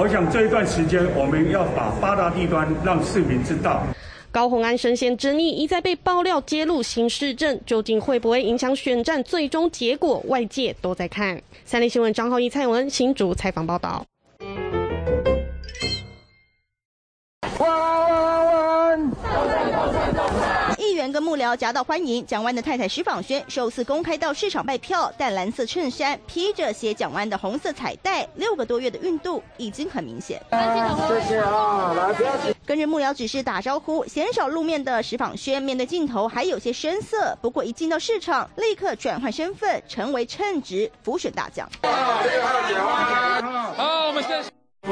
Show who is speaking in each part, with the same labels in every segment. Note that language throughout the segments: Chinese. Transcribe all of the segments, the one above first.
Speaker 1: 我想这一段时间，我们要把8大弊端让市民知道。
Speaker 2: 高虹安深陷争议，一再被爆料揭露新市政，究竟会不会影响选战最终结果？外界都在看。三立新闻张浩一、蔡文新竹采访报道。
Speaker 3: 议员跟幕僚夹道欢迎蒋万的太太石访轩首次公开到市场卖票，淡蓝色衬衫，披着写蒋万的红色彩带，6个多月的孕肚已经很明显。
Speaker 4: 谢谢啊，来不要紧。
Speaker 3: 跟着幕僚指示打招呼，鲜少露面的石访轩面对镜头还有些生涩，不过一进到市场，立刻转换身份，成为称职辅选大将。
Speaker 4: 好，我们现在。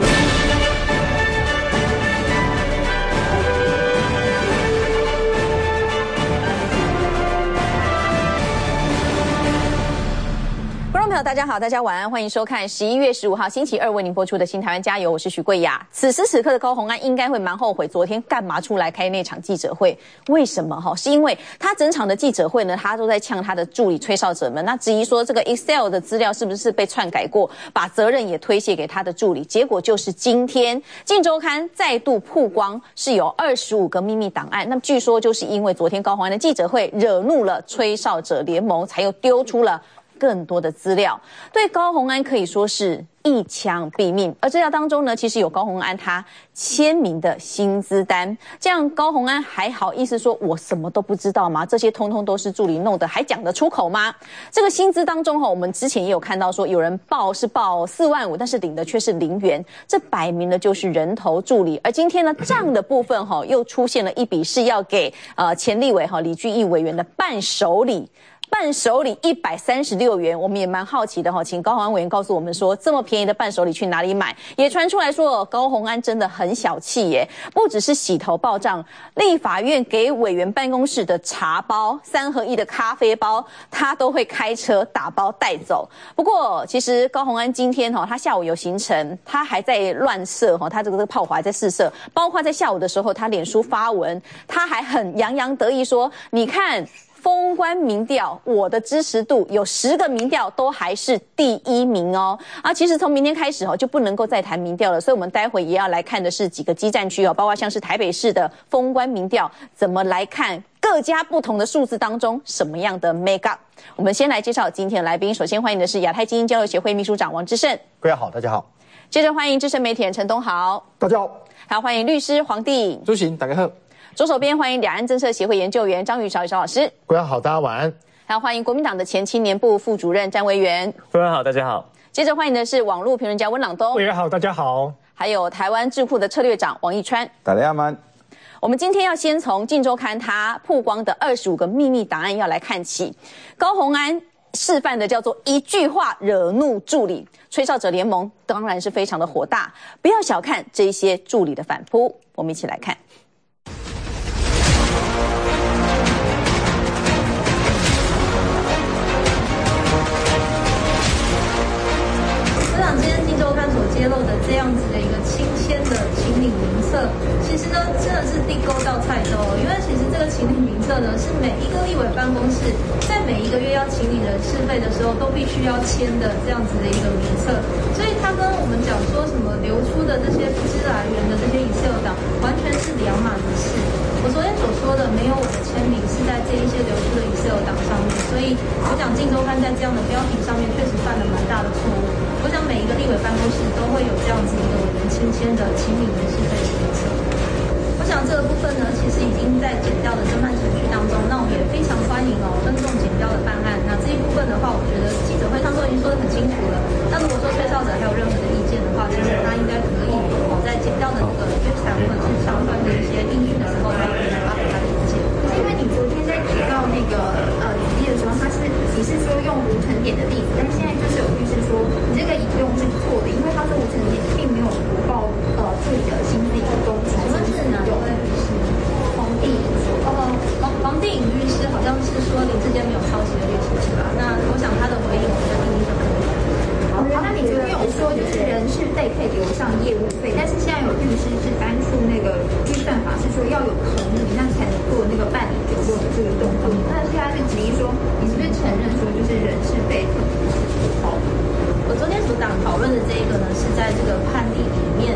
Speaker 5: 观众朋友，大家好，大家晚安，欢迎收看11月15号星期二为您播出的《新台湾加油》，我是许桂雅。此时此刻的高虹安应该会蛮后悔昨天干嘛出来开那场记者会？为什么？是因为他整场的记者会呢，他都在呛他的助理吹哨者们，那质疑说这个 Excel 的资料是不是被篡改过，把责任也推卸给他的助理。结果就是今天《镜周刊》再度曝光是有25个秘密档案，那么据说就是因为昨天高虹安的记者会惹怒了吹哨者联盟，才又丢出了更多的资料，对高虹安可以说是一枪毙命。而资料当中呢，其实有高虹安他签名的薪资单，这样高虹安还好意思说我什么都不知道吗？这些通通都是助理弄的，还讲得出口吗？这个薪资当中我们之前也有看到说有人报是报4万5，但是领的却是0元，这摆明了就是人头助理。而今天呢，账的部分又出现了一笔是要给前立委李俊毅委员的伴手礼。伴手礼136元，我们也蛮好奇的请高虹安委员告诉我们说，这么便宜的伴手礼去哪里买？也传出来说，高虹安真的很小气耶，不只是洗头报账，立法院给委员办公室的茶包、3合1的咖啡包，他都会开车打包带走。不过，其实高虹安今天他下午有行程，他还在乱射他这个炮火还在试射，包括在下午的时候，他脸书发文，他还很洋洋得意说，你看。封关民调，我的支持度有10个民调都还是第1名哦。其实从明天开始就不能够再谈民调了，所以我们待会也要来看的是几个基站区包括像是台北市的封关民调，怎么来看各家不同的数字当中什么样的 make up。我们先来介绍今天的来宾，首先欢迎的是亚太精英交流协会秘书长王之胜，
Speaker 6: 各位好，大家好。
Speaker 5: 接着欢迎资深媒体人陈东豪，
Speaker 6: 大家好。
Speaker 5: 还有欢迎律师黄帝颖，
Speaker 6: 主席大家好。
Speaker 5: 左手边欢迎两岸政策协会研究员张宇韶老师，
Speaker 6: 各位好，大家晚安。
Speaker 5: 还有欢迎国民党的前青年部副主任詹维元，
Speaker 7: 各位好，大家好。
Speaker 5: 接着欢迎的是网络评论家温朗东，
Speaker 6: 各位好，大家好。
Speaker 5: 还有台湾智库的策略长王义川，
Speaker 8: 大家好。
Speaker 5: 我们今天要先从《镜周刊》它曝光的25个秘密档案要来看起。高虹安示范的叫做一句话惹怒助理，吹哨者联盟当然是非常的火大。不要小看这些助理的反扑，我们一起来看。
Speaker 9: 今天《镜周刊》所揭露的这样子的一个亲签的请领名册，其实呢真的是地沟到菜兜，因为其实这个请领名册呢是每一个立委办公室在每一个月要请领人事费的时候都必须要签的这样子的一个名册，所以它跟我们讲说什么流出的这些不知来源的这些Excel档完全是两码子事。我昨天所说的没有我的签名是在这一些流出的Excel档上面，所以我讲《镜周刊》在这样的标题上面确实犯了蛮大的错误。我想每一个立委办公室都会有这样子一个委员亲签的请领人事费的名册。我想这个部分呢，其实已经在检调的侦办程序当中，那我们也非常欢迎尊重检调的办案。那这一部分的话，我觉得记者会上都已经说得很清楚了。那如果说吹哨者还有任何的意见的话，其实他应该可以在检调的这个website或者是相关的一些应讯的时候，他可以来发表他的意见。
Speaker 10: 因为你昨天在提到那个举例的时候，你是说用无尘点的例子，但是现在就是有律师说你这个引用是错的，因为他说无尘点并没有播报助理的薪资的工资。请问是哪位律师？黄帝颖说。黄帝颖律师好像是说你之间没有抄袭的律师是吧？那我想他的回应我们就听听就可以了。好，那你昨天有说就是人事费可以留上业务费，但是现在有律师是搬出那个预算法，是说要有同意那才能做那个办理流落的这个动作。那现在是质疑说你是不是承认说就是人事费？
Speaker 9: 我昨天所讨论的这个呢，是在这个判例里面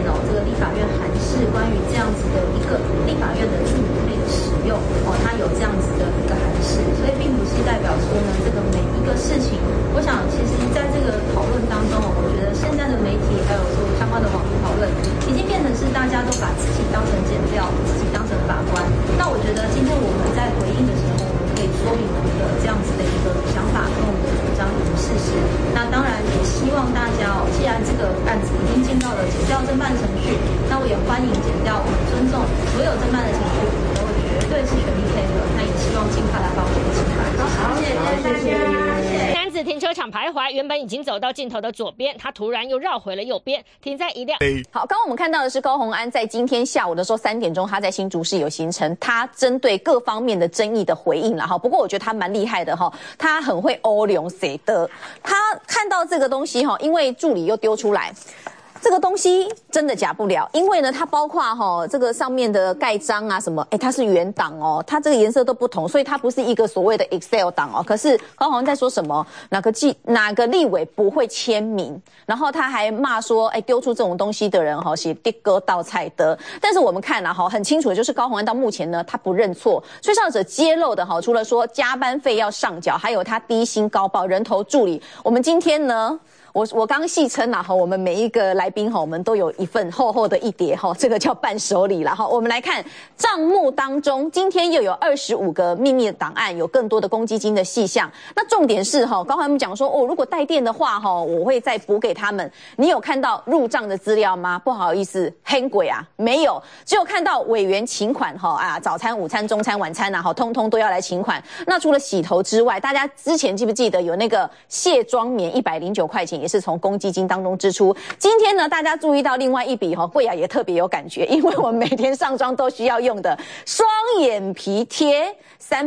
Speaker 9: 关于这样子的一个立法院的助理可以使用它有这样子的一个函释，所以并不是代表说呢这个每一个事情，我想其实在这个讨论当中我觉得现在的媒体还有说相关的网络讨论，已经变成是大家都把自己当成检调，自己当成法官。那我觉得今天我们在回应的时候，我们可以说明我们的这样子的一个想法跟我们的主张以及事实。那当然也希望大家既然这个案子已经进到了检调侦办程序，那我也欢迎检调，我们尊重所有侦办的程序，我们都绝对是全力配合。那也希望尽快来帮我们一起来。好，谢谢大家。
Speaker 7: 男子停车场徘徊，原本已经走到尽头的左边，他突然又绕回了右边，停在一辆。
Speaker 5: 好，刚刚我们看到的是高虹安在今天下午的时候3点钟，他在新竹市有行程，他针对各方面的争议的回应了哈。不过我觉得他蛮厉害的哈，他很会欧龙谁的。他看到这个东西哈，因为助理又丢出来。这个东西真的假不了，因为呢，它包括这个上面的盖章啊什么，它是原档哦，它这个颜色都不同，所以它不是一个所谓的 Excel 档哦。可是高虹安在说什么？哪个立委不会签名？然后他还骂说，丢出这种东西的人是地哥倒菜的。但是我们看很清楚的就是高虹安到目前呢，他不认错。吹哨者揭露的除了说加班费要上缴，还有他低薪高报人头助理。我们今天呢？我刚戏称我们每一个来宾我们都有一份厚厚的一叠这个叫伴手礼啦我们来看账目当中，今天又有25个秘密的档案，有更多的公积金的细项。那重点是高虹安讲说如果带电的话我会再补给他们。你有看到入账的资料吗？不好意思，黑鬼啊，没有，只有看到委员请款早餐、午餐、中餐、晚餐通通都要来请款。那除了洗头之外，大家之前记不记得有那个卸妆棉109块钱？也是从公积金当中支出。今天呢，大家注意到另外一笔贵雅也特别有感觉，因为我们每天上妆都需要用的双眼皮贴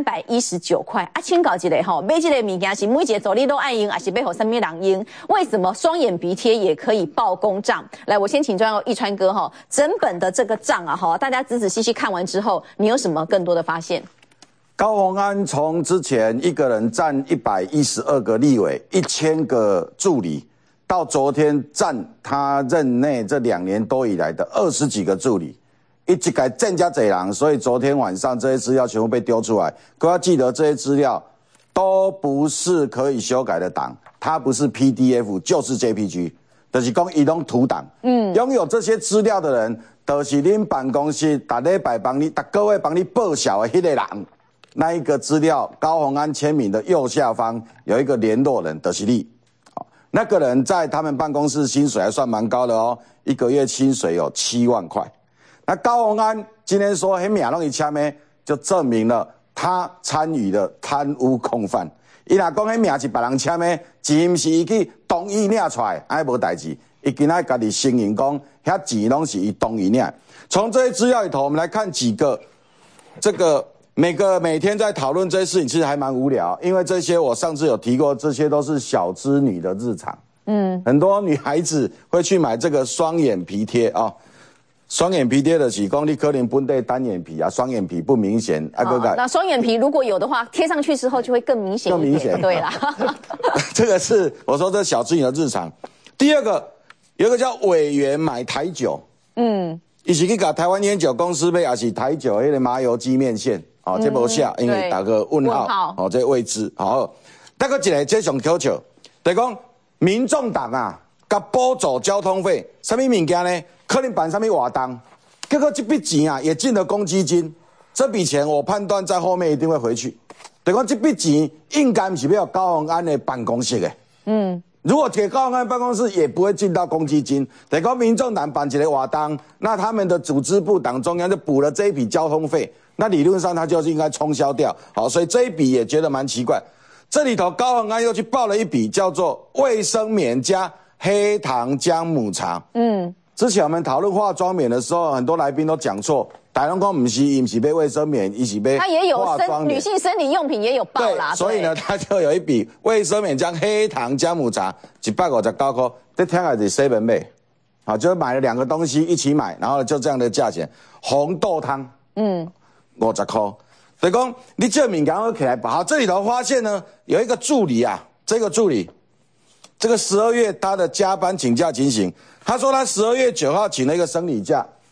Speaker 5: 319块啊！请搞一个买这个物件是每一个走你都爱用，还是要给什么人用？为什么双眼皮贴也可以报公账？来，我先请专义川哥整本的这个账大家仔仔细细看完之后，你有什么更多的发现？
Speaker 8: 高虹安从之前一个人占112个立委，1000个助理，到昨天占他任内这2年多以来的20几个助理，一直改增加这人，所以昨天晚上这些资料全部被丢出来。各位要记得，这些资料都不是可以修改的档，它不是 PDF 就是 JPG， 就是说它都图档。拥有这些资料的人，就是您办公室每礼拜每个月帮你报销的那个人。那一个资料，高虹安签名的右下方有一个联络人，就是你。那个人在他们办公室薪水还算蛮高的哦，一个月薪水有7万块。那高虹安今天说黑名弄一签呢，就证明了他参与了贪污控犯。伊若讲黑名是别人签呢，钱是伊去同意领出来，还无代志。伊今仔家己承认讲，遐钱拢是伊同意领。从这些资料里头，我们来看几个这个。每天在讨论这些事情，其实还蛮无聊，因为这些我上次有提过，这些都是小资女的日常。很多女孩子会去买这个双眼皮贴啊，双眼皮贴的是讲你可能本地单眼皮啊，双眼皮不明显啊，
Speaker 5: 那双眼皮如果有的话，贴上去之后就会更明显一点。更明显，对啦。
Speaker 8: 这个是我说这小资女的日常。第二个，有一个叫委员买台酒，伊是去甲台湾烟酒公司买，也是台酒迄个麻油鸡面线。这无写，因为打个问号，这未知。好，再个一个，这上口笑，就是讲民众党啊，甲补助交通费，什么物件呢？可能办什么活动，结果这笔钱啊也进了公积金。这笔钱我判断在后面一定会回去。就是讲这笔钱应该不是要高虹安的办公室的。如果给高虹安办公室，也不会进到公积金。就是讲民众党办一个活动，那他们的组织部党中央就补了这一笔交通费。那理论上他就是应该冲销掉，好，所以这一笔也觉得蛮奇怪。这里头高虹安又去报了一笔叫做卫生棉加黑糖姜母茶。之前我们讨论化妆棉的时候，很多来宾都讲错，大家讲不是，伊不是买卫生棉，伊是买化妆棉。
Speaker 5: 女性生理用品也有报啦。
Speaker 8: 所以呢，他就有一笔卫生棉加黑糖姜母茶159块，这听起来是7买，好，就买了2个东西一起买，然后就这样的价钱。红豆汤，50块，所以讲你这物件好起来吧。好，这里头发现呢，有一个助理啊，这个助理，这个12月他的加班请假情形，他说他12月9号请了一个生理假，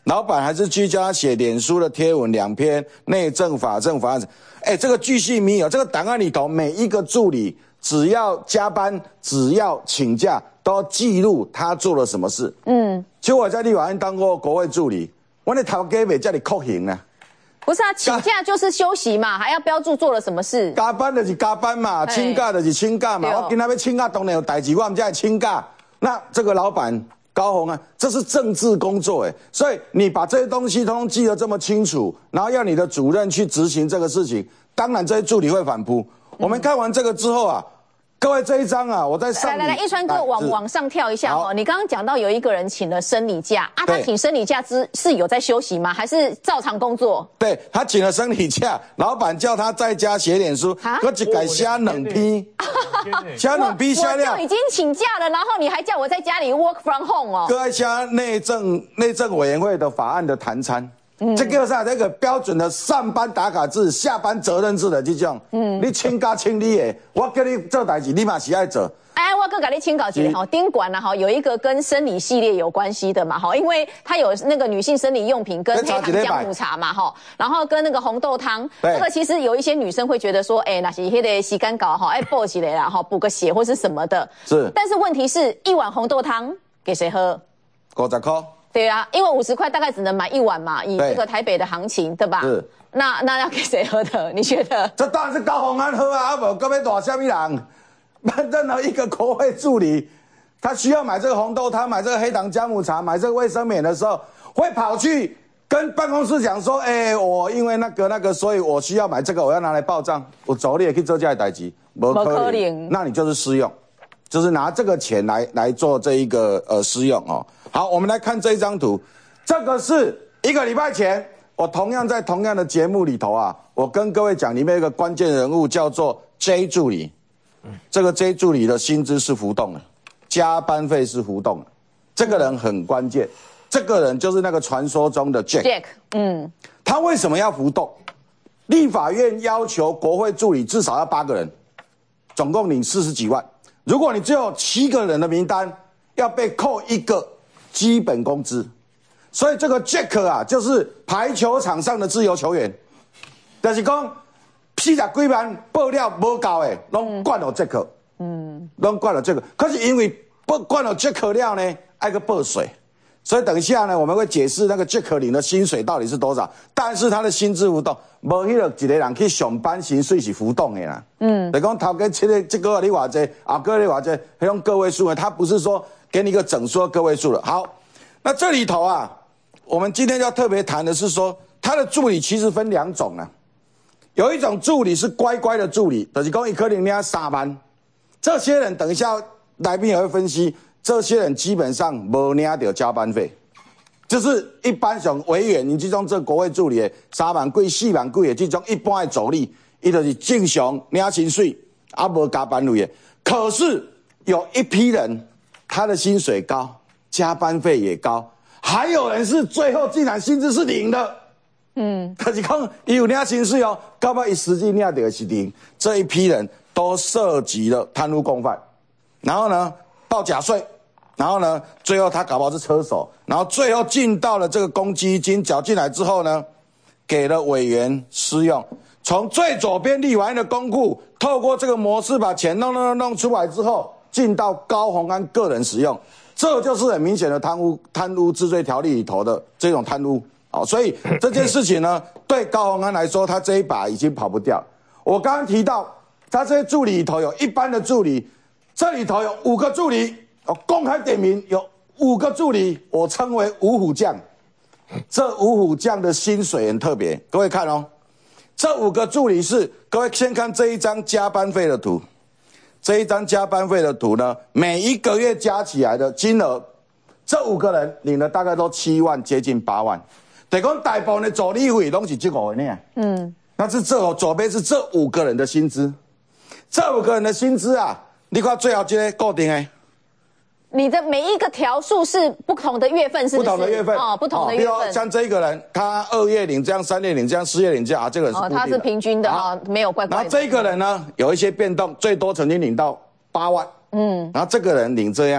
Speaker 8: 老板还是去叫他写脸书的贴文2篇，内政法政法案。这个巨细靡遗，这个档案里头每一个助理只要加班，只要请假，都要记录他做了什么事。其实我在立法院当过国会助理，我那头家没叫你酷刑啊。
Speaker 5: 不是啊，请假就是休息嘛，还要标注做了什么事。
Speaker 8: 加班就是加班嘛，请假就是请假嘛。我今天要请假，当然有代志，我们才会请假。那这个老板高虹安，这是政治工作所以你把这些东西通通记得这么清楚，然后要你的主任去执行这个事情，当然这些助理会反扑。我们看完这个之后啊。各位这一张啊，我在上
Speaker 5: 来，一川哥往上跳一下你刚刚讲到有一个人请了生理假啊，他请生理假是有在休息吗？还是照常工作？
Speaker 8: 对，他请了生理假，老板叫他在家写脸书，我一改写2批，写2批写了。
Speaker 5: 我就已经请假了，然后你还叫我在家里 work from home 哦。
Speaker 8: 各位写内政委员会的法案的谈餐。这个啥？这个标准的上班打卡制、下班责任制的这种，你请假请你的，我叫你做代志，你嘛是爱做。
Speaker 5: 我跟你请教一下宾馆有一个跟生理系列有关系的嘛因为它有那个女性生理用品跟黑糖姜母茶嘛然后跟那个红豆汤，这个其实有一些女生会觉得说，那是那个洗干搞补起来啦补个血或是什么的。是，但是问题是一碗红豆汤给谁喝
Speaker 8: ？50块。
Speaker 5: 对啊，因为50块大概只能买1碗嘛，以这个台北的行情，对吧？是。那要给谁喝的？你觉得？这当然是高虹安喝啊，不然要大什么人？任何一个国会助理，他需要买这个红豆汤、买这个黑糖姜母茶、买这个卫生棉的时候，会跑去跟办公室讲说：“我因为那个，所以我需要买这个，我要拿来报账。我走你也可以做这样的代志，不可能。那你就是私用，就是拿这个钱来做这一个私用哦。好，我们来看这一张图，这个是1个礼拜前，我同样在同样的节目里头啊，我跟各位讲，里面有一个关键人物叫做 J 助理。这个 J 助理的薪资是浮动的，加班费是浮动的，这个人很关键，这个人就是那个传说中的 Jack。他为什么要浮动？立法院要求国会助理至少要8个人，总共领40几万。如果你只有7个人的名单，要被扣1个基本工资。所以这个 Jack 啊，就是排球场上的自由球员，就是讲。40几万报了无够的，拢灌了这个，拢灌了这个。可是因为灌了这个了呢，爱个报税，所以等一下呢，我们会解释那个这个领的薪水到底是多少。但是他的薪资浮动，无迄个一个人去上班薪水是浮动的啦。就讲头家这个你偌济，后个你偌济，用个位数的，他不是说给你一个整数个位数了。好，那这里头啊，我们今天要特别谈的是说，他的助理其实分2种啊。有一种助理是乖乖的助理，就是讲一可能领3万，这些人等一下来宾也会分析，这些人基本上没领到加班费，就是一般像委员，你这种这国会助理的3万几、4万几的这种一般的助理，他就是正常领薪水，没加班费的。可是有一批人，他的薪水高，加班费也高，还有人是最后竟然薪资是0的。可是讲他有领薪水哦，到尾他实际领到的是0。这一批人都涉及了贪污共犯，然后呢报假税，然后呢最后他搞不好是车手，然后最后进到了这个公积金缴进来之后呢，给了委员私用。从最左边立法院的公库，透过这个模式把钱弄出来之后，进到高虹安个人使用，这就是很明显的贪污治罪条例里头的这种贪污。所以这件事情呢，对高虹安来说，他这一把已经跑不掉。我刚刚提到，他这些助理里头有一般的助理，这里头有5个助理，公开点名有5个助理，我称为五虎将。这五虎将的薪水很特别，各位看哦，这5个助理是，各位先看这一张加班费的图，这一张加班费的图呢，每一个月加起来的金额，这5个人领了大概都7万，接近8万。等于讲大部分的助理费都是这5个呢。那是左边是这5个人的薪资，这5个人的薪资啊，你看最后这个固定的。 你的每一个条数是不同的月份，是不是？
Speaker 8: 不同的月份
Speaker 5: 不同的月份。
Speaker 8: 比如像这一个人，他2月领这样，3月领这样，4月领这样，这个人是固定的。
Speaker 5: 他是平均的没有怪怪的。
Speaker 8: 然后这一个人呢，有一些变动，最多曾经领到8万。然后这个人领这样，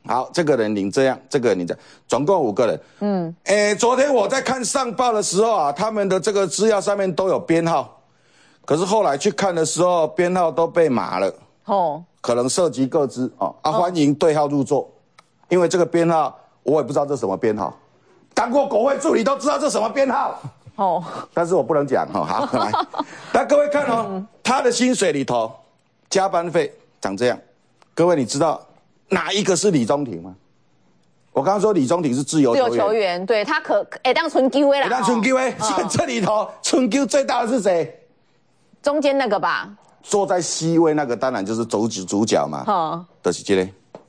Speaker 8: 好，这个人领这样，这个人领这样，总共5个人。昨天我在看上报的时候啊，他们的这个资料上面都有编号，可是后来去看的时候，编号都被码了。可能涉及各资欢迎对号入座，因为这个编号我也不知道这什么编号，当过国会助理都知道这什么编号。但是我不能讲好，来，那各位看他的薪水里头，加班费长这样。各位你知道哪一个是李宗廷吗？我刚刚说李宗廷是自由球员，
Speaker 5: 对他当春球啦，
Speaker 8: 当春球这里头春球最大的是谁？
Speaker 5: 中间那个吧。
Speaker 8: 坐在 C 位那个当然就是主角嘛，就是这个。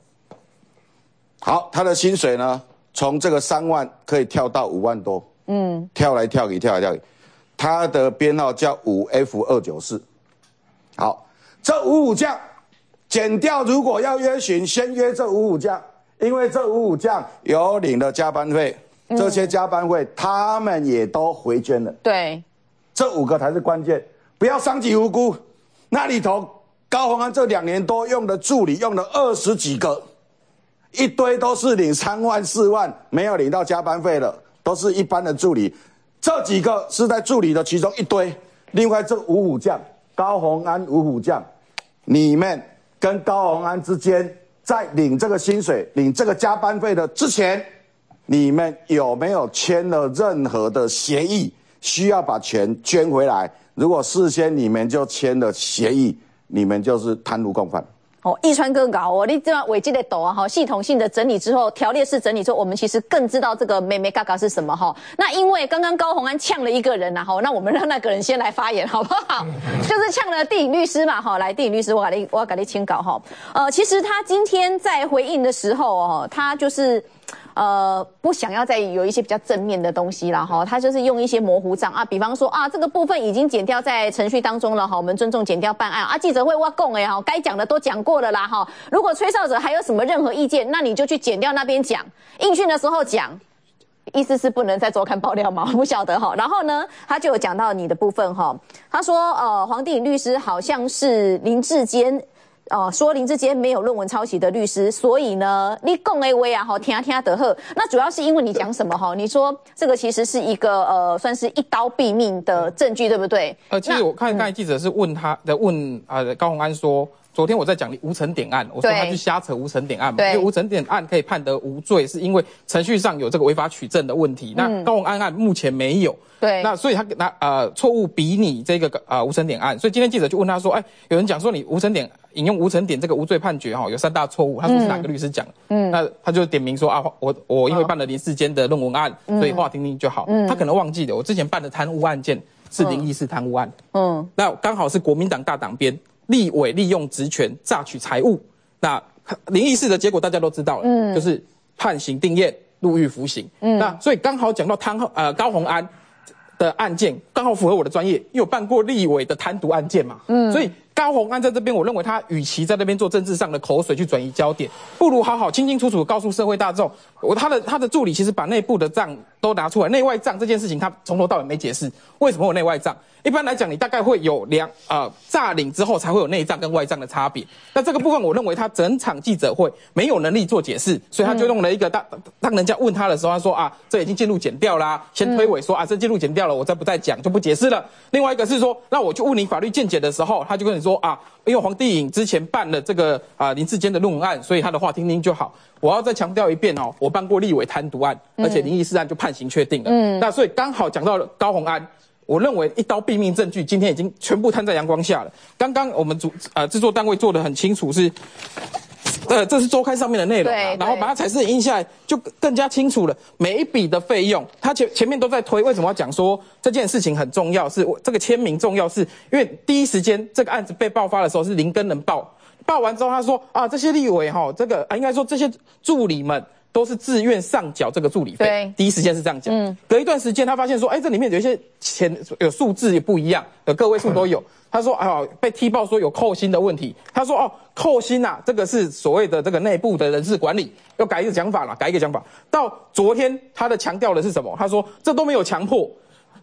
Speaker 8: 好，他的薪水呢，从这个3万可以跳到5万多，跳来跳去，跳来跳去。他的编号叫5F294。好，这55将减掉，如果要约询，先约这55将，因为这55将有领了加班费，这些加班费他们也都回捐了。
Speaker 5: 对，
Speaker 8: 这5个才是关键，不要伤及无辜。那里头高虹安这2年多用的助理用了20几个，一堆都是领3万4万，没有领到加班费的，都是一般的助理。这几个是在助理的其中一堆，另外这55将，高虹安55将，你们跟高虹安之间在领这个薪水、领这个加班费的之前，你们有没有签了任何的协议，需要把钱捐回来？如果事先你们就签了协议，你们就是贪污共犯。
Speaker 5: 一川哥搞你这样违纪的抖啊系统性的整理之后，条列式整理之后，我们其实更知道这个眉眉角角是什么那因为刚刚高虹安呛了一个人那我们让那个人先来发言好不好？就是呛了地影律师嘛来，地影律师我要给你签稿其实他今天在回应的时候他就是不想要再有一些比较正面的东西啦他就是用一些模糊账比方说这个部分已经检调在程序当中了我们尊重检调办案记者会我讲该讲的都讲过了啦如果吹哨者还有什么任何意见，那你就去检调那边讲，应讯的时候讲。意思是不能在周刊爆料吗？我不晓得然后呢，他就有讲到你的部分他说黄帝颖律师好像是林志坚。说林志坚没有论文抄袭的律师，所以呢，你讲的话听听得好。那主要是因为你讲什么你说这个其实是一个算是一刀毙命的证据，对不对？
Speaker 11: 其实我看刚才记者是问高虹安说。昨天我在讲无成点案，我说他去瞎扯无成点案嘛，因为无成点案可以判得无罪，是因为程序上有这个违法取证的问题。那高虹安案目前没有，对，那所以他错误比拟这个无成点案，所以今天记者就问他说，有人讲说你无成点引用无成点这个无罪判决有3大错误，他说是哪个律师讲？那他就点名说我因为办了林世坚的论文案，所以话听听就好。他可能忘记了我之前办的贪污案件是014贪污案，那刚好是国民党大党编。立委利用职权榨取财物，那014的结果大家都知道了，就是判刑定谳、入狱服刑。那所以刚好讲到高虹安的案件，刚好符合我的专业，因为有办过立委的贪渎案件嘛，所以高虹安在这边，我认为他与其在那边做政治上的口水去转移焦点，不如好好清清楚楚告诉社会大众，他的助理其实把内部的账都拿出来，内外账这件事情他从头到尾没解释，为什么有内外账？一般来讲，你大概会有诈领之后才会有内账跟外账的差别。那这个部分，我认为他整场记者会没有能力做解释，所以他就用了一个当人家问他的时候，他说这已经进入检调啦，先推诿说这进入检调了，我不再讲就不解释了。另外一个是说，那我就问你法律见解的时候，他就跟你说因为黄帝颖之前办了这个林志坚的论文案，所以他的话听听就好。我要再强调一遍我办过立委贪渎案，而且014案就判刑确定了。那所以刚好讲到了高虹安。我认为一刀毙命证据今天已经全部摊在阳光下了。刚刚我们制作单位做得很清楚是，这是周刊上面的内容然后把它彩色影印下来，就更加清楚了。每一笔的费用，他前面都在推，为什么要讲说这件事情很重要？是这个签名重要，是因为第一时间这个案子被爆发的时候是林根人报完之后，他说这些立委这个应该说这些助理们。都是自愿上缴这个助理费，第一时间是这样讲。隔一段时间，他发现说，这里面有一些钱有数字也不一样，有个位数都有。他说，被踢爆说有扣薪的问题。他说，扣薪这个是所谓的这个内部的人事管理，要改一个讲法了，改一个讲法。到昨天他的强调的是什么？他说，这都没有强迫。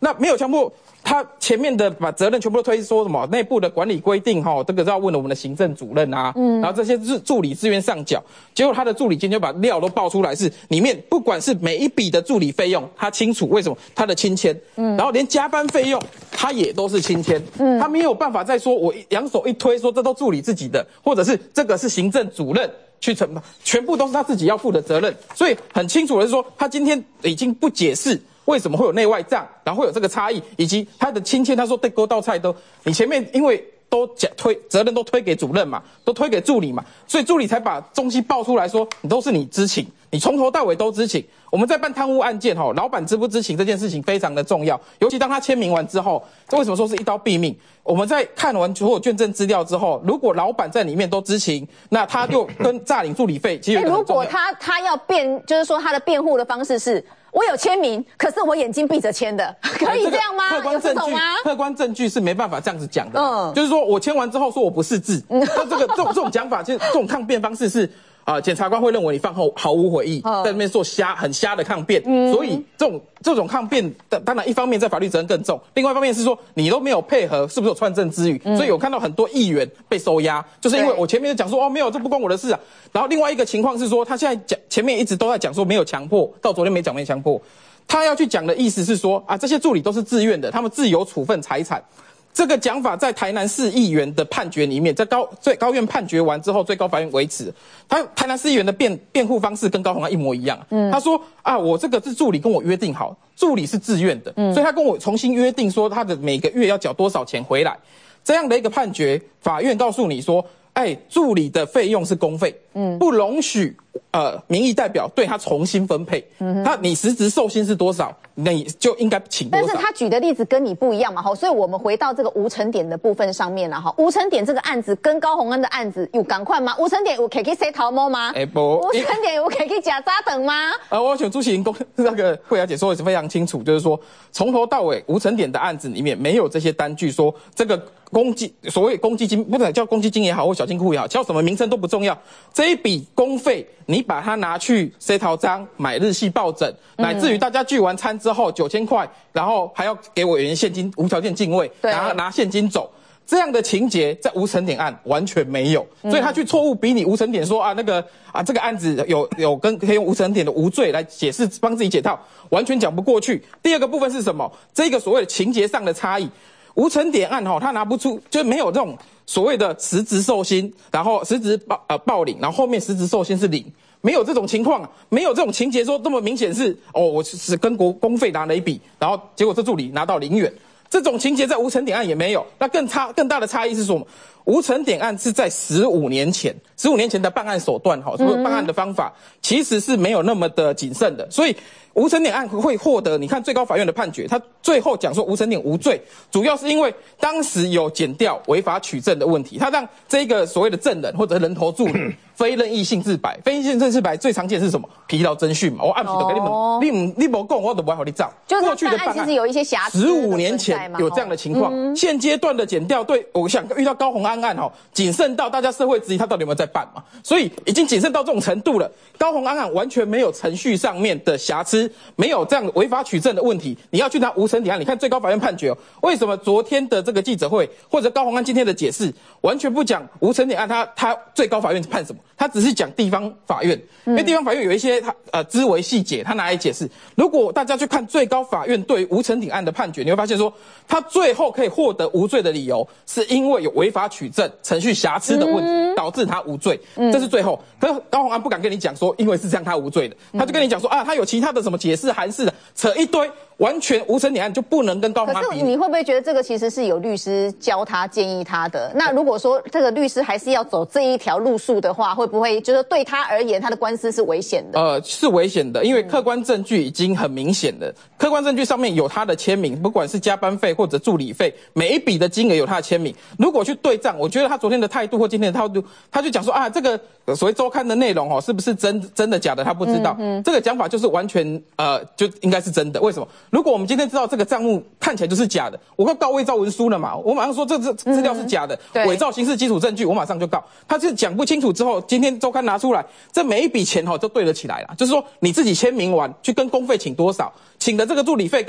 Speaker 11: 那没有强迫。他前面的把责任全部都推说什么内部的管理规定这个要问我们的行政主任啊，然后这些助理自愿上缴，结果他的助理今天就把料都爆出来，是里面不管是每一笔的助理费用，他清楚为什么他的亲签，然后连加班费用他也都是亲签，他没有办法再说我两手一推说这都助理自己的，或者是这个是行政主任去承担，全部都是他自己要负的责任，所以很清楚的是说他今天已经不解释。为什么会有内外账，然后会有这个差异，以及他的亲签，他说对勾道菜都，你前面因为都责任都推给主任嘛，都推给助理嘛，所以助理才把东西爆出来说，你都是你知情，你从头到尾都知情。我们在办贪污案件老板知不知情这件事情非常的重要，尤其当他签名完之后，这为什么说是一刀毙命？我们在看完所有卷证资料之后，如果老板在里面都知情，那他就跟诈领助理费其实
Speaker 5: 如果他要辩，就是说他的辩护的方式是。我有签名，可是我眼睛闭着签的，可以这样吗？
Speaker 11: 客观证据，客观证据是没办法这样子讲的。就是说我签完之后说我不识字，那这种讲法，其实这种抗辩方式是检察官会认为你犯后毫无悔意，在那边做很瞎的抗辩。所以这种抗辩，当然一方面在法律责任更重，另外一方面是说你都没有配合，是不是有串证之余？所以有看到很多议员被收押，就是因为我前面就讲说没有，这不关我的事啊。然后另外一个情况是说，他现在前面一直都在讲说没有强迫，到昨天没强迫。他要去讲的意思是说这些助理都是自愿的，他们自由处分财产。这个讲法在台南市议员的判决里面，在高院判决完之后，最高法院维持。台南市议员的辩护方式跟高虹安一模一样。他说我这个是助理跟我约定好，助理是自愿的，所以他跟我重新约定说他的每个月要缴多少钱回来。这样的一个判决，法院告诉你说，助理的费用是公费，不容许民意代表对他重新分配。你实质受薪是多少，你就应该请多少。
Speaker 5: 但是他举的例子跟你不一样嘛，所以我们回到这个吴成典的部分上面了。吴成典这个案子跟高虹安的案子有赶快吗？吴成典有可以洗头毛吗？
Speaker 11: 不，
Speaker 5: 吴成典有可以假扎等吗？
Speaker 11: 我想朱启莹那个慧雅姐说的是非常清楚，就是说从头到尾吴成典的案子里面没有这些单据说这个所谓公积金，不管叫公积金也好或小金库也好，叫什么名称都不重要。这一笔公费，你把它拿去塞桃章、买日系抱枕，乃至于大家聚完餐之后9000块，然后还要给委员现金无条件敬畏，拿现金走。这样的情节在吴成典案完全没有，所以他去错误比拟吴成典说这个案子有可以用吴成典的无罪来解释，帮自己解套，完全讲不过去。第二个部分是什么？这个所谓的情节上的差异。吴成典案他拿不出，就没有这种所谓的实质受薪，然后实质报领，然后后面实质受薪是0，没有这种情况，没有这种情节说这么明显是我是跟公费拿了一笔，然后结果这助理拿到0元，这种情节在吴成典案也没有。那更大的差异是什么？吴成典案是在15年前的办案手段办案的方法其实是没有那么的谨慎的，所以吴成典案会获得，你看最高法院的判决，他最后讲说吴成典无罪，主要是因为当时有检调违法取证的问题，他让这个所谓的证人或者人头助理非任意性自白，非任意性自白最常见是什么？疲劳侦讯嘛，我按时都给你们，你不讲我都不会好你照。
Speaker 5: 就是过去的办案其实有一些瑕疵
Speaker 11: ，15年前有这样的情况，现阶段的检调对我想遇到高虹安案谨慎到大家社会质疑他到底有没有在办嘛，所以已经谨慎到这种程度了。高虹安案完全没有程序上面的瑕疵，没有这样违法取证的问题。你要去拿吴成典案，你看最高法院判决为什么昨天的这个记者会或者高虹安今天的解释完全不讲吴成典案，他最高法院判什么？他只是讲地方法院，因为地方法院有一些枝微细节，他拿来解释。如果大家去看最高法院对吴成典案的判决，你会发现说，他最后可以获得无罪的理由，是因为有违法取证、程序瑕疵的问题，导致他无罪。这是最后。可是高虹安不敢跟你讲说，因为是这样他无罪的，他就跟你讲说他有其他的什么解释函释的，扯一堆。完全吴成典案就不能跟高虹安比。
Speaker 5: 可是你会不会觉得这个其实是有律师教他建议他的？那如果说这个律师还是要走这一条路数的话，会不会就是对他而言他的官司是危险的？
Speaker 11: 是危险的，因为客观证据已经很明显了，客观证据上面有他的签名，不管是加班费或者助理费，每一笔的金额有他的签名。如果去对账，我觉得他昨天的态度或今天的态度，他就讲说这个所谓周刊的内容是不是真的假的，他不知道。这个讲法就是完全就应该是真的。为什么？如果我们今天知道这个账目看起来就是假的，我告伪造文书了嘛，我马上说这资料是假的，伪造刑事基础证据，我马上就告。他是讲不清楚之后，今天周刊拿出来，这每一笔钱都对得起来了，就是说你自己签名完去跟公费请多少，请的这个助理费跟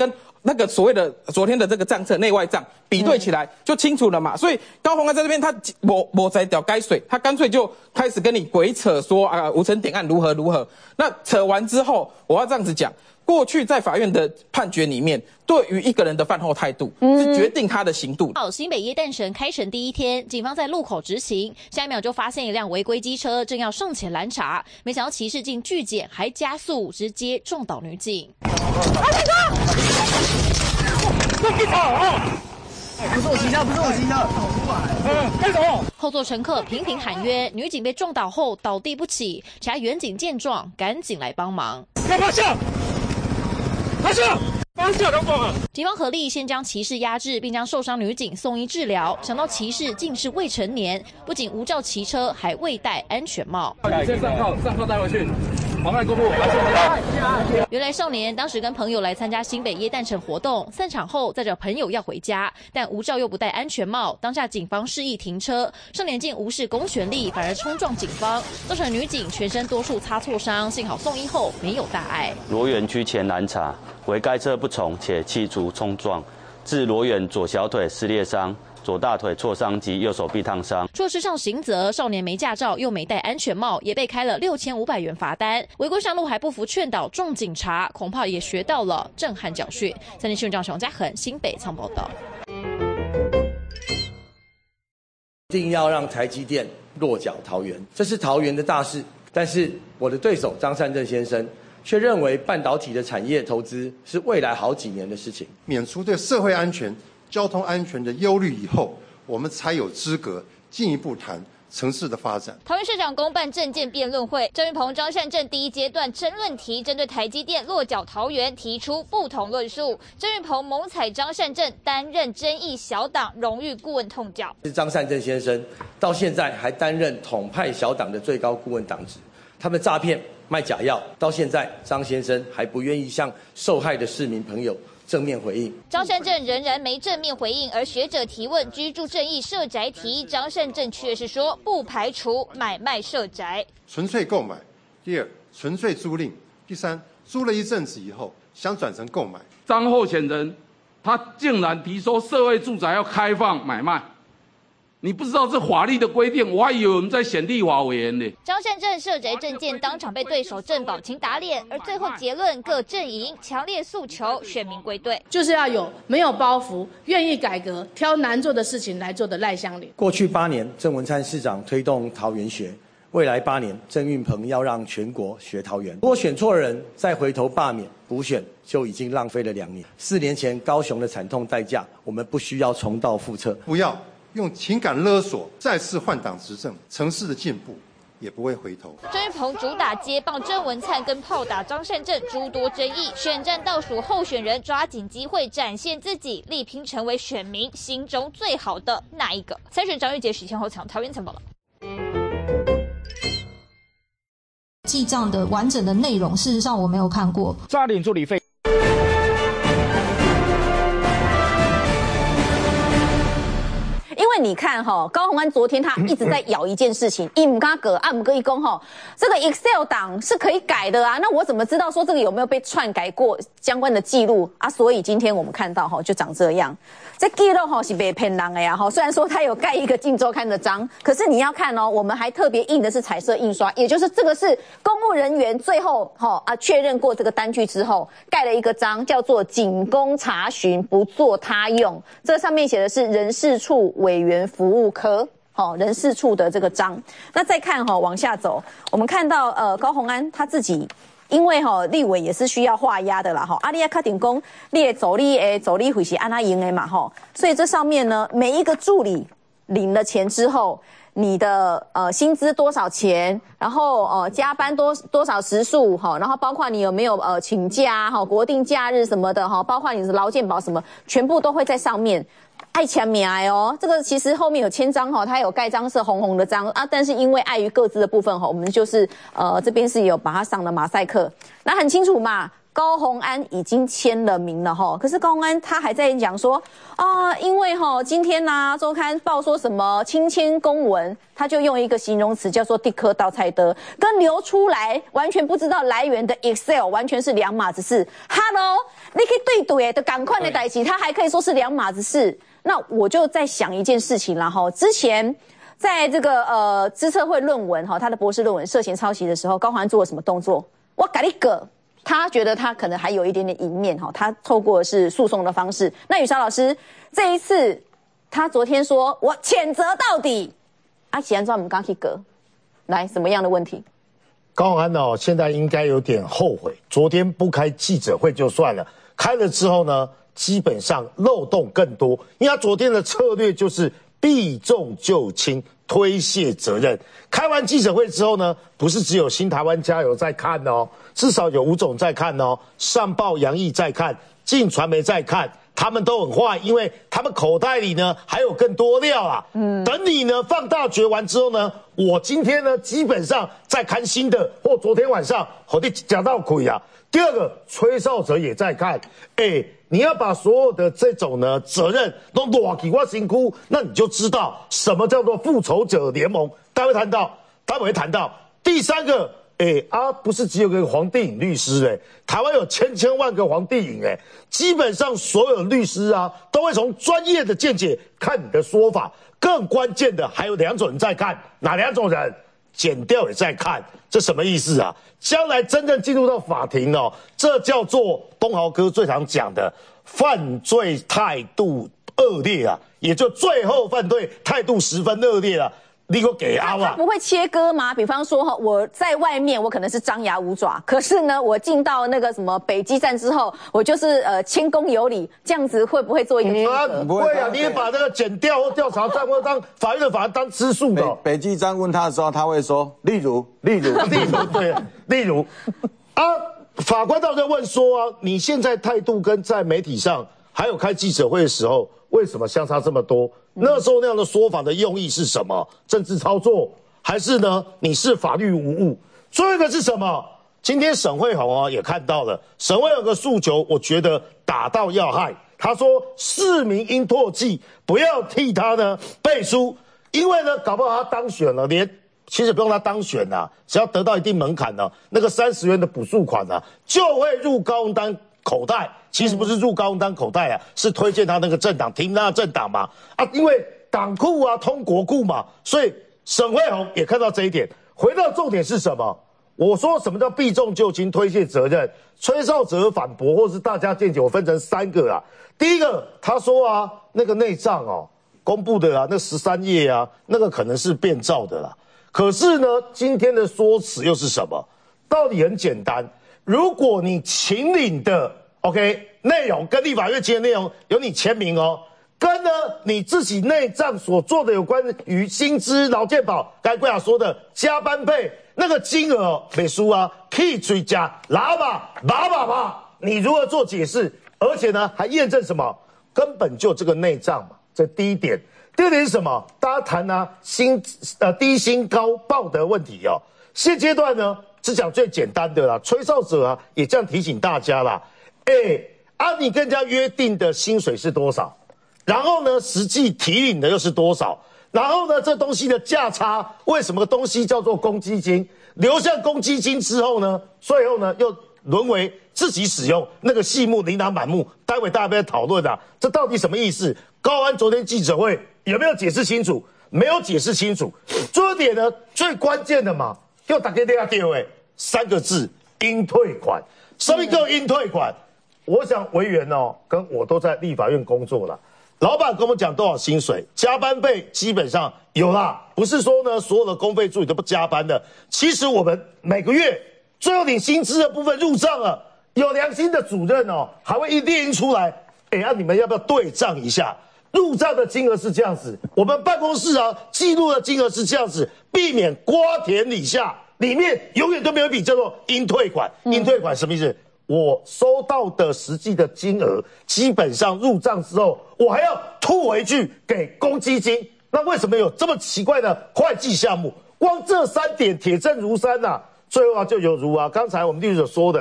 Speaker 11: 那个所谓的昨天的这个账册内外账比对起来就清楚了嘛。所以高虹安在这边他没在屌该水，他干脆就开始跟你鬼扯说啊吴成典案如何如何。那扯完之后，我要这样子讲。过去在法院的判决里面，对于一个人的饭后态度是决定他的刑度。
Speaker 12: 新北耶诞城开城第一天，警方在路口执行，下一秒就发现一辆违规机车正要上前拦查，没想到骑士竟拒检，还加速直接撞倒女警。
Speaker 4: 不是我骑车，不是我骑车，开走！
Speaker 12: 后座乘客频频喊冤，女警被撞倒后倒地不起，其他员警见状赶紧来帮忙。
Speaker 4: 趴下！趴下！趴下！
Speaker 12: 警方合力先将骑士压制，并将受伤女警送医治疗。想到骑士竟是未成年，不仅无照骑车，还未戴安全帽。
Speaker 4: 先上铐带回去。妨碍公务。
Speaker 12: 原来少年当时跟朋友来参加新北耶诞城活动，散场后载着朋友要回家，但无照又不戴安全帽，当下警方示意停车，少年竟无视公权力，反而冲撞警方，造成女警全身多处擦挫伤，幸好送医后没有大碍。
Speaker 13: 罗远居前拦查，为该车不从且企图冲撞，致罗远左小腿撕裂伤。左大腿挫伤及右手臂烫伤。
Speaker 12: 除了失上刑责，少年没驾照又没戴安全帽，也被开了6500元罚单。违规上路还不服劝导撞警察，恐怕也学到了震撼教训。三立新闻张熊嘉恒新北仓报道。
Speaker 14: 一定要让台积电落脚桃园，这是桃园的大事。但是我的对手张善政先生却认为半导体的产业投资是未来好几年的事情。
Speaker 15: 免除对社会安全、交通安全的忧虑以后，我们才有资格进一步谈城市的发展。
Speaker 16: 桃园市长公办政见辩论会，郑运鹏、张善政第一阶段争论题针对台积电落脚桃园提出不同论述。郑运鹏猛踩张善政担任争议小党荣誉顾问痛脚。
Speaker 14: 是张善政先生到现在还担任统派小党的最高顾问党职，他们诈骗卖假药，到现在张先生还不愿意向受害的市民朋友正面回应。
Speaker 16: 张善政仍然没正面回应，而学者提问居住正义社宅题，张善政却是说不排除买卖社宅。
Speaker 15: 纯粹购买，第二纯粹租赁，第三租了一阵子以后想转成购买。
Speaker 17: 张候选人他竟然提说社会住宅要开放买卖。你不知道这法律的规定，我还以为我们在选立法委员呢。
Speaker 16: 张善政社宅政见当场被对手郑宝清打脸，而最后结论各阵营强烈诉求选民归队，
Speaker 18: 就是要有没有包袱、愿意改革、挑难做的事情来做的赖香伶。
Speaker 14: 过去8年，郑文灿市长推动桃园学，未来8年，郑运鹏要让全国学桃园。如果选错人，再回头罢免补选，就已经浪费了2年。4年前高雄的惨痛代价，我们不需要重蹈覆辙。
Speaker 15: 不要用情感勒索再次换党执政，城市的进步也不会回头。
Speaker 16: 郑运鹏主打接棒郑文灿跟炮打张善政，诸多争议。选战倒数候选人抓紧机会展现自己，力拼成为选民心中最好的那一个。参选张玉洁、许千后抢桃园城堡了。
Speaker 19: 记账的完整的内容，事实上我没有看过。
Speaker 20: 抓领助理费。
Speaker 5: 因为你看高虹安昨天他一直在咬一件事情，伊唔敢改，唔可以讲这个 Excel 档是可以改的啊，那我怎么知道说这个有没有被篡改过相关的记录啊？所以今天我们看到就长这样，这记录是被骗人的呀虽然说他有盖一个《镜周刊》的章，可是你要看我们还特别印的是彩色印刷，也就是这个是公务人员最后确认过这个单据之后盖了一个章，叫做仅供查询，不做他用。这上面写的是人事处委员服务科人事处的这个章。那再看往下走，我们看到高虹安他自己。因为立委也是需要画押的啦你要确定说你的助理会是按他用的嘛所以这上面呢，每一个助理领了钱之后，你的薪资多少钱，然后加班多少时数然后包括你有没有请假国定假日什么的包括你的劳健保什么，全部都会在上面。爱签名这个其实后面有签章它有盖章是红红的章啊，但是因为碍于各自的部分我们就是这边是有把它上了马赛克，那很清楚嘛。 高虹安已经签了名了哈，可是高虹安他还在讲说啊，因为今天呢周刊报说什么亲签公文，他就用一个形容词叫做地科倒菜的，跟流出来完全不知道来源的 Excel 完全是两码子事。Hello， 你可以对的赶快的代志，他还可以说是两码子事。那我就在想一件事情啦哈，之前在这个资策会论文他的博士论文涉嫌抄袭的时候，高虹安做了什么动作？我搞一个。他觉得他可能还有一点点赢面他透过的是诉讼的方式。那宇韶老师这一次，他昨天说我谴责到底，既然说我们刚去隔，来什么样的问题？
Speaker 6: 高虹安现在应该有点后悔，昨天不开记者会就算了，开了之后呢，基本上漏洞更多，因为他昨天的策略就是避重就轻，推卸责任。开完记者会之后呢，不是只有新台湾加油在看至少有吴总在看上报杨毅在看，晋传媒在看，他们都很坏，因为他们口袋里呢还有更多料啊。等你呢放大决完之后呢，我今天呢基本上在看新的，或昨天晚上我的讲到鬼啊。第二个，吹哨者也在看，你要把所有的这种呢责任都落给我身躯，那你就知道什么叫做复仇者联盟。待会谈到第三个。不是只有个黄帝颖律师台湾有千万个黄帝颖基本上所有律师啊都会从专业的见解看你的说法，更关键的还有两种人在看，哪两种人？检调也在看，这什么意思啊？将来真正进入到法庭这叫做东豪哥最常讲的犯罪态度恶劣啊，也就最后犯罪态度十分恶劣啊。你给我给他
Speaker 5: 不会切割吗？比方说我在外面我可能是张牙舞爪，可是呢我进到那个什么北基站之后，我就是谦恭有礼，这样子会不会做一个切割？
Speaker 6: 不会啊，你也把那个检调或调查站或当法院的法当吃素的。
Speaker 8: 北基站问他的时候，他会说例如对，
Speaker 6: 例如法官到这问说你现在态度跟在媒体上还有开记者会的时候，为什么相差这么多？那时候那样的说法的用意是什么？政治操作，还是呢？你是法律无误？最后一个是什么？今天沈慧虹也看到了，沈慧虹的诉求，我觉得打到要害。他说市民应唾弃，不要替他呢背书，因为呢，搞不好他当选了，其实不用他当选只要得到一定门槛那个30元的补助款就会入高虹安口袋。其实不是入高虹安口袋是推荐他那个政党，听他的政党嘛因为党库通国库嘛，所以沈慧虹也看到这一点。回到重点是什么？我说什么叫避重就轻，推卸责任？吹哨者反驳，或是大家见解，我分成3个第一个，他说那个内账公布的那13页那个可能是变造的可是呢，今天的说辞又是什么？道理很简单，如果你请领的OK， 内容跟立法院签的内容有你签名跟呢你自己内账所做的有关于薪资、劳健保，刚才贵雅说的加班费那个金额没输可以追加喇叭，你如何做解释？而且呢还验证什么？根本就这个内账嘛，这第一点。第二点是什么？大家谈低薪高报的问题现阶段呢只讲最简单的吹哨者也这样提醒大家啦。你跟人家约定的薪水是多少？然后呢，实际提领的又是多少？然后呢，这东西的价差，为什么东西叫做公积金？留下公积金之后呢，最后呢又沦为自己使用，那个细目琳琅满目。待会大家不要讨论这到底什么意思？高虹安昨天记者会有没有解释清楚？没有解释清楚。最后一点呢，最关键的嘛，又打给大家丢3个字：应退款。什么叫应退款？我想委员跟我都在立法院工作了，老板跟我们讲多少薪水，加班费基本上有啦，不是说呢所有的公费助理都不加班的。其实我们每个月最后领薪资的部分入账了，有良心的主任还会一列出来，你们要不要对账一下？入账的金额是这样子，我们办公室记录的金额是这样子，避免瓜田李下，里面永远都没有一笔叫做应退款。应退款什么意思？我收到的实际的金额，基本上入账之后，我还要吐回去给公积金。那为什么有这么奇怪的会计项目？光这3点铁证如山最后就有如刚才我们律师所说的，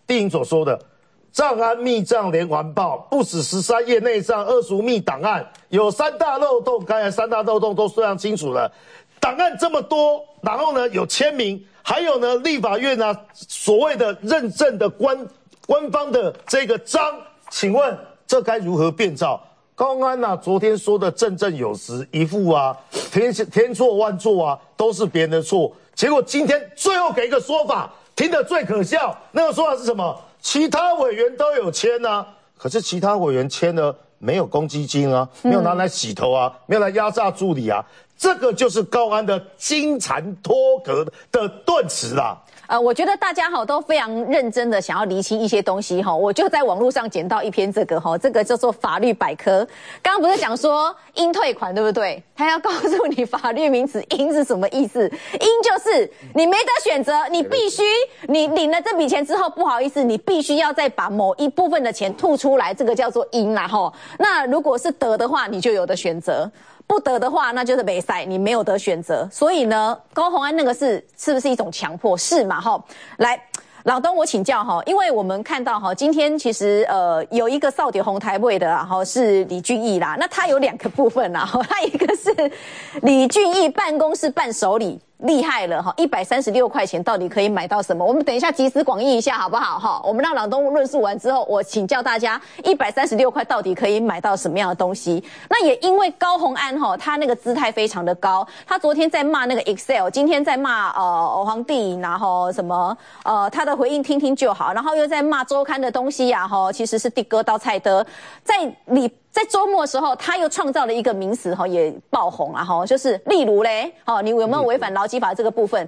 Speaker 6: 定颖所说的，账安密账连环爆，不止13页内账，25密档案，有3大漏洞，刚才3大漏洞都非常清楚了。档案这么多，然后呢有签名，还有呢立法院啊所谓的认证的官方的这个章，请问这该如何变造？高虹安啊，昨天说的振振有词，一副啊千错万错啊，都是别人的错。结果今天最后给一个说法，听得最可笑。那个说法是什么？其他委员都有签啊，可是其他委员签了没有公积金啊，没有拿来洗头啊，没有来压榨助理啊，这个就是高虹安的金蝉脱壳的顿词啦。
Speaker 5: 我觉得大家都非常认真的想要厘清一些东西我就在网络上捡到一篇这个叫做法律百科。刚刚不是讲说应退款对不对？他要告诉你法律名词应是什么意思？应就是你没得选择，你必须你领了这笔钱之后，不好意思，你必须要再把某一部分的钱吐出来，这个叫做应啦那如果是得的话，你就有的选择。不得的话，那就是没赛，你没有得选择。所以呢，高虹安那个是不是一种强迫？是嘛？来，老东我请教因为我们看到今天其实有一个少点红台位的是李俊毅啦，那他有2个部分啦他一个是李俊毅办公室伴手礼。厉害了136块钱到底可以买到什么？我们等一下集思广益一下好不好我们让老东论述完之后，我请教大家136块到底可以买到什么样的东西？那也因为高虹安他那个姿态非常的高，他昨天在骂那个 Excel， 今天在骂皇帝，然后什么他的回应听听就好，然后又在骂周刊的东西其实是的哥到菜的，在周末的时候，他又创造了一个名词也爆红了就是例如嘞你有没有违反劳基法这个部分？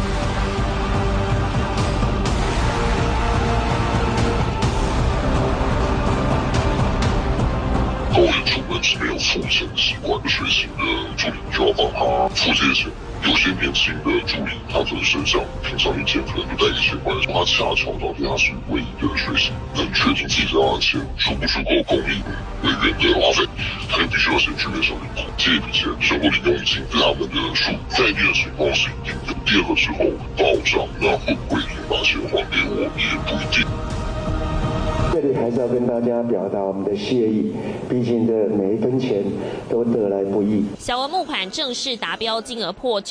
Speaker 20: 高研出门是没有促成习惯的随行的助理，就要帮他付这些钱。有些年轻的助理，他可能身上平常1件可能就带1000块，他恰巧到底他是唯一的随行，能确定自己这样的钱足不足够供应人员的花费，他就必须要先去面上领款。这笔钱生活零用金对他们的数在你的情况是一定的，第二个之后报账，那会不会把钱还给我也不一定。
Speaker 21: 这里还是要跟大家表达我们的谢意，毕竟这每一分钱都得来不易。
Speaker 22: 小额募款正式达标，金额破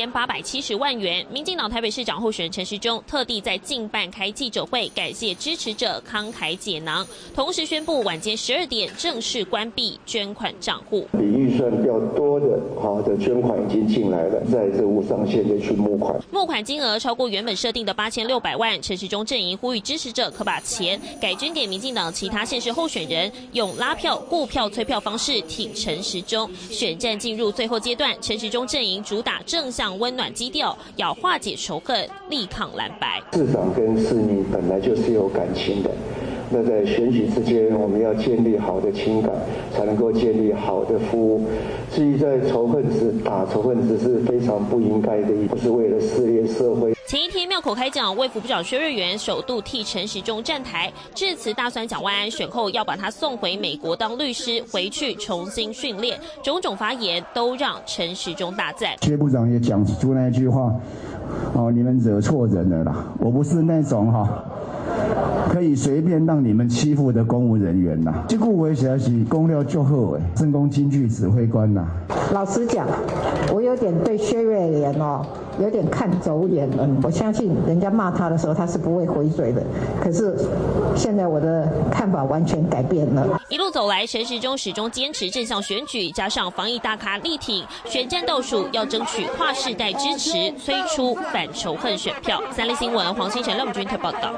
Speaker 22: 9870万元。民进党台北市长候选人陈时中特地在近办开记者会，感谢支持者慷慨解囊，同时宣布晚间12点正式关闭捐款账户。
Speaker 21: 比预算较多的捐款已经进来了，在这无上限的去募款。
Speaker 22: 募款金额超过原本设定的8600万，陈时中阵营呼吁支持者可把钱改捐给民进党其他县市候选人，用拉票、顾票、催票方式挺陈时中。选战进入最后阶段，陈时中阵营主打正向温暖基调，要化解仇恨，力抗蓝白。
Speaker 21: 市长跟市民本来就是有感情的，那在选举之间，我们要建立好的情感，才能够建立好的服务。至于在仇恨值打仇恨值是非常不应该的，不是为了撕裂社会。
Speaker 22: 前一天庙口开讲，卫福部长薛瑞元首度替陈时中站台，致辞大酸蒋万安选后要把他送回美国当律师，回去重新训练，种种发言都让陈时中大赞。
Speaker 23: 薛部长也讲出那句话，你们惹错人了啦，我不是那种可以随便让你们欺负的公务人员呐。这个我想是公料就好诶，政工京剧指挥官呐。
Speaker 24: 老实讲，我有点对薛瑞元有点看走眼了。我相信人家骂他的时候，他是不会回嘴的。可是现在我的看法完全改变了。
Speaker 22: 一路走来，陈时中始终坚持正向选举，加上防疫大咖力挺，选战倒数要争取跨世代支持，催出反仇恨选票。三立新闻黄新成、廖美君特报道。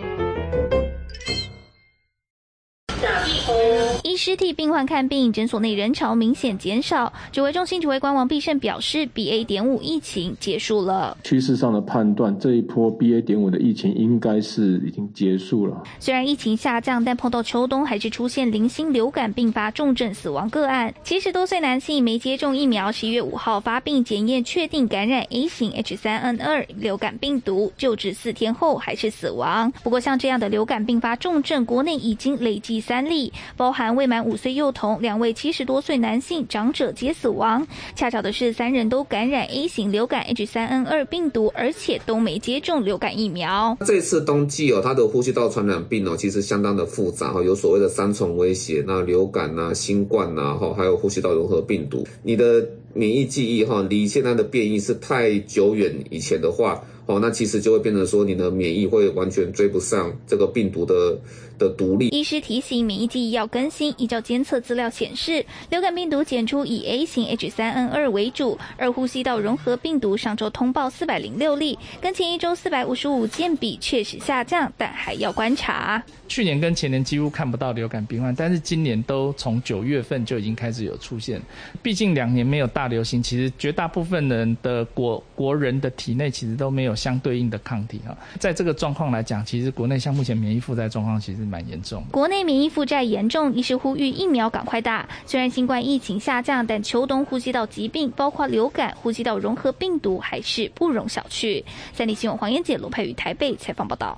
Speaker 25: 医师替病患看病，诊所内人潮明显减少。指挥中心指挥官王必胜表示 ，BA.5 疫情结束了。
Speaker 26: 趋势上的判断，这一波 BA.5 的疫情应该是已经结束了。
Speaker 25: 虽然疫情下降，但碰到秋冬还是出现零星流感并发重症死亡个案。70多岁男性没接种疫苗，11月5号发病检验确定感染 A 型 H3N2 流感病毒，就职4天后还是死亡。不过像这样的流感并发重症，国内已经累计3例，包含卫未满5岁幼童，2位70多岁男性长者皆死亡。恰巧的是，3人都感染 A 型流感 H3N2 病毒，而且都没接种流感疫苗。
Speaker 1: 这次冬季它的呼吸道传染病其实相当的复杂有所谓的3重威胁，那流感新冠还有呼吸道融合病毒，你的免疫记忆离现在的变异是太久远以前的话，那其实就会变成说你的免疫会完全追不上这个病毒的毒力。
Speaker 25: 医师提醒，免疫记忆要更新。依照监测资料显示，流感病毒检出以 A 型 H3N2 为主，而呼吸道融合病毒上周通报406例，跟前一周455件比确实下降，但还要观察。
Speaker 2: 去年跟前年几乎看不到流感病患，但是今年都从9月份就已经开始有出现。毕竟2年没有大流行，其实绝大部分人的国人的体内其实都没有相对应的抗体在这个状况来讲，其实国内像目前免疫负债状况其实蛮严重的。
Speaker 25: 国内免疫负债严重，医师呼吁疫苗赶快打。虽然新冠疫情下降，但秋冬呼吸道疾病，包括流感、呼吸道融合病毒，还是不容小觑。3立新闻黄妍姐、罗佩瑜台北采访报道。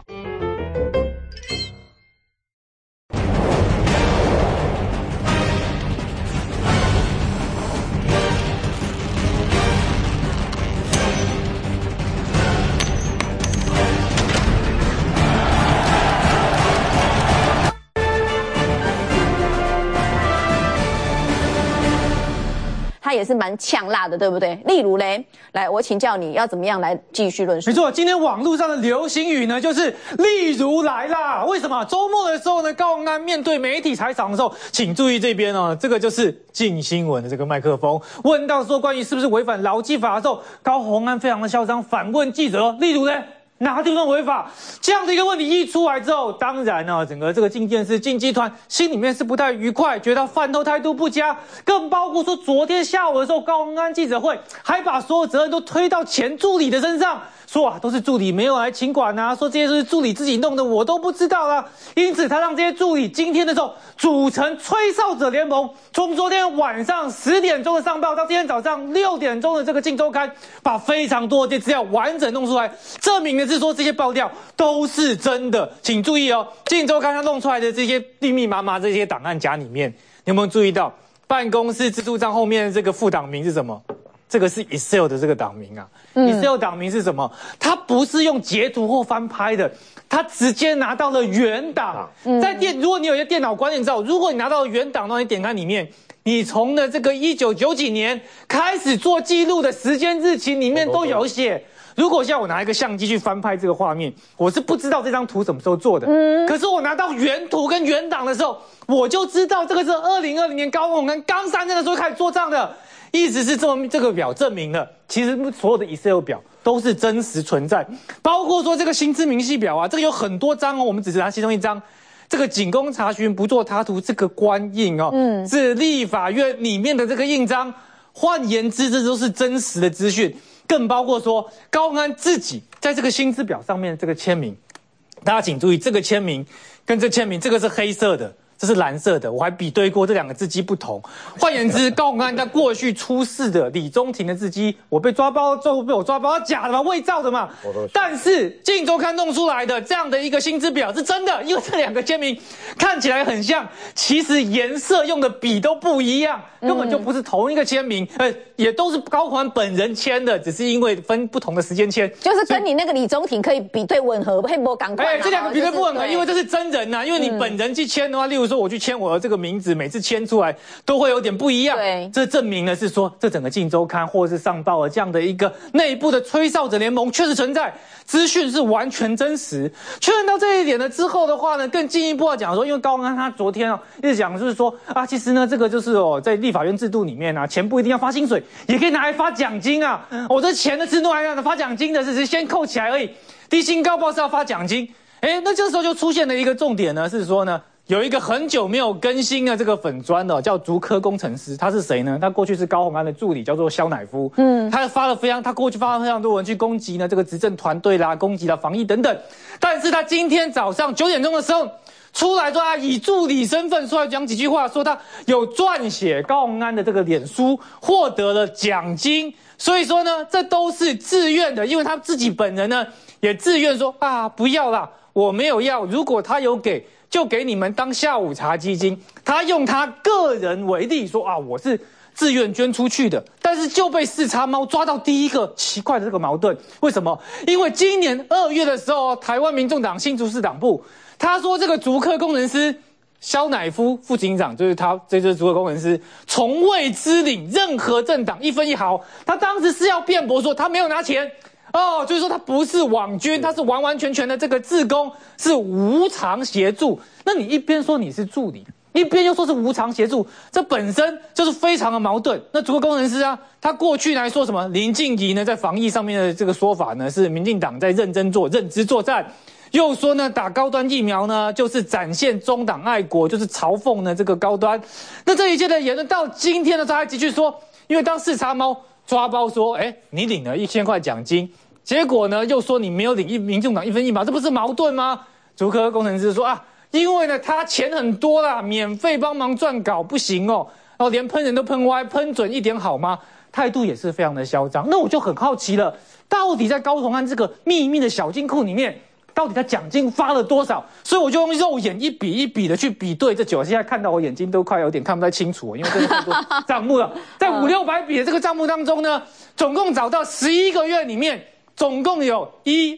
Speaker 5: 他也是蛮呛辣的，对不对？例如嘞，来，我请教你要怎么样来继续论述？
Speaker 3: 没错，今天网络上的流行语呢，就是“例如来啦”。为什么？周末的时候呢，高虹安面对媒体采访的时候，请注意这边哦，这个就是镜新闻的这个麦克风。问到说关于是不是违反劳基法的时候，高虹安非常的嚣张，反问记者：“例如嘞？”哪个地方违法？这样的一个问题一出来之后，当然呢，整个这个镜电视镜集团心里面是不太愉快，觉得饭后态度不佳，更包括说昨天下午的时候，高虹安记者会还把所有责任都推到前助理的身上，说都是助理没有来请管说这些都是助理自己弄的，我都不知道啦。因此他让这些助理今天的时候组成吹哨者联盟，从昨天晚上10点钟的上报到今天早上6点钟的这个镜周刊，把非常多的资料完整弄出来，证明的是说这些爆料都是真的。请注意哦，镜周刊他弄出来的这些密密麻麻这些档案夹里面，你有没有注意到办公室自助账后面的这个副档名是什么？这个是 Excel 的这个档名Excel 档名是什么？它不是用截图或翻拍的，它直接拿到了原档。如果你有一些电脑观念知道，如果你拿到了原档，你点开里面，你从的这个1990几年开始做记录的时间日期里面都有写。如果像我拿一个相机去翻拍这个画面，我是不知道这张图什么时候做的。可是我拿到原图跟原档的时候，我就知道这个是2020年高虹安刚上任的时候开始做账的。意思是这个表证明了，其实所有的 Excel 表都是真实存在，包括说这个薪资明细表这个有很多张我们只拿其中一张。这个仅供查询不做他图，这个官印是立法院里面的这个印章。换言之，这都是真实的资讯，更包括说高虹安自己在这个薪资表上面的这个签名。大家请注意，这个签名跟这签名，这个是黑色的。这是蓝色的，我还比对过这2个字迹不同。换言之，高虹安在过去出示的李宗廷的字迹，我被抓包之后被我抓包，假的嘛，伪造的嘛。但是镜周刊弄出来的这样的一个薪资表是真的，因为这2个签名看起来很像，其实颜色用的笔都不一样，根本就不是同一个签名，也都是高虹安本人签的，只是因为分不同的时间签，
Speaker 5: 就是跟你那个李宗廷可以比对吻合，黑波赶快。
Speaker 3: 这2个比对不吻合，因为这是真人因为你本人去签的话，例如说我去签我的这个名字，每次签出来都会有点不一样。对，这证明的是说，这整个镜周刊或是上报的这样的一个内部的吹哨者联盟确实存在，资讯是完全真实。确认到这一点了之后的话呢，更进一步要讲说，因为高虹安他昨天一直讲就是说其实呢这个就是在立法院制度里面钱不一定要发薪水，也可以拿来发奖金我这钱的制度来发奖金的只是先扣起来而已，低薪高报是要发奖金。那这时候就出现了一个重点呢，是说呢。有一个很久没有更新的这个粉专叫竹科工程师，他是谁呢？他过去是高虹安的助理，叫做肖乃夫。他过去发了非常多文去攻击呢这个执政团队啦，攻击了防疫等等。但是他今天早上9点钟的时候出来说以助理身份出来讲几句话，说他有撰写高虹安的这个脸书，获得了奖金。所以说呢，这都是自愿的，因为他自己本人呢也自愿说不要啦。 我没有要，如果他有给，就给你们当下午茶基金。他用他个人为例说啊，我是自愿捐出去的，但是就被四叉猫抓到第一个奇怪的这个矛盾。为什么？因为今年2月的时候，台湾民众党新竹市党部他说这个竹科工程师肖乃夫副警长，就是他，这就是竹科工程师，从未支领任何政党1分1毫。他当时是要辩驳说他没有拿钱。就是说他不是网军，他是完完全全的这个志工，是无偿协助。那你一边说你是助理，一边又说是无偿协助，这本身就是非常的矛盾。那竹科工程师啊，他过去来说什么林静怡呢，在防疫上面的这个说法呢，是民进党在认知作战。又说呢，打高端疫苗呢，就是展现中党爱国，就是嘲讽呢这个高端。那这一切的言论到今天呢，他还继续说，因为当四叉猫抓包说，你领了1000块奖金。结果呢，又说你没有领民众党1分1毛，这不是矛盾吗？竹科工程师说啊，因为呢他钱很多啦，免费帮忙撰稿不行哦，然后连喷人都喷歪，喷准一点好吗？态度也是非常的嚣张。那我就很好奇了，到底在高虹安这个秘密的小金库里面，到底他奖金发了多少？所以我就用肉眼一笔一笔的去比对这9，现在看到我眼睛都快有点看不太清楚，因为真的太多账目了。在500-600笔的这个账目当中呢，总共找到11个月里面。总共有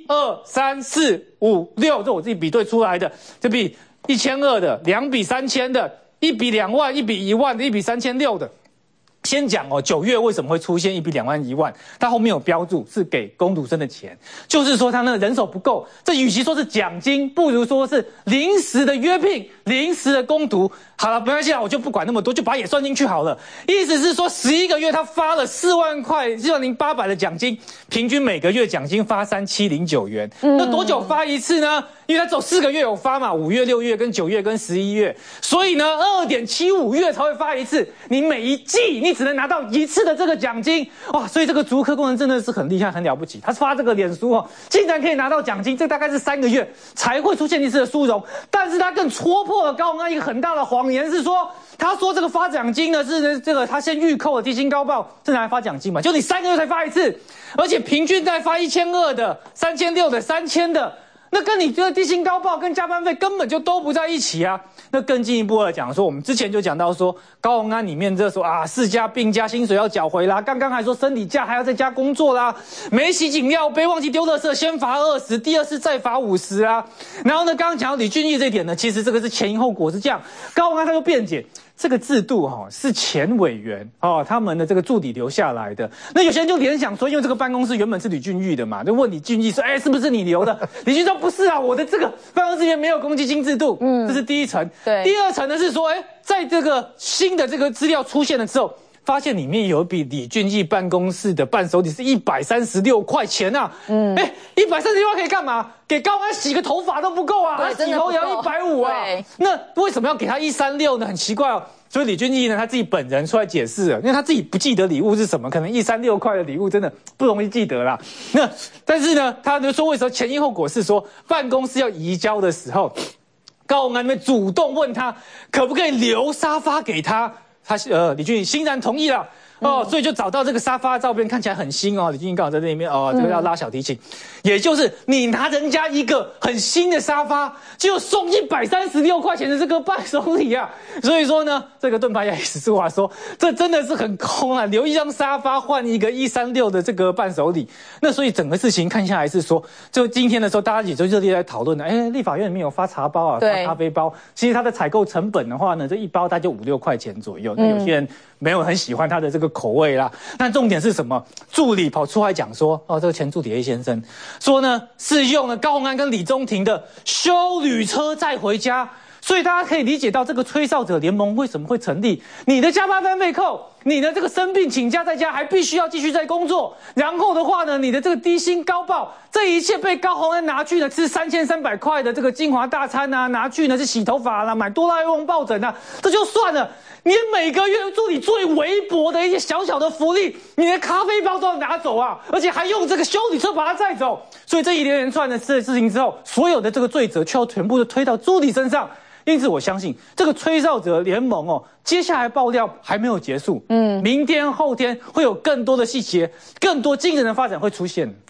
Speaker 3: 1、2、3、4、5、6，这我自己比对出来的，这笔1200的，2笔3000的，1笔2万，1笔1万的，1笔3600的。先讲9月为什么会出现1笔2万1万，他后面有标注是给工读生的钱，就是说他那个人手不够，这与其说是奖金，不如说是临时的约聘、临时的工读。好了，没关系啦，我就不管那么多，就把也算进去好了。意思是说11个月他发了4万块40800的奖金，平均每个月奖金发3709元。那多久发一次呢？因为他只有4个月有发嘛，5月、6月跟9月跟11月，所以呢2.75月才会发一次。你每一季你只能拿到1次的这个奖金，哇！所以这个竹科工程真的是很厉害，很了不起。他发这个脸书竟然可以拿到奖金，这大概是3个月才会出现一次的殊荣。但是他更戳破了高虹安一个很大的谎言，是说他说这个发奖金呢是这个他先预扣了低薪高报，是拿来发奖金嘛？就你3个月才发一次，而且平均在发1200的、3600的、3000的。那跟你这个低薪高报跟加班费根本就都不在一起啊！那更进一步的讲说，我们之前就讲到说，高虹安里面这说啊，4家病假薪水要缴回啦，刚刚还说生理假还要在家工作啦，没洗饮料杯忘记丢垃圾，先罚20，第2次再罚50啊。然后呢，刚刚讲到李俊毅这一点呢，其实这个是前因后果是这样，高虹安他就辩解。这个制度是前委员他们的这个助理留下来的。那有些人就联想说，因为这个办公室原本是吕俊毅的嘛，就问李俊毅说，是不是你留的？李俊毅说不是啊，我的这个办公室里面没有公积金制度。这是第一层。对，第二层呢是说，在这个新的这个资料出现了之后，发现里面有一笔李俊毅办公室的伴手礼是136块钱啊！136块可以干嘛？给高虹安洗个头发都不够啊！他洗头也要150啊！那为什么要给他136呢？很奇怪哦。所以李俊毅呢，他自己本人出来解释了，因为他自己不记得礼物是什么，可能136块的礼物真的不容易记得啦。但是呢，他就说为什么前因后果是说，办公室要移交的时候，高虹安那边主动问他可不可以留沙发给他。李俊毅欣然同意了所以就找到这个沙发照片，看起来很新李俊毅刚好在那边这个要拉小提琴，也就是你拿人家一个很新的沙发，就送136块钱的这个伴手礼啊！所以说呢，这个盾牌也史书华说，这真的是很空啊，留一张沙发换一个136的这个伴手礼。那所以整个事情看下来是说，就今天的时候，大家也就热烈在讨论了，立法院里面有发茶包啊，发咖啡包，其实它的采购成本的话呢，这一包大概就5-6块钱左右。那有些人没有很喜欢它的这个口味啦，但重点是什么？助理跑出来讲说，这个前助理 A 先生说呢，是用了高虹安跟李宗廷的休旅车载回家，所以大家可以理解到这个吹哨者联盟为什么会成立。你的加班费被扣，你的这个生病请假在家还必须要继续在工作，然后的话呢，你的这个低薪高报，这一切被高虹安拿去呢吃3300块的这个精华大餐啊，拿去呢是洗头发啦，买哆啦 A 梦抱枕啊，这就算了。你每个月助理最微薄的一些小小的福利，你的咖啡包都要拿走啊，而且还用这个休旅车把它载走。所以这一连串的事情之后，所有的这个罪责却要全部都推到助理身上。因此我相信这个吹哨者联盟接下来爆料还没有结束，明天后天会有更多的细节，更多惊人的发展会出现。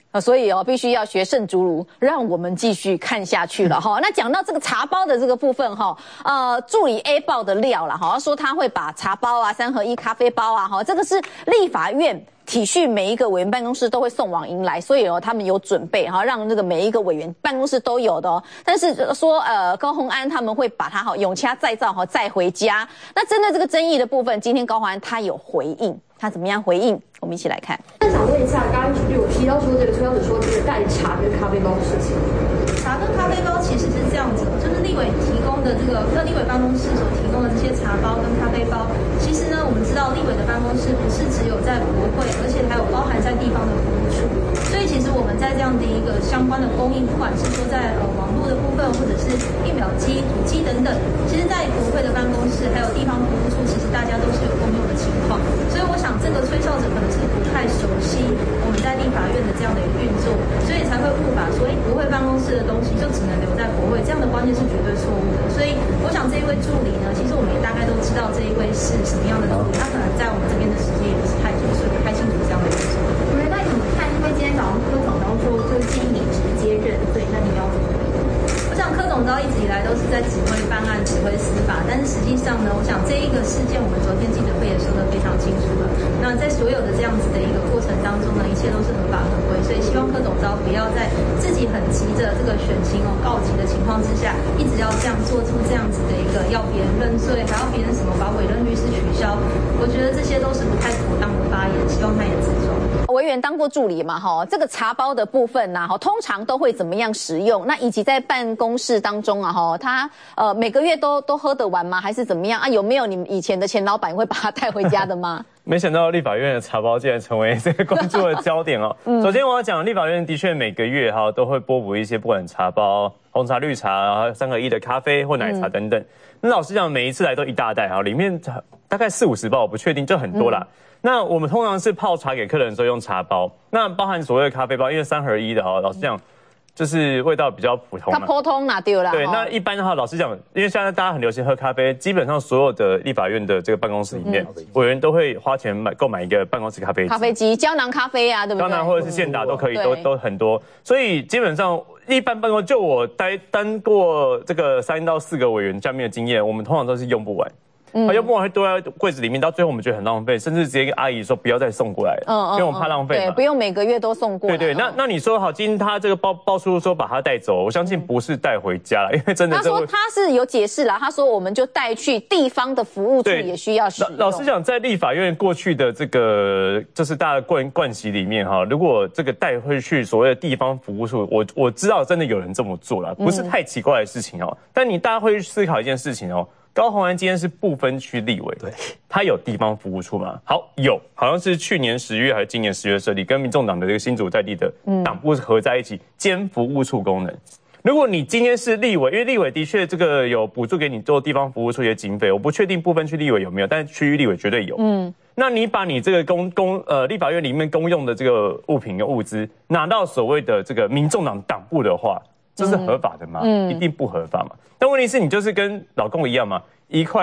Speaker 5: 所以必须要学圣竹如，让我们继续看下去了哈。那讲到这个茶包的这个部分哈，助理 A 报的料啦，哈，说他会把茶包啊、3合1咖啡包啊，哈，这个是立法院体恤每一个委员办公室都会送往迎来，所以他们有准备哈，让这个每一个委员办公室都有的哦。但是说高虹安他们会把它永掐再造再回家。那针对这个争议的部分，今天高虹安他有回应，他怎么样回应？我们一起来看。
Speaker 4: 那想问一下，刚刚有提到说这个崔小姐说这个带茶跟咖啡包的事情。
Speaker 7: 茶跟咖啡包其实是这样子，就是立委提供的这个各立委办公室所提供的这些茶包跟咖啡包，其实呢，我们知道立委的办公室不是只有在国会，而且还有包含在地方的服务处。所以其实我们在这样的一个相关的供应，不管是说在网络的部分，或者是疫苗机、土机等等，其实在国会的办公室还有地方服务处，其实大家都是有共用的情况。所以我想这个崔少者可能是不太熟悉我们在立法院的这样的一个运作，所以才会误把说国会办公室的东西就只能留在国会，这样的观念是绝对错误的。所以我想这一位助理呢，其实我们也大概都知道这一位是什么样的助理，他可能在我们这边的时间也不是太久，所以不太清楚这样的运作。
Speaker 4: 那你怎么看？因为今天早上柯总召说就是建议你直接认罪，那你要怎么回应？
Speaker 7: 我想柯总召一直以来都是在指挥办案、指挥司法，但是实际上呢，我想这一个事件，我们昨天记者会也说得非常清楚了。那在所有的这样子的一个过程当中呢，一切都是合法合规，所以希望柯总召不要在自己很急着这个选情告急的情况之下，一直要这样做出这样子的一个要别人认罪，还要别人什么把委任律师取消，我觉得这些都是不太妥当的发言，希望他也自重。
Speaker 5: 委员当过助理嘛，哈，这个茶包的部分呐，通常都会怎么样使用？那以及在办公室当中啊，哈，他每个月都喝得完吗？还是怎么样啊？有没有你们以前的前老板会把他带回家的吗？
Speaker 9: 没想到立法院的茶包竟然成为这个关注的焦点哦。首先我要讲，立法院的确每个月都会拨补一些，不管茶包、红茶、绿茶，然后3合1的咖啡或奶茶等等。那老实讲，每一次来都一大袋里面大概40-50包，我不确定，就很多啦。那我们通常是泡茶给客人的时候用茶包，那包含所谓的咖啡包，因为3合1的老实讲，就是味道比较普通。
Speaker 5: 它普通啦，对啦。
Speaker 9: 对，那一般的话，老实讲，因为现在大家很流行喝咖啡，基本上所有的立法院的这个办公室里面，委员都会花钱购买一个办公室咖啡机。
Speaker 5: 咖啡机，胶囊咖啡啊，对不对？
Speaker 9: 胶囊或者是现打都可以，都很多。所以基本上一般办公，就我当过这个3到4个委员下面的经验，我们通常都是用不完。用不完会丢在柜子里面，到最后我们觉得很浪费，甚至直接跟阿姨说不要再送过来了，因为我们怕浪费嘛。
Speaker 5: 对，不用每个月都送过来。
Speaker 9: 对，那你说好，今天他这个包出说把他带走，我相信不是带回家了，因为真的。
Speaker 5: 他说他是有解释啦，他说我们就带去地方的服务处也需要使用。
Speaker 9: 老实讲，在立法院过去的这个就是大家惯习里面如果这个带回去所谓的地方服务处，我知道真的有人这么做了，不是太奇怪的事情但大家会去思考一件事情高虹安今天是不分区立委，对，他有地方服务处吗？好像是去年10月还是今年10月设立，跟民众党的这个新竹在地的党部合在一起兼服务处功能。如果你今天是立委，因为立委的确这个有补助给你做地方服务处的经费，我不确定不分区立委有没有，但是区域立委绝对有。那你把你这个立法院里面公用的这个物品跟物资拿到所谓的这个民众党党部的话，这是合法的吗？一定不合法嘛。但问题是你就是跟老公一样嘛，一条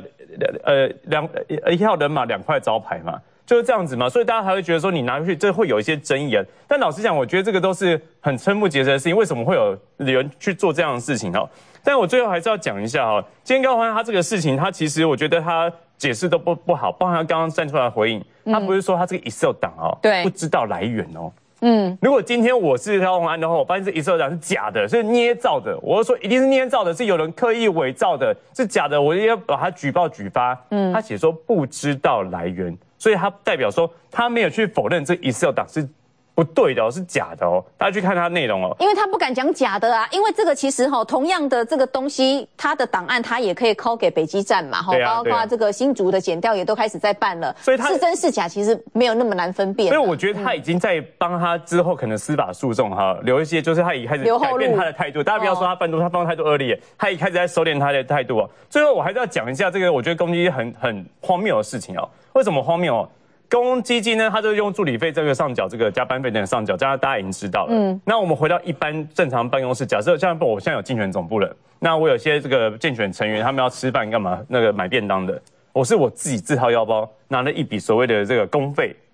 Speaker 9: 人马2块招牌嘛，就是这样子嘛，所以大家还会觉得说你拿回去这会有一些争议啊。但老实讲，我觉得这个都是很瞠目结舌的事情，为什么会有人去做这样的事情但我最后还是要讲一下今天高虹安他这个事情，他其实我觉得他解释都不好，包含他刚刚站出来回应，他不是说他这个 Excel 档不知道来源如果今天我是高虹安的话，我发现这 Excel 档是假的，是捏造的，我就说一定是捏造的，是有人刻意伪造的，是假的，我要把他举发。他写说不知道来源，所以他代表说他没有去否认这 Excel 档是不对的是假的大家去看它内容
Speaker 5: 因为他不敢讲假的啊，因为这个其实同样的这个东西，它的档案它也可以call给北基站嘛包括这个新竹的检调也都开始在办了，所以是真是假其实没有那么难分辨。
Speaker 9: 所以我觉得他已经在帮他之后可能司法诉讼留一些，就是他已开始改变他的态度。大家不要说他愤怒，他态度恶劣，他一开始在收敛他的态度最后我还是要讲一下这个我觉得公积金很荒谬的事情为什么荒谬公积金呢，它就用助理费这个上缴，这个加班费等上缴，这样大家已经知道了。那我们回到一般正常办公室，假设像我现在有竞选总部了，那我有些这个竞选成员，他们要吃饭干嘛？那个买便当的，我是我自己自掏腰包拿了一笔所谓的这个公费，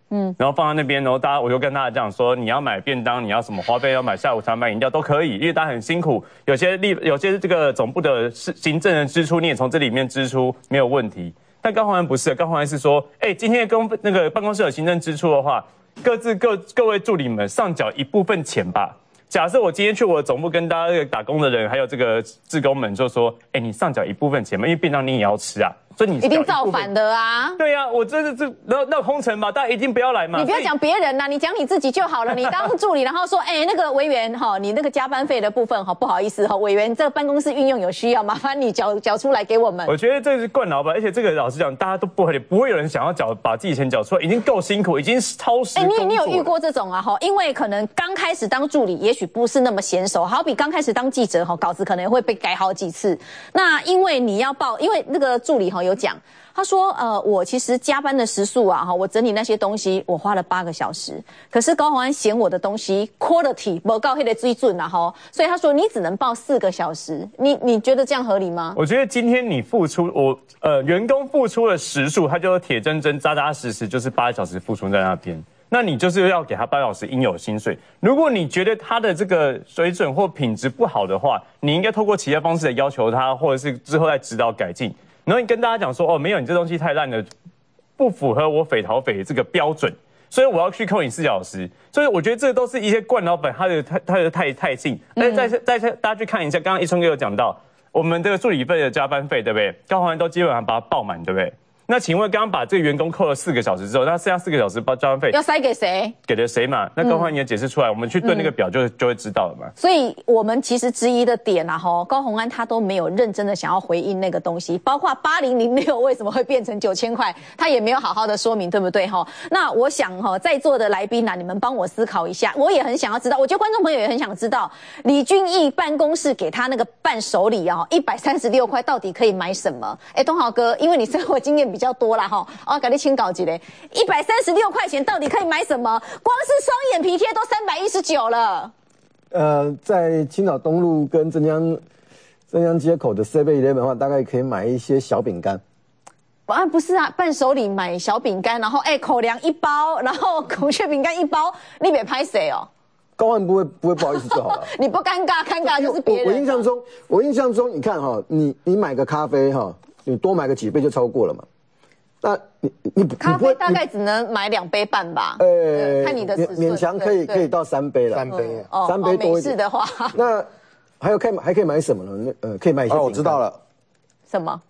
Speaker 9: 然后放在那边，然后我就跟大家讲说，你要买便当，你要什么花费，要买下午茶、买饮料都可以，因为大家很辛苦，有些这个总部的行政的支出，你也从这里面支出没有问题。但高虹安不是，高虹安是说，今天那个办公室有行政支出的话，各位助理们上缴一部分钱吧。假设我今天去我的总部跟大家打工的人，还有这个志工们就说，你上缴一部分钱嘛，因为便当你也要吃啊。所以你
Speaker 5: 一定造反的啊！
Speaker 9: 对呀，我那空城嘛，大家一定不要来嘛。
Speaker 5: 你不要讲别人啦，你讲你自己就好了。你当助理，然后说，那个委员哈，你那个加班费的部分哈，不好意思哈，委员这个办公室运用有需要，麻烦你缴出来给我们。
Speaker 9: 我觉得这是惯老板，而且这个老实讲，大家都不会有人想要把自己钱缴出来，已经够辛苦，已经超时工作了。
Speaker 5: 你有遇过这种啊？哈，因为可能刚开始当助理，也许不是那么娴熟，好比刚开始当记者哈，稿子可能会被改好几次。那因为你要因为那个助理哈有讲。他说，我其实加班的时数啊，我整理那些东西，我花了8个小时。可是高虹安嫌我的东西 quality 不够，黑的水准啊，所以他说你只能报4个小时。你觉得这样合理吗？
Speaker 9: 我觉得今天你员工付出的时数，他就铁铮铮、扎扎实实，就是8小时付出在那边。那你就是要给他8小时应有薪水。如果你觉得他的这个水准或品质不好的话，你应该透过其他方式来要求他，或者是之后再指导改进。然后你跟大家讲说，没有，你这东西太烂了，不符合我匪逃匪这个标准，所以我要去扣你4小时。所以我觉得这都是一些惯老板他的太性。但是大家去看一下，刚刚一春哥有讲到我们这个助理费的加班费，对不对？高虹安都基本上把它报满，对不对？那请问刚刚把这个员工扣了4个小时之后，那剩下4个小时加班费
Speaker 5: 要塞给谁？
Speaker 9: 给了谁嘛？那高虹安你也解释出来，我们去对那个表就会知道了嘛。
Speaker 5: 所以我们其实质疑的点啊，高虹安他都没有认真的想要回应那个东西，包括8006为什么会变成9000块，他也没有好好的说明，对不对？那我想在座的来宾啊，你们帮我思考一下，我也很想要知道，我觉得观众朋友也很想知道，李俊毅办公室给他那个伴手礼啊，136块到底可以买什么？东豪哥，因为你生活经验比较多啦给你请搞几嘞，136块钱到底可以买什么？光是双眼皮贴都319了。
Speaker 10: 在青岛东路跟镇江街口的 7-11 的话，大概可以买一些小饼干。
Speaker 5: 不是啊，伴手礼买小饼干，然后口粮1包，然后孔雀饼干1包，你别拍谁哦？
Speaker 10: 高虹安不会不好意思就好了。
Speaker 5: 你不尴尬，尴尬就是别人。
Speaker 10: 我印象中，你看你买个咖啡你多买个几杯就超过了嘛。那你
Speaker 5: 咖啡大概只能买2杯半吧？看你的尺寸，
Speaker 10: 勉强可以到3杯了。3杯，3杯多一点。
Speaker 5: 美式的话，
Speaker 10: 那还可以买什么呢？可以买一些。
Speaker 8: 我知道了。
Speaker 5: 什么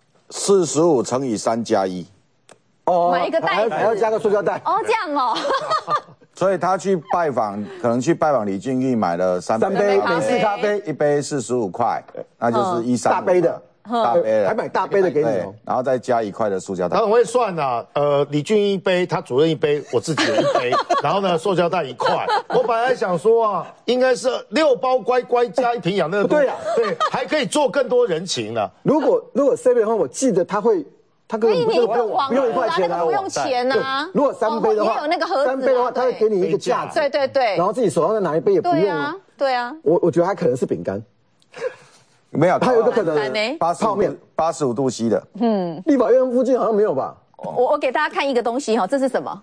Speaker 10: ？45乘以3+1。
Speaker 5: 买一个袋子，
Speaker 10: 还要加个塑胶袋。
Speaker 5: 这样哦。
Speaker 8: 所以他可能去拜访李俊毅，买了3
Speaker 10: 杯美式咖啡
Speaker 8: ，1杯45块，那就是135
Speaker 10: 大杯的。
Speaker 8: 大杯的，
Speaker 10: 还买大杯的给你
Speaker 8: 然后再加1块的塑胶袋。
Speaker 6: 他很会算啊，李俊1杯，他主任1杯，我自己1杯，然后呢，塑胶袋1块。我本来想说啊，应该是6包乖乖加1瓶养乐多。
Speaker 10: 对啊，
Speaker 6: 对，还可以做更多人情呢。
Speaker 10: 如果 7 的话，我记得他根本不用1块钱
Speaker 5: 啊，不用钱啊。
Speaker 10: 如果3杯的话，
Speaker 5: 也有那个盒子，3
Speaker 10: 杯的话，他会给你一个架子。
Speaker 5: 对。
Speaker 10: 然后自己手上再拿1杯也不用啊。
Speaker 5: 对啊。
Speaker 10: 我觉得他可能是饼干。
Speaker 8: 没有，
Speaker 10: 它有一个可能
Speaker 8: 泡面85度 C 的。
Speaker 10: 立法院附近好像没有吧？
Speaker 5: 我给大家看一个东西这是什么？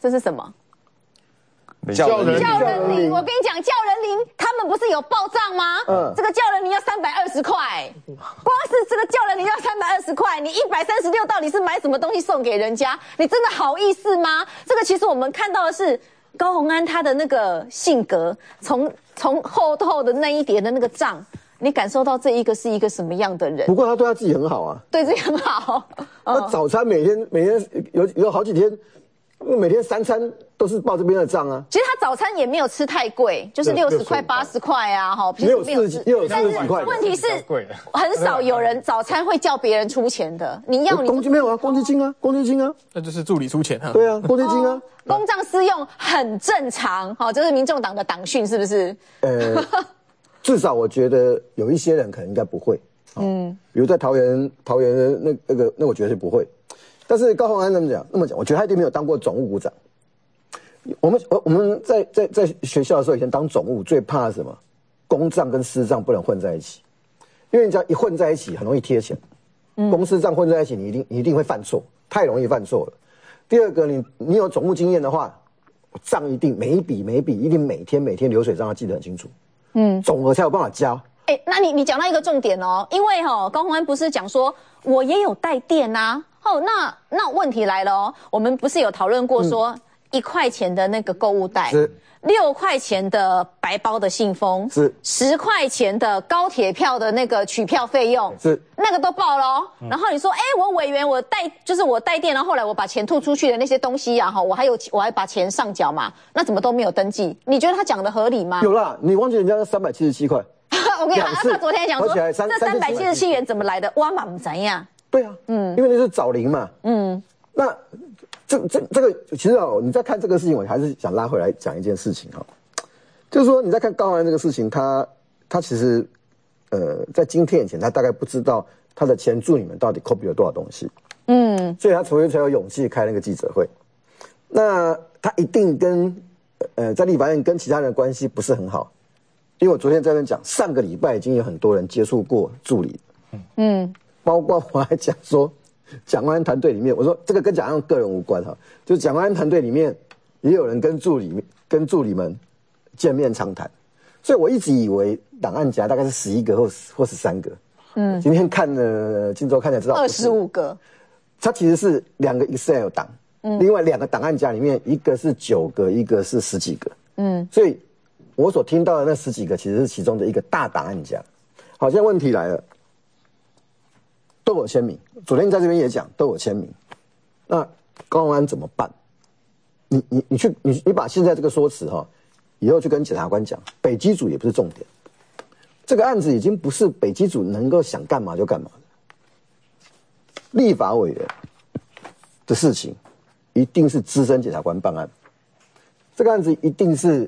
Speaker 10: 叫人
Speaker 5: 铃。我跟你讲，叫人铃，他们不是有报账吗？这个叫人铃要320块，光是这个叫人铃要320块，你136到底是买什么东西送给人家？你真的好意思吗？这个其实我们看到的是高虹安他的那个性格，从厚的那一叠的那个账。你感受到这一个是一个什么样的人？
Speaker 10: 不过他对他自己很好啊，
Speaker 5: 对自己很好。
Speaker 10: 他早餐每天有好几天，每天3餐都是报这边的账啊。
Speaker 5: 其实他早餐也没有吃太贵，就是60块、80块啊，
Speaker 10: 也有40几块。
Speaker 5: 问题是很少有人早餐会叫别人出钱的。你
Speaker 10: 公积没有啊？公积金啊，
Speaker 3: 那就是助理出钱啊。
Speaker 10: 对啊，公积金啊。
Speaker 5: 公账私用很正常，这是民众党的党训，是不是？
Speaker 10: 至少我觉得有一些人可能应该不会，比如在桃园那我觉得是不会，但是高虹安那么讲，我觉得他一定没有当过总务股长。我们在学校的时候，以前当总务最怕什么？公账跟私账不能混在一起，因为你只要一混在一起，很容易贴钱。公私账混在一起，你一定会犯错，太容易犯错了。第二个，你有总务经验的话， 账一定每一笔一定每天流水账要记得很清楚，总额才有办法交。
Speaker 5: 那你讲到一个重点哦，因为高虹安不是讲说我也有带电啊，那问题来了哦，我们不是有讨论过说1块钱的那个购物袋，6块钱的白包的信封，10块钱的高铁票的那个取票费用，那个都报了哦。然后你说，我委员我带电，然后后来我把钱吐出去的那些东西啊，我还把钱上缴嘛，那怎么都没有登记？你觉得他讲的合理吗？
Speaker 10: 有啦，你忘记人家那377块。
Speaker 5: 我跟你讲，他昨天讲说，这377元怎么来的？我嘛不知道。
Speaker 10: 对啊，因为那是找零嘛，那这个其实你在看这个事情，我还是想拉回来讲一件事情就是说你在看高虹安这个事情，他其实在今天以前，他大概不知道他的前助理们到底 copy 了多少东西，所以他才有勇气开那个记者会。那他一定跟在立法院跟其他人的关系不是很好。因为我昨天在那边讲，上个礼拜已经有很多人接触过助理，包括我还讲说，蒋万安团队里面，我说这个跟蒋万安个人无关就蒋万安团队里面也有人跟助理们见面长谈，所以我一直以为档案夹大概是11个或13个，今天看了《今周刊》才知道
Speaker 5: 25个，
Speaker 10: 它其实是2个 Excel 档，另外2个档案夹里面一个是9个，一个是10几个，所以。我所听到的那10几个，其实是其中的一个大档案夹。好，现在问题来了，都有签名。昨天在这边也讲，都有签名。那高虹安怎么办？你把现在这个说辞以后去跟检察官讲，北基组也不是重点。这个案子已经不是北基组能够想干嘛就干嘛的。立法委员的事情，一定是资深检察官办案。这个案子一定是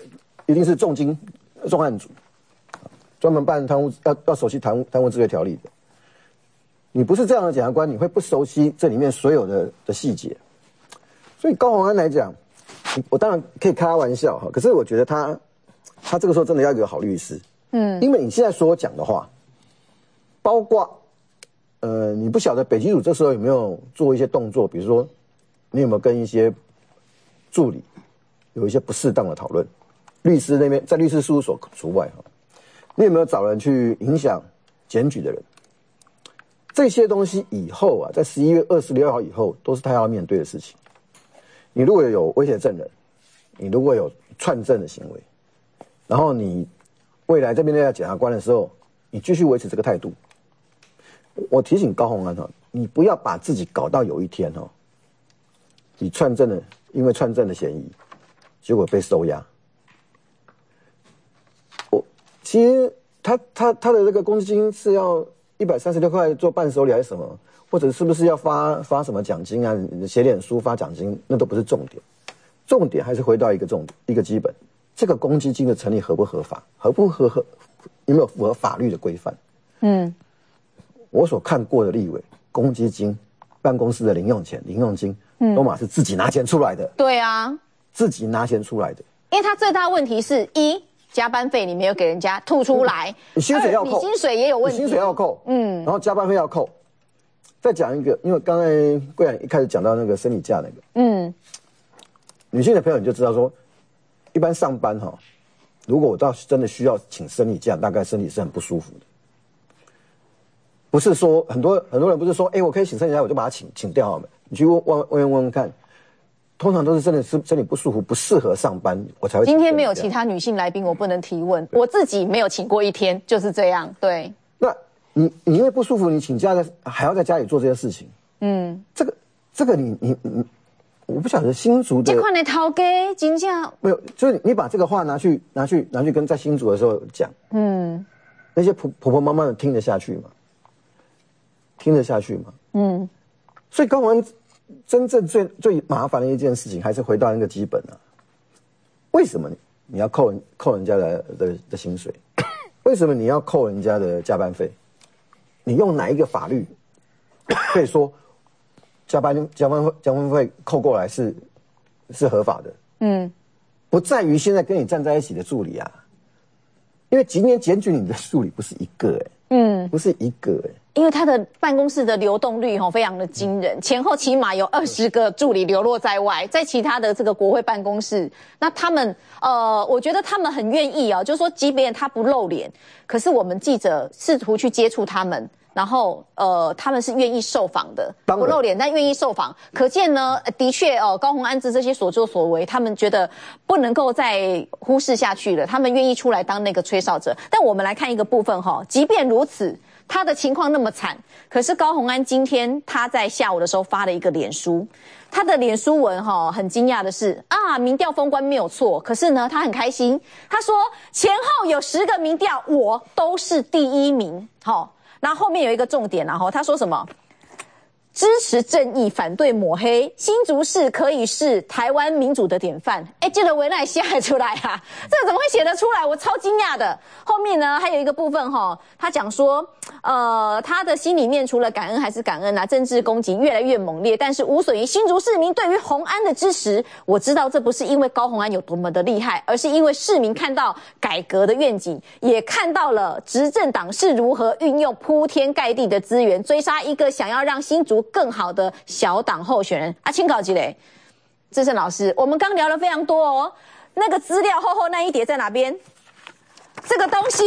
Speaker 10: 重案组，专门办贪污要熟悉贪污治罪条例的。你不是这样的检察官，你会不熟悉这里面所有的细节。所以高虹安来讲，我当然可以开他玩笑可是我觉得他这个时候真的要有个好律师，因为你现在所讲的话，包括你不晓得北基组这时候有没有做一些动作，比如说你有没有跟一些助理有一些不适当的讨论。律师那边在律师事务所除外你有没有找人去影响检举的人？这些东西以后在11月26号以后都是他要面对的事情。你如果有威胁证人，你如果有串证的行为，然后你未来在面对检察官的时候，你继续维持这个态度。我提醒高虹安你不要把自己搞到有一天你因为串证的嫌疑，结果被收押。其实他的这个公积金是要136块做伴手礼还是什么，或者是不是要发什么奖金啊？写脸书发奖金，那都不是重点，重点还是回到一个基本，这个公积金的成立合不合法，有没有符合法律的规范？我所看过的立委公积金办公室的零用金，都嘛是自己拿钱出来的。
Speaker 5: 对啊，
Speaker 10: 自己拿钱出来的，
Speaker 5: 因为他最大的问题是加班费你没有给人家吐出来，
Speaker 10: 你薪水要扣，
Speaker 5: 你薪水也有问题，
Speaker 10: 你薪水要扣，然后加班费要扣。再讲一个，因为刚才贵阳一开始讲到那个生理假那个，女性的朋友你就知道说，一般上班如果我到真的需要请生理假，大概身体是很不舒服的。不是说很多人不是说，我可以请生理假，我就把它请掉好了。你去问看。通常都是真的是身体不舒服，不适合上班，我才会。
Speaker 5: 今天没有其他女性来宾，我不能提问。我自己没有请过1天，就是这样。对。
Speaker 10: 那你因为不舒服，你请假还要在家里做这件事情。这个你，我不晓得新竹的。
Speaker 5: 这款的头家真正
Speaker 10: 没有，就是你把这个话拿去跟在新竹的时候讲。那些婆婆妈妈的听得下去吗？所以高虹安。真正最麻烦的一件事情，还是回到那个基本为什么你要扣人家的薪水？为什么你要扣人家的加班费？你用哪一个法律可以说加班费扣过来是合法的？不在于现在跟你站在一起的助理啊，因为今天检举你的助理不是一个不是一个
Speaker 5: 因为他的办公室的流动率非常的惊人，前后起码有20个助理流落在外，在其他的这个国会办公室，那他们我觉得他们很愿意就是说即便他不露脸，可是我们记者试图去接触他们。然后他们是愿意受访的，不露脸但愿意受访，可见呢，的确高虹安之这些所作所为，他们觉得不能够再忽视下去了，他们愿意出来当那个吹哨者。但我们来看一个部分即便如此，他的情况那么惨，可是高虹安今天他在下午的时候发了一个脸书，他的脸书文很惊讶的是民调封关没有错，可是呢他很开心，他说前后有10个民调我都是第1名然后后面有一个重点他说什么？支持正义，反对抹黑，新竹市可以是台湾民主的典范。这个维奈写出来啊，这个怎么会写得出来？我超惊讶的。后面呢还有一个部分他讲说，他的心里面除了感恩还是感恩政治攻击越来越猛烈，但是无损于新竹市民对于虹安的支持。我知道这不是因为高虹安有多么的厉害，而是因为市民看到改革的愿景，也看到了执政党是如何运用铺天盖地的资源追杀一个想要让新竹更好的小党候选人请教一下志胜老师，我们刚聊了非常多那个资料厚那一叠在哪边？这个东西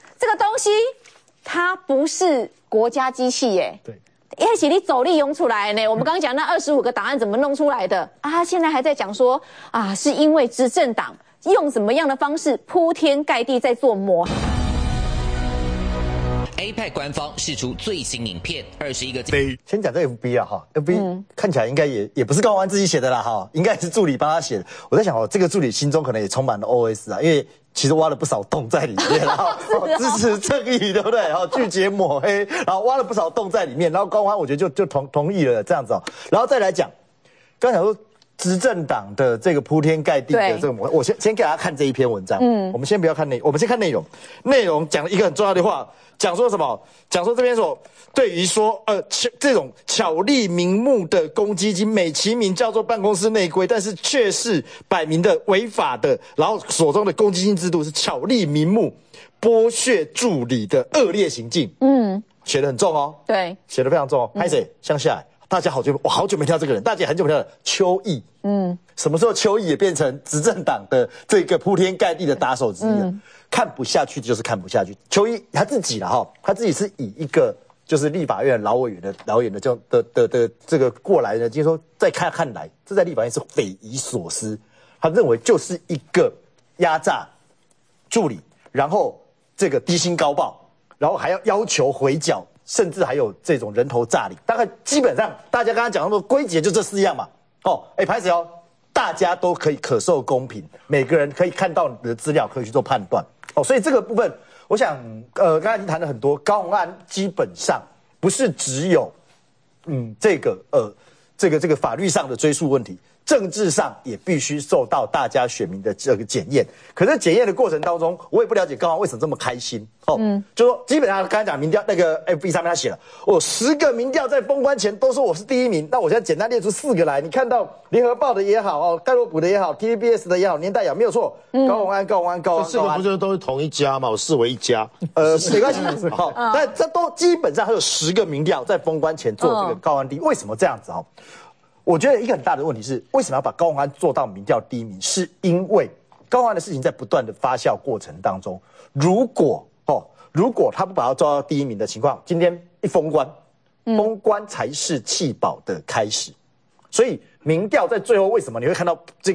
Speaker 5: 它不是国家机器对，那是你走力用出来的呢。我们刚刚讲那25个档案怎么弄出来的现在还在讲说是因为执政党用什么样的方式铺天盖地在做模。
Speaker 11: APEC 官方释出最新影片，21个
Speaker 12: 先讲这 FB FB 看起来应该也不是高虹安自己写的啦应该是助理帮他写的。我在想这个助理心中可能也充满了 OS 因为其实挖了不少洞在里面，然后支持正义，对不对？拒绝抹黑，然后挖了不少洞在里面，然后高虹安我觉得就同意了这样子然后再来讲，刚才说执政党的这个铺天盖地的这个模，我先给大家看这一篇文章。我们先不要看我们先看内容。内容讲了一个很重要的话，讲说什么？讲说这边说，对于说这种巧立名目的公积金，美其名叫做办公室内规，但是却是摆明的违法的，然后所中的公积金制度是巧立名目剥削助理的恶劣行径。写得很重对，写得非常重拍谁？乡下。大家我好久没听到这个人，大家很久没听到邱毅。什么时候邱毅也变成执政党的这个铺天盖地的打手之一了？看不下去就是看不下去。邱毅他自己他自己是以一个就是立法院老委员的这个过来人，就是说在看来，这在立法院是匪夷所思。他认为就是一个压榨助理，然后这个低薪高报，然后还要求回缴。甚至还有这种人头诈领，大概基本上大家刚刚讲的归结就这4样嘛。拍谁大家都可受公平，每个人可以看到你的资料，可以去做判断。所以这个部分，我想刚才已经谈了很多，高虹安基本上不是只有这个法律上的追诉问题。政治上也必须受到大家选民的这个检验。可是检验的过程当中，我也不了解高虹安为什么这么开心。就说基本上刚才讲民调那个 FB 上面他写了，10个民调在封关前都说我是第1名。那我现在简单列出4个来，你看到联合报的也好盖洛普的也好 TVBS 的也好年代也好，没有错。高虹安。这
Speaker 6: 4个不就都是同一家吗？我视为一家。
Speaker 12: 没关系。但这都基本上还有10个民调在封关前做这个高虹安第一。为什么这样子我觉得一个很大的问题是，为什么要把高虹安做到民调第1名？是因为高虹安的事情在不断的发酵过程当中，如果他不把他做到第1名的情况，今天一封关，封关才是弃保的开始。所以民调在最后为什么你会看到这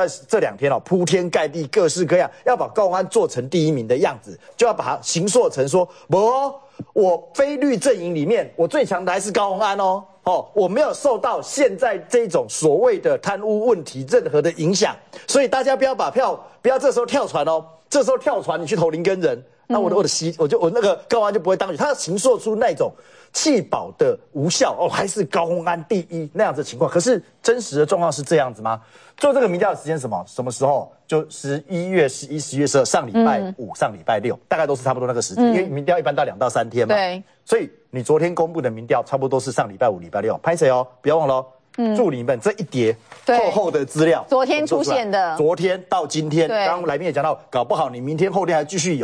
Speaker 12: 2天铺天盖地各式各样，要把高虹安做成第1名的样子，就要把它形塑成说我非绿阵营里面我最强的还是高虹安我没有受到现在这种所谓的贪污问题任何的影响，所以大家不要这时候跳船这时候跳船你去投林根人，那我那个高虹安就不会当选。他要形塑出那种弃保的无效还是高虹安第1那样子的情况。可是真实的状况是这样子吗？做这个民调的时间什么时候？就11月11、11月12，上礼拜5、上礼拜6，大概都是差不多那个时间，因为民调一般到2到3天嘛。对，所以你昨天公布的民调差不多都是上礼拜5、礼拜6。拍谁不要忘了助理们这一叠厚的资料，昨天出现的，昨天到今天，刚刚来宾也讲到，搞不好你明天后天还继续有。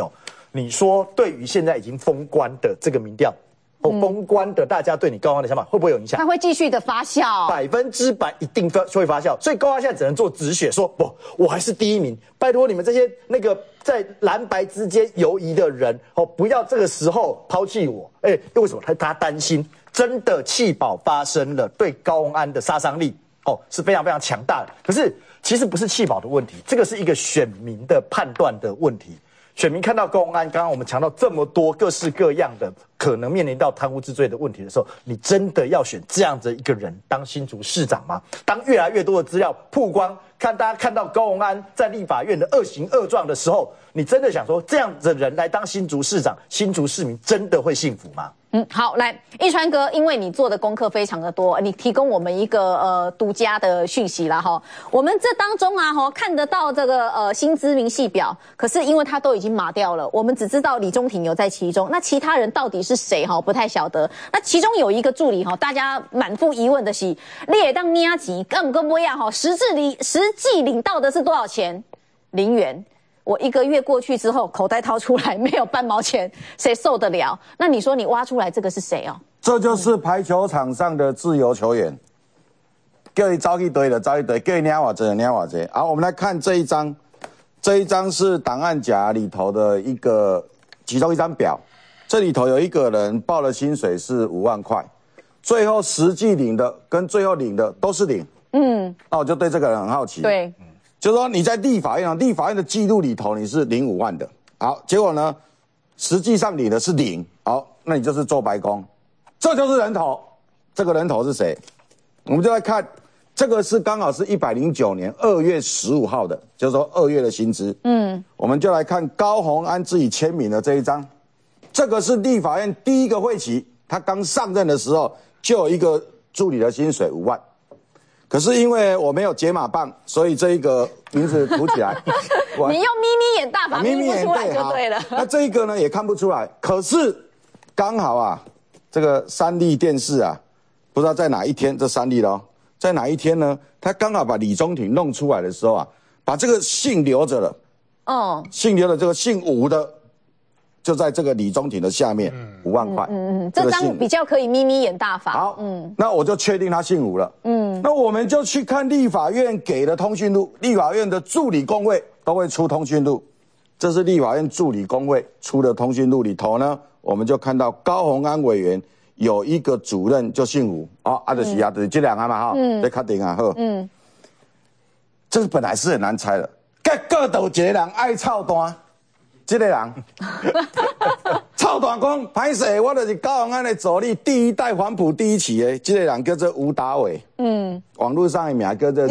Speaker 12: 你说对于现在已经封关的这个民调，封关的大家对你高虹安的想法会不会有影响？
Speaker 5: 它会继续的发酵
Speaker 12: ，100%一定会发酵。所以高虹安现在只能做止血，说不，我还是第一名。拜托你们这些那个在蓝白之间游移的人，不要这个时候抛弃我。为什么？他担心真的弃保发生了，对高虹安的杀伤力是非常非常强大的。可是其实不是弃保的问题，这个是一个选民的判断的问题。选民看到高虹安，刚刚我们强调这么多各式各样的可能面临到贪污治罪的问题的时候，你真的要选这样的一个人当新竹市长吗？当越来越多的资料曝光，大家看到高虹安在立法院的恶行恶状的时候，你真的想说这样的人来当新竹市长，新竹市民真的会幸福吗？
Speaker 5: 好，来，一川哥，因为你做的功课非常的多，你提供我们一个独家的讯息啦哈。我们这当中啊看得到这个薪资明细表，可是因为他都已经码掉了，我们只知道李中庭有在其中，那其他人到底是谁不太晓得。那其中有一个助理大家满腹疑问的是，你也当捏钱，根本不要实际领到的是多少钱？0元。我1个月过去之后，口袋掏出来没有半毛钱，谁受得了？那你说你挖出来这个是谁哦？
Speaker 8: 这就是排球场上的自由球员，叫你走去堆的走去堆，叫你捏我这捏我这。好，我们来看这一张，这一张是档案夹里头的其中一张表，这里头有一个人报的薪水是5万块，最后实际领的跟最后领的都是0。那我就对这个人很好奇。
Speaker 5: 对。
Speaker 8: 就是说你在立法院的记录里头你是领5万的，好，结果呢，实际上领的是0，好，那你就是做白工，这就是人头。这个人头是谁？我们就来看，这个是刚好是109年2月15号的，就是说2月的薪资。我们就来看高虹安自己签名的这一张，这个是立法院第一个会期，他刚上任的时候就有一个助理的薪水5万。可是因为我没有解码棒，所以这一个名字涂起来，
Speaker 5: 你用咪咪眼大法咪不出来就对了。
Speaker 8: 那这一个呢也看不出来，可是刚好啊，这个三立电视啊，不知道在哪一天，这三立的在哪一天呢？他刚好把李中庭弄出来的时候啊，把这个姓留着了，姓留的这个姓吴的。就在这个李中庭的下面，5万块。
Speaker 5: 这张比较可以咪咪眼大法。
Speaker 8: 好，那我就确定他姓吴了。那我们就去看立法院给的通讯录，立法院的助理公会都会出通讯录，这是立法院助理公会出的通讯录里头呢，我们就看到高虹安委员有一个主任就姓吴，就是这两个嘛这确定啊好。这本来是很难猜的，结果有一个人爱操蛋。这个人臭大讲歹势，我就是高虹安的助理，第一代黄埔第一期的，这个人叫做吴达伟，网络上的名叫做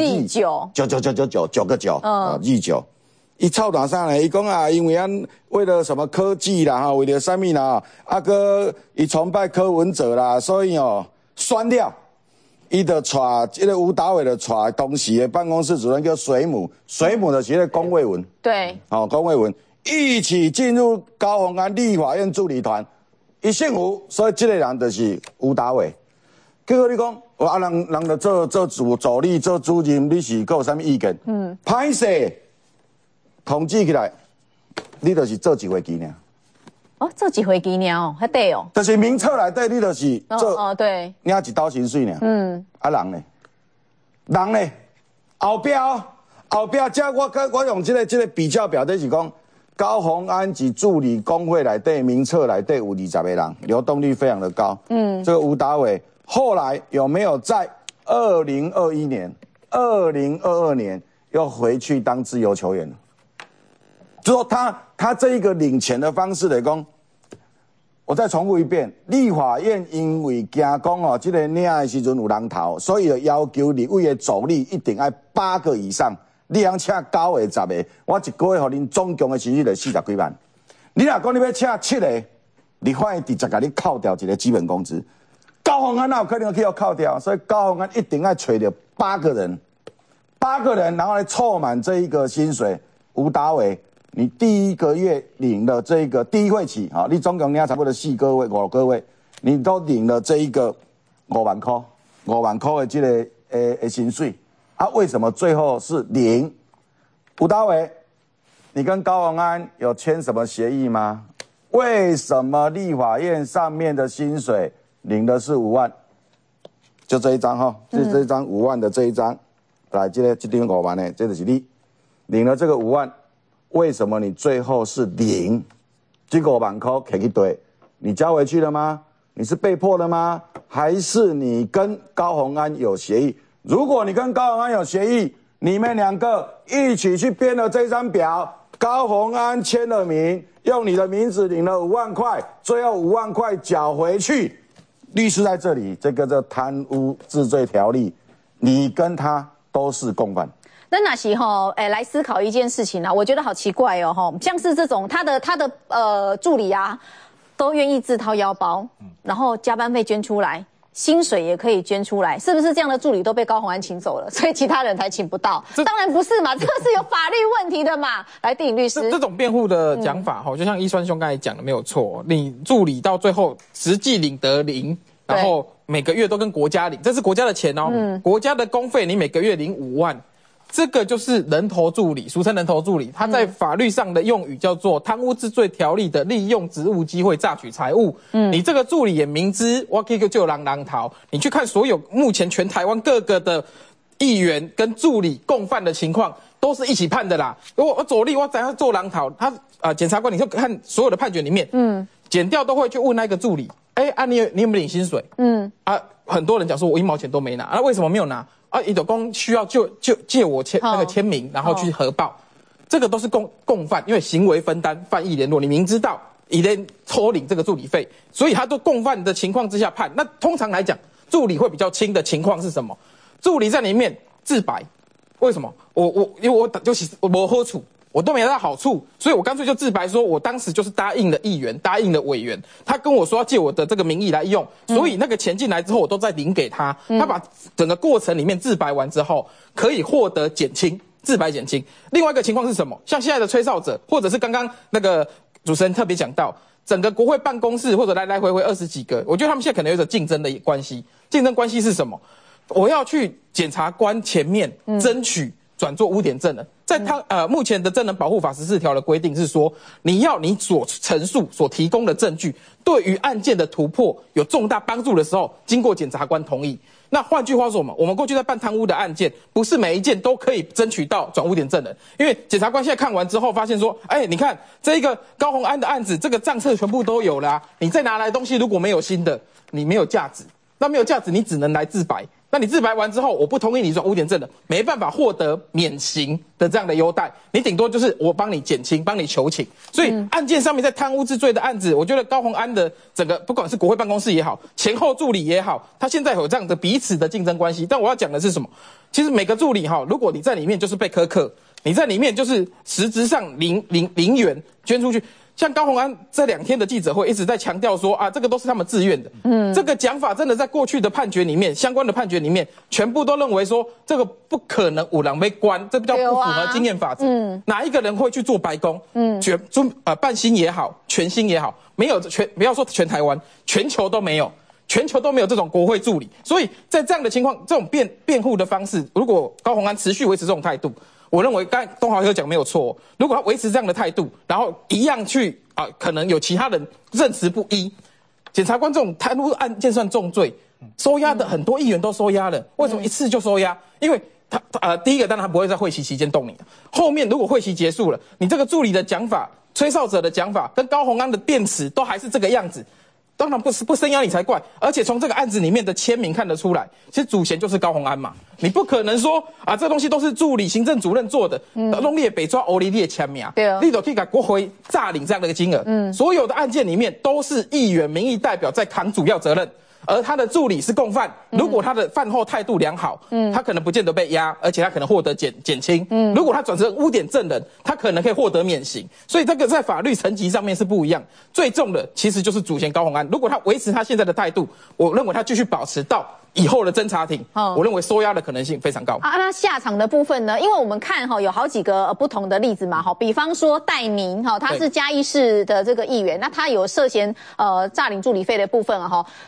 Speaker 8: 99999日9，伊臭大啥呢？伊讲啊，因为为了什么科技啦为了什么啦，个伊崇拜柯文哲啦，所以酸掉，伊就带这个吴达伟就带当时的办公室主任叫水母的是那个龚卫文，
Speaker 5: 对，
Speaker 8: 龚卫文。一起进入高虹安立法院助理团，一姓吴，所以这个人就是吴达伟。结果你讲，人就做助理做主任，你是有什么意见？歹势，统计起来，你就是做一回期尔。
Speaker 5: 做一回期尔还对哦。
Speaker 8: 就是名册内底，你就是做
Speaker 5: 对，
Speaker 8: 领一刀薪水尔。人呢？后壁，这我用这个比较表，就是讲。高虹安及助理工会内底名册内底有20个人，流动率非常的高。这个吴达伟后来有没有在2021年、2022年又回去当自由球员？就说他这一个领钱的方式来讲，我再重复一遍，立法院因为惊讲这个领的时阵有人头，所以就要求立委的助理一定要8个以上。你通请9个、10个，我一个月给恁总共的薪水就40几万。你若讲你要请7个，你反而直接给你扣掉一个基本工资。高虹安哪有可能去要扣掉？所以高虹安一定要找到8个人，然后来凑满这一个薪水。吴达伟，你第一个月领了这一个第一会期，你总共领差不多4个月、5个月，你都领了这一个5万块的这个薪水。为什么最后是0？吴达伟你跟高虹安有签什么协议吗？为什么立法院上面的薪水领的是5万？就这一张哈，就是这一张5万的这一张，来，这张5万呢，这就是你领了这个5万，为什么你最后是0？这个5万块可以对，你交回去了吗？你是被迫的吗？还是你跟高虹安有协议？如果你跟高虹安有协议，你们2个一起去编了这张表，高虹安签了名，用你的名字领了5万块，最后5万块缴回去。律师在这里，这个叫贪污治罪条例，你跟他都是共犯。
Speaker 5: 那哪些来思考一件事情啊，我觉得好奇怪哦，像是这种他的助理啊，都愿意自掏腰包，然后加班费捐出来，薪水也可以捐出来，是不是这样的助理都被高虹安请走了，所以其他人才请不到？当然不是嘛，这个是有法律问题的嘛。来，电影律师，
Speaker 13: 这种辩护的讲法就像一川兄刚才讲的没有错，你助理到最后实际领得0，然后每个月都跟国家领，这是国家的钱哦，国家的公费你每个月领5万。这个就是人头助理，俗称人头助理，他在法律上的用语叫做贪污治罪条例的利用职务机会榨取财物。你这个助理也明知我可以就狼逃，你去看所有目前全台湾各个的议员跟助理共犯的情况，都是一起判的啦。我左立我怎样做狼逃，他检察官你就看所有的判决里面，检调都会去问那个助理，你有没有领薪水？很多人讲说我1毛钱都没拿，为什么没有拿？一斗公需要就借我那个签名，然后去核报，这个都是共犯，因为行为分担、犯意联络，你明知道你得抽领这个助理费，所以他都共犯的情况之下判。那通常来讲，助理会比较轻的情况是什么？助理在里面自白，为什么？因为我就是我没好处。我都没得到好处，所以我干脆就自白说，我当时就是答应了议员，答应了委员，他跟我说要借我的这个名义来用，所以那个钱进来之后，我都在领给他。他把整个过程里面自白完之后，可以获得减轻，自白减轻。另外一个情况是什么？像现在的吹哨者，或者是刚刚那个主持人特别讲到，整个国会办公室或者来来回回20几个，我觉得他们现在可能有一个竞争的关系。竞争关系是什么？我要去检察官前面争取转做污点证人。在目前的证人保护法14条的规定是说，你所陈述所提供的证据对于案件的突破有重大帮助的时候，经过检察官同意。那换句话说我们过去在办贪污的案件，不是每一件都可以争取到转污点证人，因为检察官现在看完之后发现说，你看这一个高虹安的案子，这个账册全部都有了你再拿来东西如果没有新的，你没有价值，那没有价值你只能来自白。那你自白完之后，我不同意你转污点证人，没办法获得免刑的这样的优待，你顶多就是我帮你减轻，帮你求情。所以案件上面在贪污治罪的案子，我觉得高虹安的整个不管是国会办公室也好，前后助理也好，他现在有这样的彼此的竞争关系。但我要讲的是什么？其实每个助理如果你在里面就是被苛刻，你在里面就是实质上零元捐出去。像高虹安这2天的记者会一直在强调说这个都是他们自愿的。这个讲法真的在过去的判决里面，相关的判决里面，全部都认为说这个不可能有人被关，这比较不符合经验法则。哪一个人会去做白工？半薪也好，全薪也好，没有不要说全台湾，全球都没有。全球都没有这种国会助理，所以在这样的情况，这种辩护的方式，如果高虹安持续维持这种态度，我认为刚才东豪哥讲没有错。如果他维持这样的态度，然后一样去可能有其他人证词不一，检察官这种贪污案件算重罪，收押的很多议员都收押了，为什么一次就收押？因为他第一个当然他不会在会期期间动你，后面如果会期结束了，你这个助理的讲法、吹哨者的讲法跟高虹安的辩词都还是这个样子。当然不声押你才怪，而且从这个案子里面的签名看得出来，其实主嫌就是高虹安嘛，你不可能说这东西都是助理、行政主任做的，弄你北抓欧里的签名，你都可以给国会诈领这样的一个金额，所有的案件里面都是议员民意代表在扛主要责任。而他的助理是共犯，如果他的犯后态度良好，他可能不见得被押，而且他可能获得减轻。如果他转成污点证人，他可能可以获得免刑。所以这个在法律层级上面是不一样。最重的其实就是主嫌高虹安，如果他维持他现在的态度，我认为他继续保持到以后的侦查庭，我认为收押的可能性非常高。
Speaker 5: 那下场的部分呢？因为我们看有好几个不同的例子嘛，比方说戴宁他是嘉义市的这个议员，那他有涉嫌诈领助理费的部分他的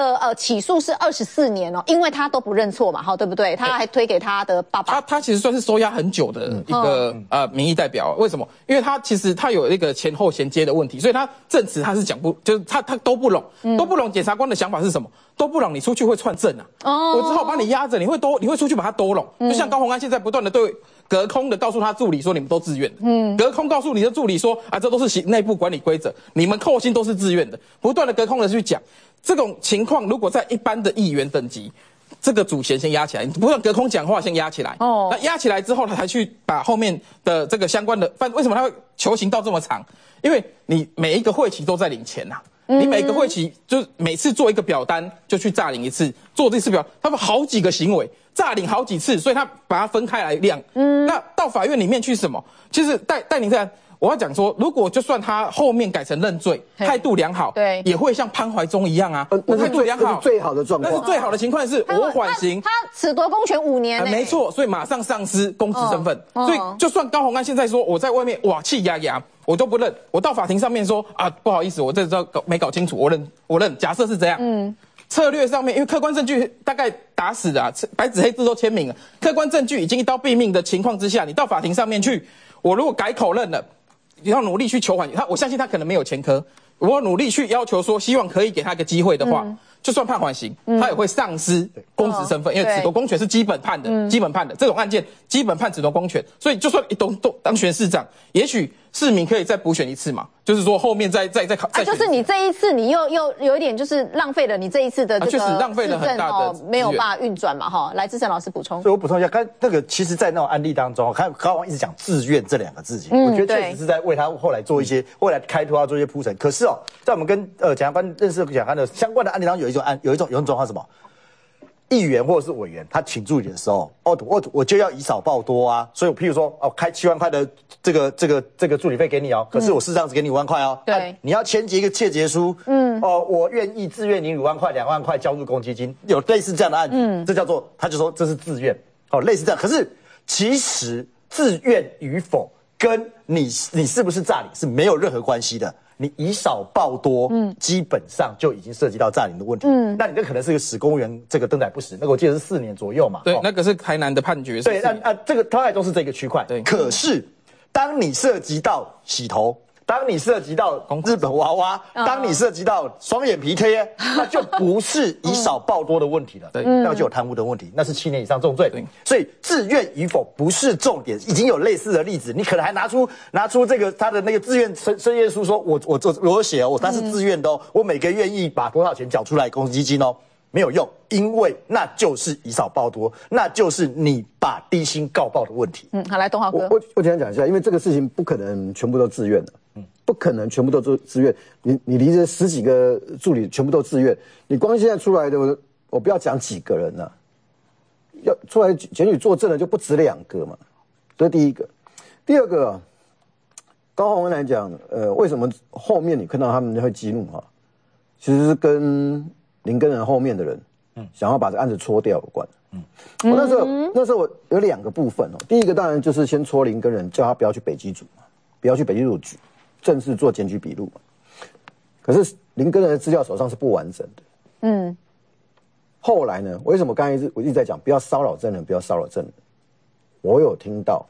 Speaker 5: 个起诉是24年哦，因为他都不认错嘛，对不对？他还推给他的爸爸。
Speaker 13: 他其实算是收押很久的一个民意代表，为什么？因为他其实他有一个前后衔接的问题，所以他证词他是讲不，就是他都不拢，都不拢。检察官的想法是什么？都不拢，你出去会串证啊！我只好把你压着，你会出去把他都拢。就像高虹安现在不断的对隔空的告诉他助理说，你们都自愿的。隔空告诉你的助理说，这都是内部管理规则，你们扣薪都是自愿的。不断的隔空的去讲，这种情况如果在一般的议员等级，这个主嫌先压起来，你不断隔空讲话先压起来。那压起来之后，他才去把后面的这个相关的为什么他会求刑到这么长？因为你每一个会期都在领钱呐。你每个会期就每次做一个表单就去诈领一次，做这次表，他们好几个行为诈领好几次，所以他把它分开来量。那到法院里面去什么？其实带您这样，我要讲说，如果就算他后面改成认罪，态度良好，对，也会像潘怀忠一样啊，态度良好，
Speaker 10: 最好的状况。
Speaker 13: 但是最好的情况是我缓刑，
Speaker 5: 他褫夺公权5年，
Speaker 13: 没错，所以马上丧失公职身份。所以就算高虹安现在说我在外面气压压。我都不认，我到法庭上面说不好意思，我这招没搞清楚，我认。假设是这样，策略上面，因为客观证据大概打死的白纸黑字都签名了，客观证据已经一刀毙命的情况之下，你到法庭上面去，我如果改口认了，你要努力去求缓他，我相信他可能没有前科，我要努力去要求说，希望可以给他一个机会的话。就算判缓刑，他也会丧失公职身份，因为褫夺公权是基本判的，基本判的这种案件，基本判褫夺公权，所以就算都当选市长，也许市民可以再补选一次嘛，就是说后面再考。
Speaker 5: 就是你这一次你又有一点就是浪费了你这一次的这个
Speaker 13: 确实浪费了很大的
Speaker 5: 没有办法运转嘛来，志胜老师补充。
Speaker 12: 所以我补充一下，刚那个其实，在那种案例当中，看高虹一直讲自愿这2个字情，我觉得确实是在为他后来做一些后来开脱做一些铺陈。可是在我们跟检察官认识检察官的相关的案例当中，有一种状况是什么？议员或者是委员，他请助理的时候，我就要以少报多啊，所以我譬如说，开7万块的这个助理费给你可是我事实上只给你5万块
Speaker 5: 对，
Speaker 12: 你要签一个切结书，我愿意自愿领5万块、2万块交入公积金，有类似这样的案子，这叫做他就说这是自愿，类似这样。可是其实自愿与否跟你是不是诈领是没有任何关系的。你以少报多，基本上就已经涉及到诈领的问题。那你这可能是一个使公务员这个登载不实，那个我记得是4年左右嘛。
Speaker 13: 对，那个是台南的判决。
Speaker 12: 对，这个大概都是这个区块。对，可是当你涉及到洗头，当你涉及到日本娃娃，当你涉及到双眼皮贴，那就不是以少报多的问题了，对，那就有贪污的问题，那是7年以上重罪。所以自愿与否不是重点，已经有类似的例子，你可能还拿出这个他的那个自愿申愿书，说我有写他是自愿的我每个月愿意把多少钱缴出来公积金没有用，因为那就是以少报多，那就是你把低薪告报的问题。
Speaker 5: 好，来东豪哥，
Speaker 10: 我简单讲一下，因为这个事情不可能全部都自愿的。不可能全部都自愿，你离着10几个助理全部都自愿，你光现在出来的，我不要讲几个人了，要出来检举作证的就不止2个嘛，这是第一个。第二个，高虹安来讲，为什么后面你看到他们会激怒其实是跟林根仁后面的人，想要把这案子搓掉有关。我那时候我有2个部分第一个当然就是先戳林根仁，叫他不要去北基组嘛，不要去北基组举。正式做检举笔录，可是林根仁的资料手上是不完整的。后来呢？为什么刚才我一直在讲不要骚扰证人，不要骚扰证人？我有听到，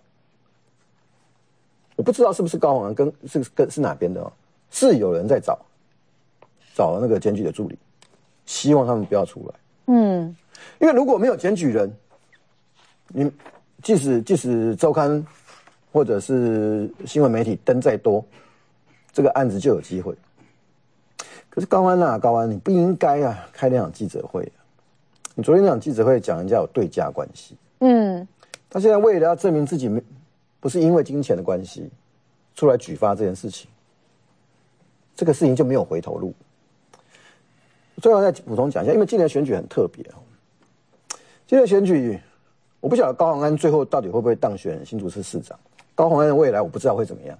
Speaker 10: 我不知道是不是高虹安是哪边的是有人在找那个检举的助理，希望他们不要出来。因为如果没有检举人，你即使周刊或者是新闻媒体登再多。这个案子就有机会，可是高安，你不应该开那场记者会你昨天那场记者会讲人家有对价关系，他现在为了要证明自己不是因为金钱的关系出来举发这件事情，这个事情就没有回头路。最后再补充讲一下，因为今年选举很特别今年选举我不晓得高虹安最后到底会不会当选新竹市市长，高虹安的未来我不知道会怎么样。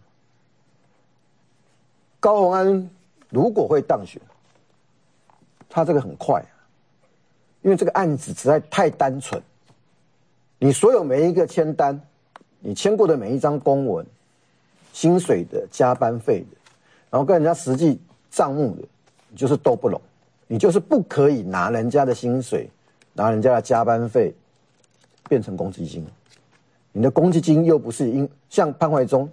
Speaker 10: 高虹安如果会当选，他这个很快因为这个案子实在太单纯，你所有每一个签单，你签过的每一张公文，薪水的、加班费的，然后跟人家实际账目的，你就是都不拢。 你就是不可以拿人家的薪水，拿人家的加班费变成公积金。你的公积金又不是像潘怀宗，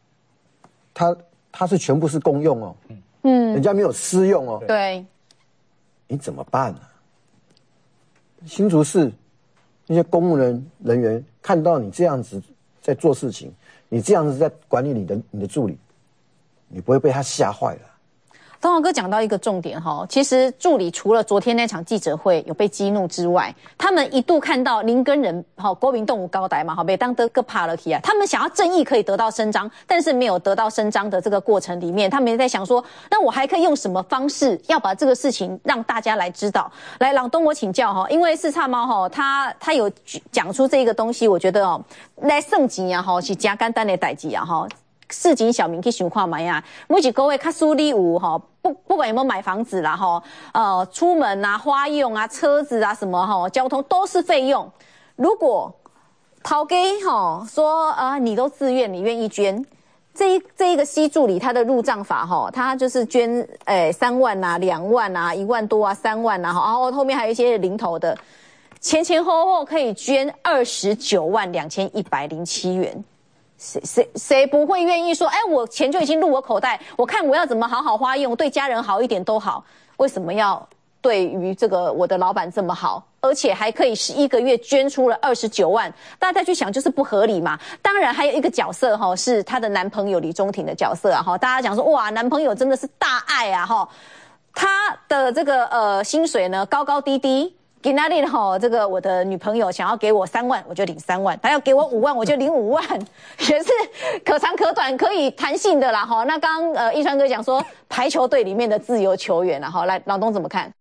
Speaker 10: 他是全部是公用哦，人家没有私用哦，
Speaker 5: 对，
Speaker 10: 你怎么办呢？新竹市那些公务人员看到你这样子在做事情，你这样子在管理你的助理，你不会被他吓坏了。
Speaker 5: 东豪哥讲到一个重点哈，其实助理除了昨天那场记者会有被激怒之外，他们一度看到林根仁国民动物高台嘛，被当得个怕了起来，他们想要正义可以得到伸张，但是没有得到伸张的这个过程里面，他们也在想说，那我还可以用什么方式要把这个事情让大家来知道？来，朗东我请教哈，因为四叉猫哈，他有讲出这个东西，我觉得来算钱啊是加简单的代志啊哈。市井小民去想看嘛呀，每一个月卡苏里有不管有没有买房子啦出门啊、花用啊、车子啊什么交通都是费用。如果头家说你都自愿，你愿意捐，这一个C助理他的入账法他就是捐3万啊、2万啊、1万多啊、3万啊，然后后面还有一些零头的，前后后可以捐29万2107元。谁不会愿意说，我钱就已经入我口袋，我看我要怎么好好花用，对家人好一点都好，为什么要对于这个我的老板这么好，而且还可以11个月捐出了29万？大家去想就是不合理嘛。当然还有一个角色是她的男朋友李中庭的角色啊，大家讲说哇，男朋友真的是大爱啊他的这个薪水呢高高低低。今天这个我的女朋友想要给我3万，我就领3万；她要给我5万，我就领5万，也是可长可短，可以弹性的啦那刚刚一川哥讲说排球队里面的自由球员啦来，老东怎么看？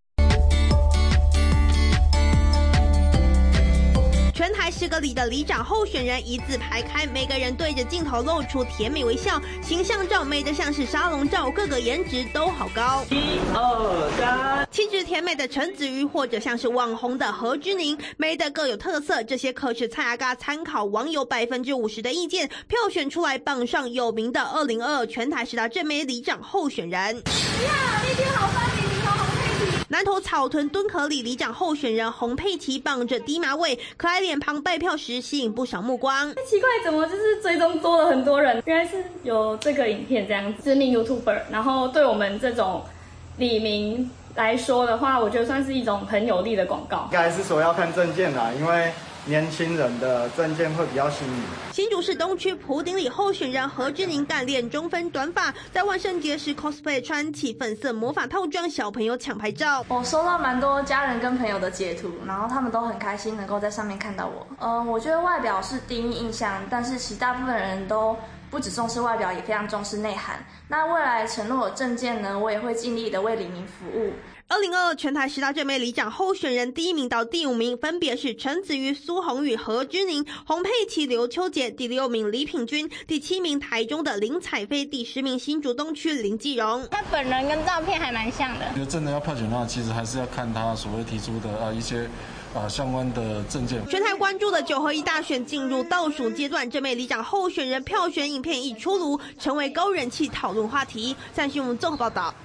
Speaker 14: 全台10个里的里长候选人一字排开，每个人对着镜头露出甜美微笑，形象照美得像是沙龙照，各个颜值都好高。1、2、3，气质甜美的陈子瑜，或者像是网红的何之宁，美得各有特色。这些可是蔡阿嘎参考网友50%的意见，票选出来榜上有名的2022全台10大正美里长候选人。那天好发给你哦。南投草屯敦和里里长候选人洪佩琪绑着低马尾，可爱脸庞拜票时吸引不少目光。
Speaker 15: 奇怪，怎么就是追踪多了很多人？原来是有这个影片这样子，知名 YouTuber， 然后对我们这种里民来说的话，我觉得算是一种很有利的广告。
Speaker 16: 应该是说要看证件啦，因为年轻人的证件会比较吸引。
Speaker 14: 新竹市东区埔顶里候选人何之宁干练中分短发，在万圣节时 cosplay 穿起粉色魔法套装，小朋友抢拍照。
Speaker 15: 我收到蛮多家人跟朋友的截图，然后他们都很开心能够在上面看到我。我觉得外表是第一印象，但是其实大部分人都不只重视外表，也非常重视内涵。那未来承诺的政见呢，我也会尽力的为里民服务。
Speaker 14: 2022全台10大正美里长候选人第1名到第5名分别是陈子瑜、苏宏宇、何之宁、洪佩琪、刘秋杰，第6名李品君，第7名台中的林彩菲，第10名新竹东区林继荣。
Speaker 15: 他本人跟照片还蛮像的。
Speaker 17: 觉得真的要票选的话，其实还是要看他所谓提出的一些相关的政见。
Speaker 14: 全台关注的9合1大选进入倒数阶段，正美里长候选人票选影片一出炉，成为高人气讨论话题。三新闻综合报道。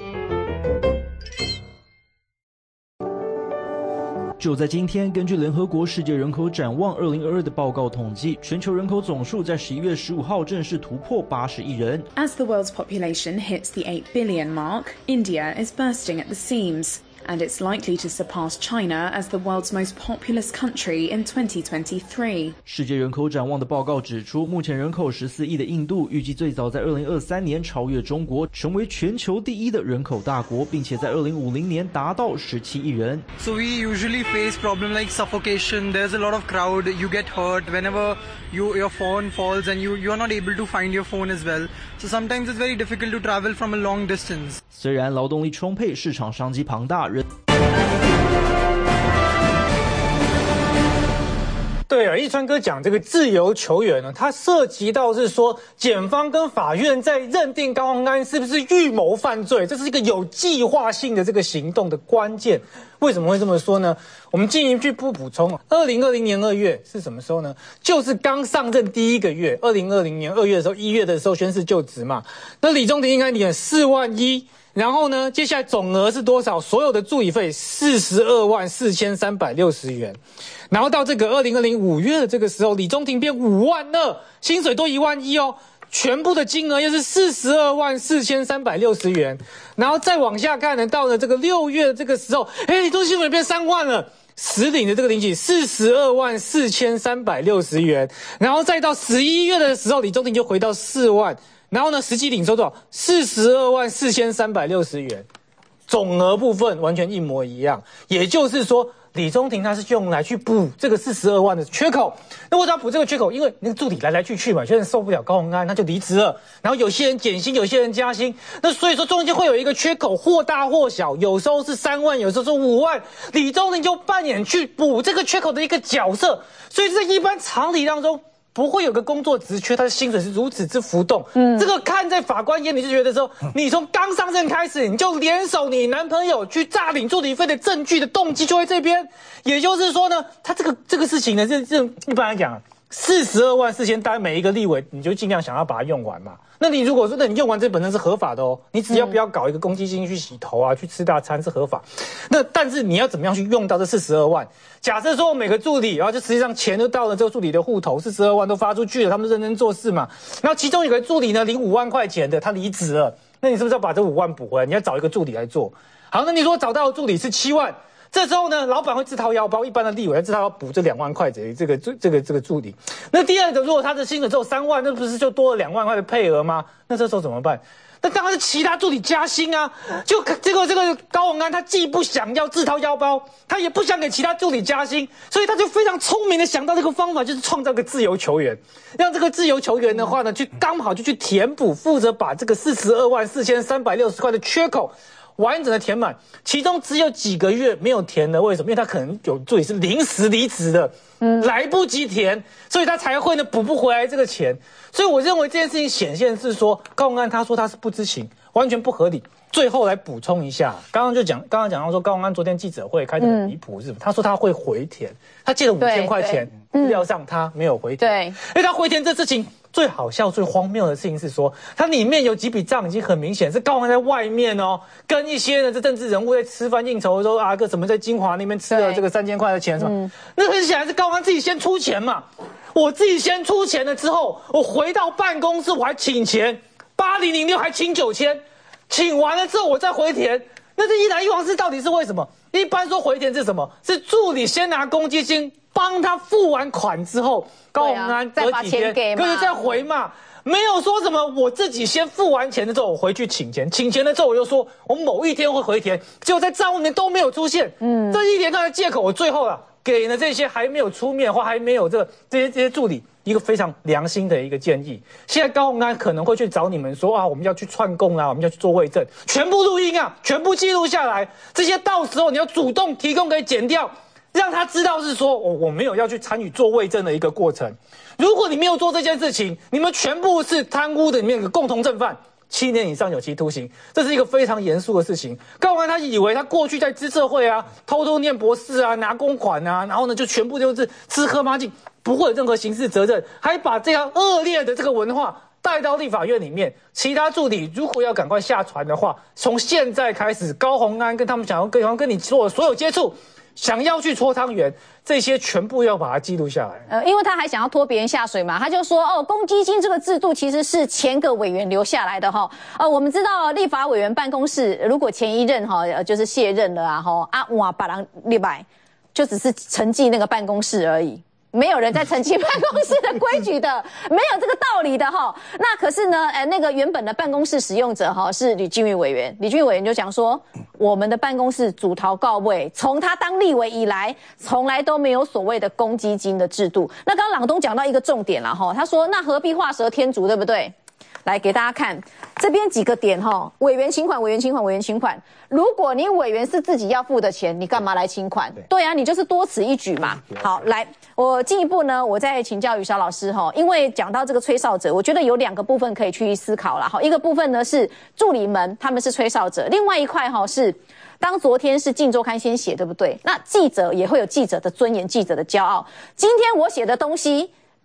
Speaker 18: 就在今天，根据联合国世界人口展望2022的报告统计，全球人口总数在11月15号正式突破80亿人。
Speaker 19: As the world's population hits the 8 billion mark, India is bursting at the seams. And it's likely to surpass China as the world's most populous country in 2023.
Speaker 18: 世界人口展望的报告指出，目前人口14亿的印度，预计最早在2023年超越中国，成为全球第1的人口大国，并且在2050年达到17亿人。
Speaker 27: So we usually face problems like suffocation. There's a lot of crowd. You get hurt whenever your phone falls, and you are not able to find your phone as well. So sometimes it's very difficult to travel from a long distance.
Speaker 18: 虽然劳动力充沛，市场商机庞大。
Speaker 3: 对啊，一川哥讲这个自由球员呢，它涉及到是说，检方跟法院在认定高虹安是不是预谋犯罪，这是一个有计划性的这个行动的关键。为什么会这么说呢？我们进一步补充，2020年2月是什么时候呢？就是刚上任第1个月，2020年2月的时候，1月的时候宣誓就职嘛。那李中庭应该领了4万1。 然后呢，接下来总额是多少？所有的助理费424360元。然后到这个2020 5月的这个时候，李中庭变52000，薪水多11000哦。全部的金额又是424360元，然后再往下看呢，到了这个6月的这个时候，李中庭变3万了，实领的这个领取424360元，然后再到11月的时候，李中庭就回到4万，然后呢，实际领收多少？424360元，总额部分完全一模一样，也就是说。李中庭他是用来去补这个42万的缺口，那为什么要补这个缺口？因为那个助理来来去去嘛，有些人受不了高虹安，他就离职了，然后有些人减薪，有些人加薪，那所以说中间会有一个缺口，或大或小，有时候是3万，有时候是5万，李中庭就扮演去补这个缺口的一个角色，所以在一般常理当中。不会有个工作职缺，他的薪水是如此之浮动。这个看在法官眼里就觉得说，你从刚上任开始，你就联手你男朋友去诈领助理费的证据的动机就在这边。也就是说呢，他这个事情呢，这一般来讲，42万4000，当然每一个立委你就尽量想要把它用完嘛。那你如果说，那你用完这本身是合法的哦，你只要不要搞一个公积金去洗头啊，去吃大餐是合法。那但是你要怎么样去用到这42万？假设说每个助理，然后就实际上钱都到了这个助理的户头，42万都发出去了，他们认真做事嘛。然后其中有个助理呢，领5万块钱的，他离职了，那你是不是要把这5万补回来？你要找一个助理来做。好，那你如果找到的助理是7万。这时候呢，老板会自掏腰包，一般的立委自掏要补这2万块的这个助理。那第二个，如果他的薪水只有3万，那不是就多了2万块的配额吗？那这时候怎么办？那当然是其他助理加薪啊！就这个高虹安，他既不想要自掏腰包，他也不想给其他助理加薪，所以他就非常聪明的想到这个方法，就是创造个自由球员，让这个自由球员的话呢，刚好就去填补，负责把这个424360块的缺口。完整的填满，其中只有几个月没有填的，为什么？因为他可能有助理是临时离职的，来不及填，所以他才会呢补不回来这个钱。所以我认为这件事情显现是说，高虹安他说他是不知情，完全不合理。最后来补充一下，刚刚讲到说高虹安昨天记者会开得很离谱，是不是？他说他会回填，他借了5000块钱，资料上他没有回填，对，因为他回填这事情。最好笑、最荒谬的事情是说，它里面有几笔账已经很明显是高虹安在外面哦，跟一些这政治人物在吃饭应酬的时候啊，个什么在金华那边吃了这个3000块的钱什么，那很显然是高虹安自己先出钱嘛。我自己先出钱了之后，我回到办公室我还请钱，8006还请9000，请完了之后我再回填。那这一来一往是到底是为什么？一般说回填是什么？是助理先拿公积金帮他付完款之后，高虹安隔几天可以再回嘛？没有说什么我自己先付完钱的时候我回去请钱，请钱了之后我又说我某一天会回填，结果在账户里面都没有出现。这一连串的借口，我最后啊给了这些还没有出面或还没有这些助理一个非常良心的一个建议。现在高虹安可能会去找你们说啊，我们要去串供啊，我们要去做伪证，全部录音啊，全部记录下来，这些到时候你要主动提供给检调，让他知道是说我没有要去参与做伪证的一个过程。如果你没有做这件事情，你们全部是贪污的里面的共同正犯，7年以上有期徒刑，这是一个非常严肃的事情。高虹安他以为他过去在资策会啊，偷偷念博士啊，拿公款啊，然后呢就全部就是吃喝抹净，不会有任何刑事责任，还把这样恶劣的这个文化带到立法院里面。其他助理如果要赶快下船的话，从现在开始，高虹安跟他们想要跟你做的所有接触，想要去搓汤圆，这些全部要把它记录下来。
Speaker 5: 因为他还想要拖别人下水嘛，他就说公积金这个制度其实是前个委员留下来的哈。我们知道立法委员办公室如果前一任就是卸任了啊哇把人立白，就只是承继那个办公室而已。没有人在承继办公室的规矩的，没有这个道理的哈。那可是呢，那个原本的办公室使用者是吕俊裕委员，吕俊裕委员就讲说，我们的办公室主逃告位，从他当立委以来，从来都没有所谓的公积金的制度。那刚刚朗东讲到一个重点了哈，他说那何必画蛇添足，对不对？来给大家看这边几个点哈，委员请款，委员请款，委员请款。如果你委员是自己要付的钱，你干嘛来请款？对啊，你就是多此一举嘛。好，来，我进一步呢，我再请教于小老师哈，因为讲到这个吹哨者，我觉得有2个部分可以去思考啦哈。一个部分呢是助理们他们是吹哨者，另外一块是。当昨天是《镜周刊》先写，对不对？那记者也会有记者的尊严，记者的骄傲。今天我写的东西。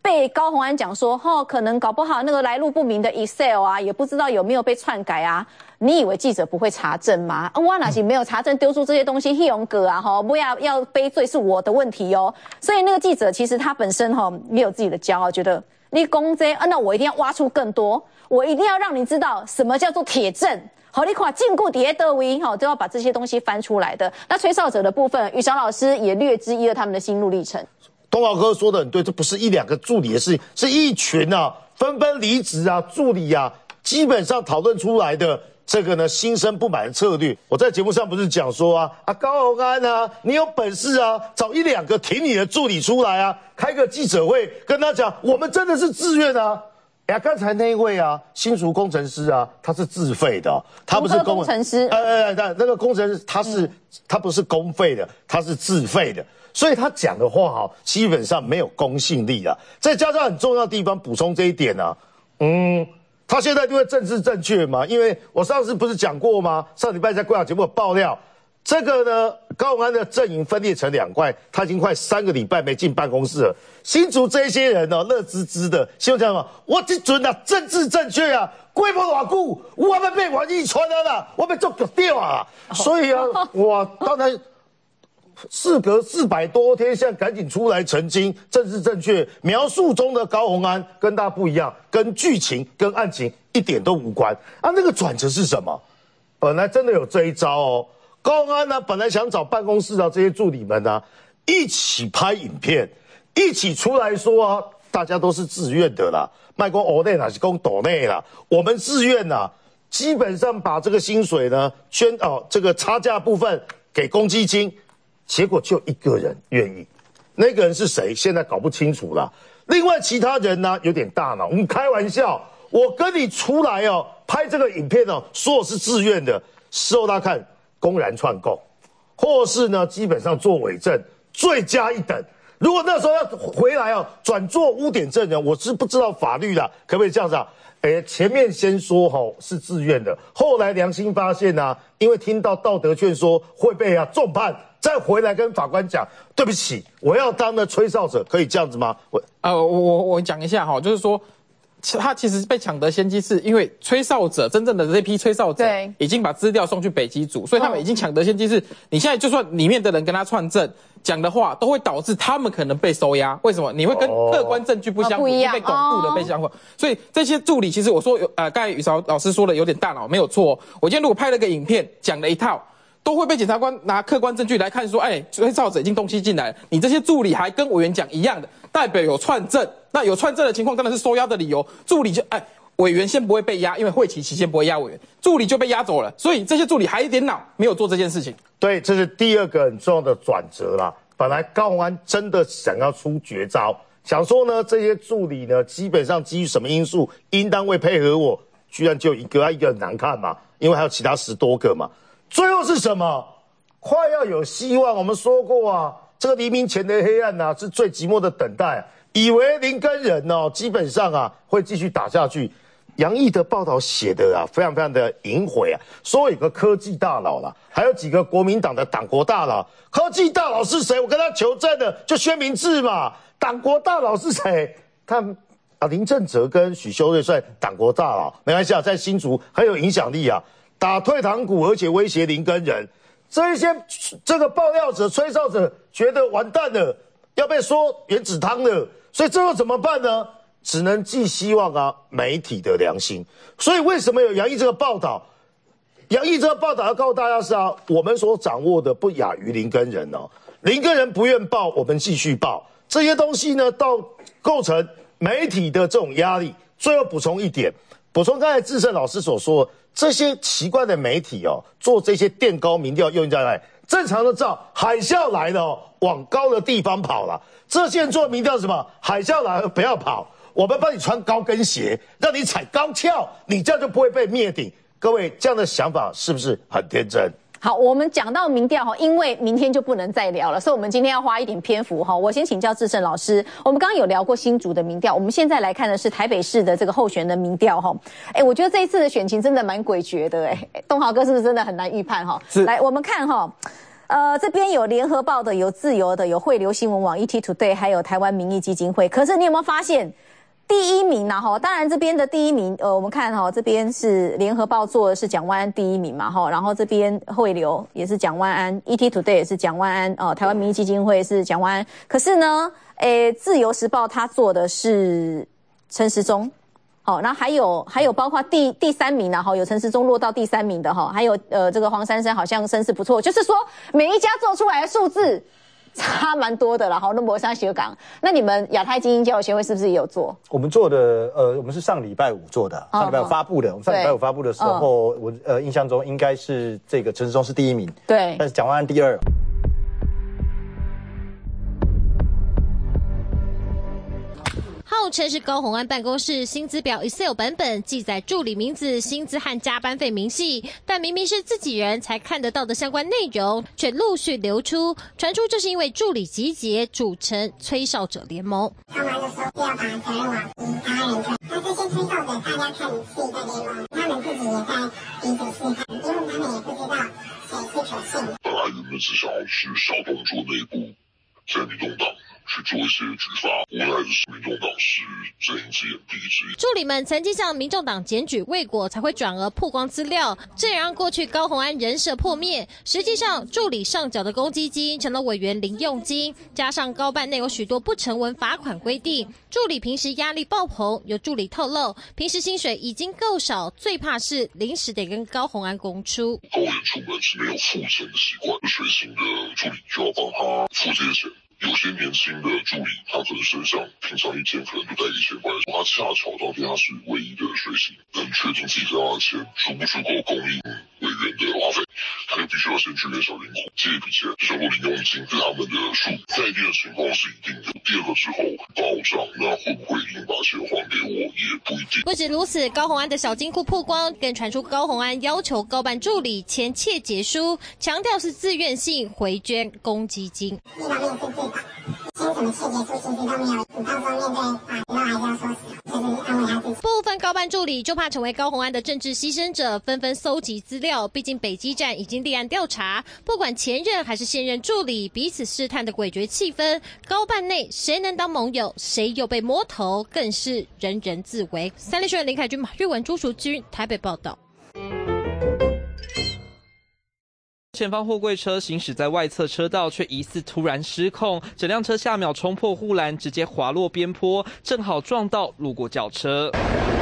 Speaker 5: 被高虹安讲说，可能搞不好那个来路不明的 Excel 啊，也不知道有没有被篡改啊。你以为记者不会查证吗？我哪是没有查证，丢出这些东西，黑龙哥啊，不要背罪是我的问题哦。所以那个记者其实他本身也有自己的骄傲，觉得你公这，那我一定要挖出更多，我一定要让你知道什么叫做铁证。好，你看禁锢底下的位，都要把这些东西翻出来的。那吹哨者的部分，宇翔老师也略知一二他们的心路历程。
Speaker 6: 东豪哥说的很对，这不是一两个助理的事情，是一群啊纷纷离职啊助理啊，基本上讨论出来的这个呢心生不满的策略。我在节目上不是讲说高虹安啊，你有本事啊，找一两个挺你的助理出来啊，开个记者会跟他讲，我们真的是自愿啊。刚才那一位新竹工程师啊，他是自费的，他不是工程师。那个工程师他不是公费的，他是自费的。所以他讲的话基本上没有公信力啊。再加上很重要的地方补充这一点他现在就会政治正确嘛，因为我上次不是讲过吗？上礼拜在贵阳节目有爆料，这个呢高虹安的阵营分裂成两块，他已经快3个礼拜没进办公室了。新竹这些人乐滋滋的，希望讲什么？我这准政治正确啊，规模偌久，我们被王一川啦，我们做决掉啊。所以我当然。事隔400多天，现在赶紧出来澄清，政治正确描述中的高虹安跟大家不一样，跟剧情跟案情一点都无关那个转折是什么？本来真的有这一招高虹安呢，本来想找办公室这些助理们一起拍影片，一起出来说大家都是自愿的啦，卖公欧内啦是公斗内啦，我们自愿啦，基本上把这个薪水呢捐这个差价部分给公积金。结果就一个人愿意，那个人是谁？现在搞不清楚了。另外其他人呢，有点大脑。我们开玩笑，我跟你出来拍这个影片说我是自愿的，事后他看公然串供，或是呢基本上做伪证，罪加一等。如果那时候要回来转做污点证人，我是不知道法律的，可不可以这样子前面先说是自愿的，后来良心发现因为听到道德劝说会被重判。再回来跟法官讲，对不起，我要当的吹哨者，可以这样子吗？
Speaker 13: 我讲一下就是说，他其实被抢得先机，是因为吹哨者真正的这批吹哨者已经把资料送去北基组，所以他们已经抢得先机是，你现在就算里面的人跟他串证讲的话，都会导致他们可能被收押。为什么？你会跟客观证据不相符，被巩固的被相符。所以这些助理，其实我说刚才宇韶老师说的有点大脑，没有错。我今天如果拍了个影片，讲了一套。都会被检察官拿客观证据来看，说，吹哨者已经东西进来了，你这些助理还跟委员讲一样的，代表有串证。那有串证的情况，当然是收押的理由。助理就，委员先不会被押，因为会期期间不会押委员，助理就被押走了。所以这些助理还一点脑，没有做这件事情。
Speaker 6: 对，这是第二个很重要的转折啦。本来高虹安真的想要出绝招，想说呢，这些助理呢，基本上基于什么因素，应当会配合我，居然就一个很难看嘛，因为还有其他10多个嘛。最后是什么？快要有希望。我们说过这个黎明前的黑暗是最寂寞的等待。以为林根人基本上会继续打下去。杨毅的报道写的非常非常的隐晦说有个科技大佬啦，还有几个国民党的党国大佬。科技大佬是谁？我跟他求证的就薛明志嘛。党国大佬是谁？看林正哲跟许修睿算党国大佬，没关系在新竹很有影响力打退堂鼓，而且威胁林根人，这个爆料者、吹哨者觉得完蛋了，要被说原子汤了，所以最后怎么办呢？只能寄希望媒体的良心。所以为什么有杨毅这个报道？杨毅这个报道要告诉大家是我们所掌握的不亚于林根人林根人不愿报，我们继续报。这些东西呢，到构成媒体的这种压力。最后补充一点，补充刚才智胜老师所说的。这些奇怪的媒体做这些垫高民调用在哪里？正常的照海啸来了往高的地方跑了。这些人做民调是什么？海啸来了不要跑，我们帮你穿高跟鞋，让你踩高跷，你这样就不会被灭顶。各位这样的想法是不是很天真？
Speaker 5: 好，我们讲到民调因为明天就不能再聊了，所以我们今天要花一点篇幅我先请教智胜老师，我们刚刚有聊过新竹的民调，我们现在来看的是台北市的这个候选人民调我觉得这一次的选情真的蛮诡谲的东豪哥是不是真的很难预判来，我们看这边有联合报的，有自由的，有汇流新闻网、ET Today， 还有台湾民意基金会。可是你有没有发现，第一名哈，当然这边的第一名，我们看哈，这边是联合报做的是蒋万安第一名嘛哈，然后这边汇流也是蒋万安 ，ET Today 也是蒋万安，台湾民意基金会是蒋万安。可是呢，自由时报他做的是陈时中。好，那还有包括第三名啊，有陈时中落到第三名的哈，还有这个黄珊珊好像声势不错，就是说每一家做出来的数字差蛮多的啦。好，那摩山学港，那你们亚太精英交流协会是不是也有做？
Speaker 12: 我们做的我们是上礼拜五做的，上礼拜五发布的。我们上礼拜五发布的时候，我印象中应该是这个陈时中是第一名，
Speaker 5: 对，
Speaker 12: 但是蒋万安第二。
Speaker 1: 号称是高虹安办公室薪资表 Excel 版本，记载助理名字、薪资和加班费明细，但明明是自己人才看得到的相关内容，却陆续流出，传出这是因为助理集结组成吹哨者联盟。
Speaker 20: 他们就说不要把责任往他人推，那这些吹哨者大家看是一个联盟，他们自己也在彼此试探，因为他们也不知道谁是可信。
Speaker 21: 本来原本是想要去小动作内部，在民众党去做一些举发，无奈的是民众党是睁一只眼闭一只眼。
Speaker 1: 助理们曾经向民众党检举未果，才会转而曝光资料，这也让过去高虹安人设破灭。实际上，助理上缴的公积金成了委员零用金，加上高办内有许多不成文罚款规定，助理平时压力爆棚。有助理透露，平时薪水已经够少，最怕是临时得跟高虹安公出。
Speaker 21: 高员出门是没有付钱的习惯，随行的助理就要帮他付这些钱。有些年轻的助理，他可能身上平常一天可能就带1000块，他恰巧当天他是唯一的随行，能确定自己身上的钱足不足够供应委员的花费，他就必须要先去跟小银行借一笔钱，就叫做零用金，对他们的数在一定的情况是一定的。第二个之后报账，那会不会一定把钱还给我，也不一定。
Speaker 1: 不止如此，高虹安的小金库曝光，更传出高虹安要求高办助理签切结书，强调是自愿性回捐公积金。
Speaker 20: 一方面是自保，签什么切结书其实都没有，你到时候面对法庭都还是要说实话，就是安慰他自己。
Speaker 1: 部分高办助理就怕成为高虹安的政治牺牲者，纷纷搜集资料。毕竟北基站已经立案调查，不管前任还是现任助理，彼此试探的诡谲气氛，高办内谁能当盟友，谁又被摸头，更是人人自危。三立新闻林凯君、马玉文、朱淑君台北报道。
Speaker 18: 前方货柜车行驶在外侧车道，却疑似突然失控，整辆车下秒冲破护栏，直接滑落边坡，正好撞到路过轿车。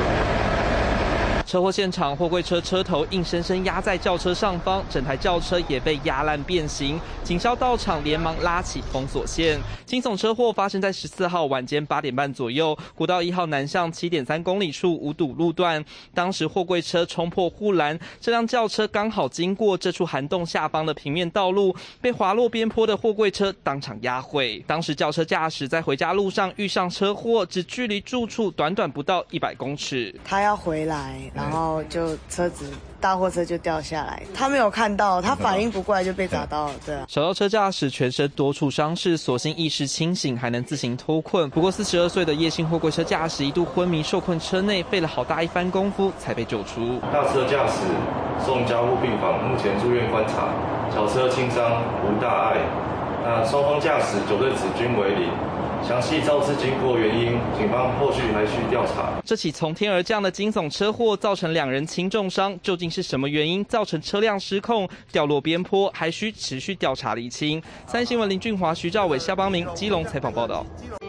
Speaker 18: 车祸现场，货柜车车头硬生生压在轿车上方，整台轿车也被压烂变形。警消到场，连忙拉起封锁线。惊悚车祸发生在14号晚间8点半左右，国道1号南向7.3公里处无堵路段。当时货柜车冲破护栏，这辆轿车刚好经过这处涵洞下方的平面道路，被滑落边坡的货柜车当场压毁。当时轿车驾驶在回家路上遇上车祸，只距离住处短不到100公尺。
Speaker 22: 他要回来。然后就车子大货车就掉下来，他没有看到，他反应不过来就被砸到了。对啊，
Speaker 18: 小轿车驾驶全身多处伤势，所幸意识清醒，还能自行脱困。不过42岁的叶姓货柜车驾驶一度昏迷受困车内，费了好大一番功夫才被救出。
Speaker 23: 大车驾驶送加护病房，目前住院观察。小车轻伤无大碍。那双方驾驶酒醉子均为0。详细肇事经过原因，警方后续还需调查。
Speaker 18: 这起从天而降的惊悚车祸造成2人轻重伤，究竟是什么原因造成车辆失控掉落边坡，还需持续调查厘清。三新闻林俊华、徐兆伟、夏邦明基隆采访报道。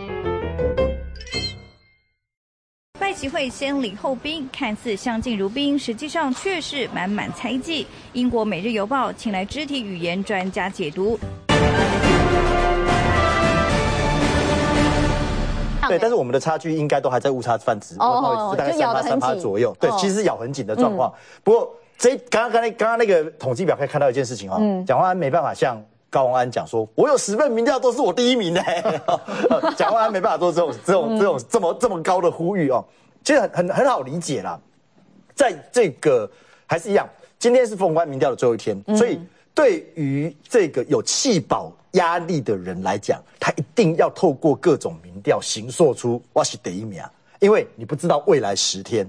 Speaker 25: 拜习会先礼后兵，看似相敬如宾，实际上却是满满猜忌。英国《每日邮报》请来肢体语言专家解读。
Speaker 12: 对，但是我们的差距应该都还在误差范值，大概3%左右。对，其实咬很紧的状况。不过刚刚那个统计表可以看到一件事情哦，蒋万安没办法像高虹安讲说，我有10份民调都是我第一名的。蒋万安没办法做这么高的呼吁哦，其实很好理解啦。在这个还是一样，今天是封关民调的最后一天，所以对于这个有弃保压力的人来讲，他一定要透过各种民调形塑出我是第一名，因为你不知道未来10天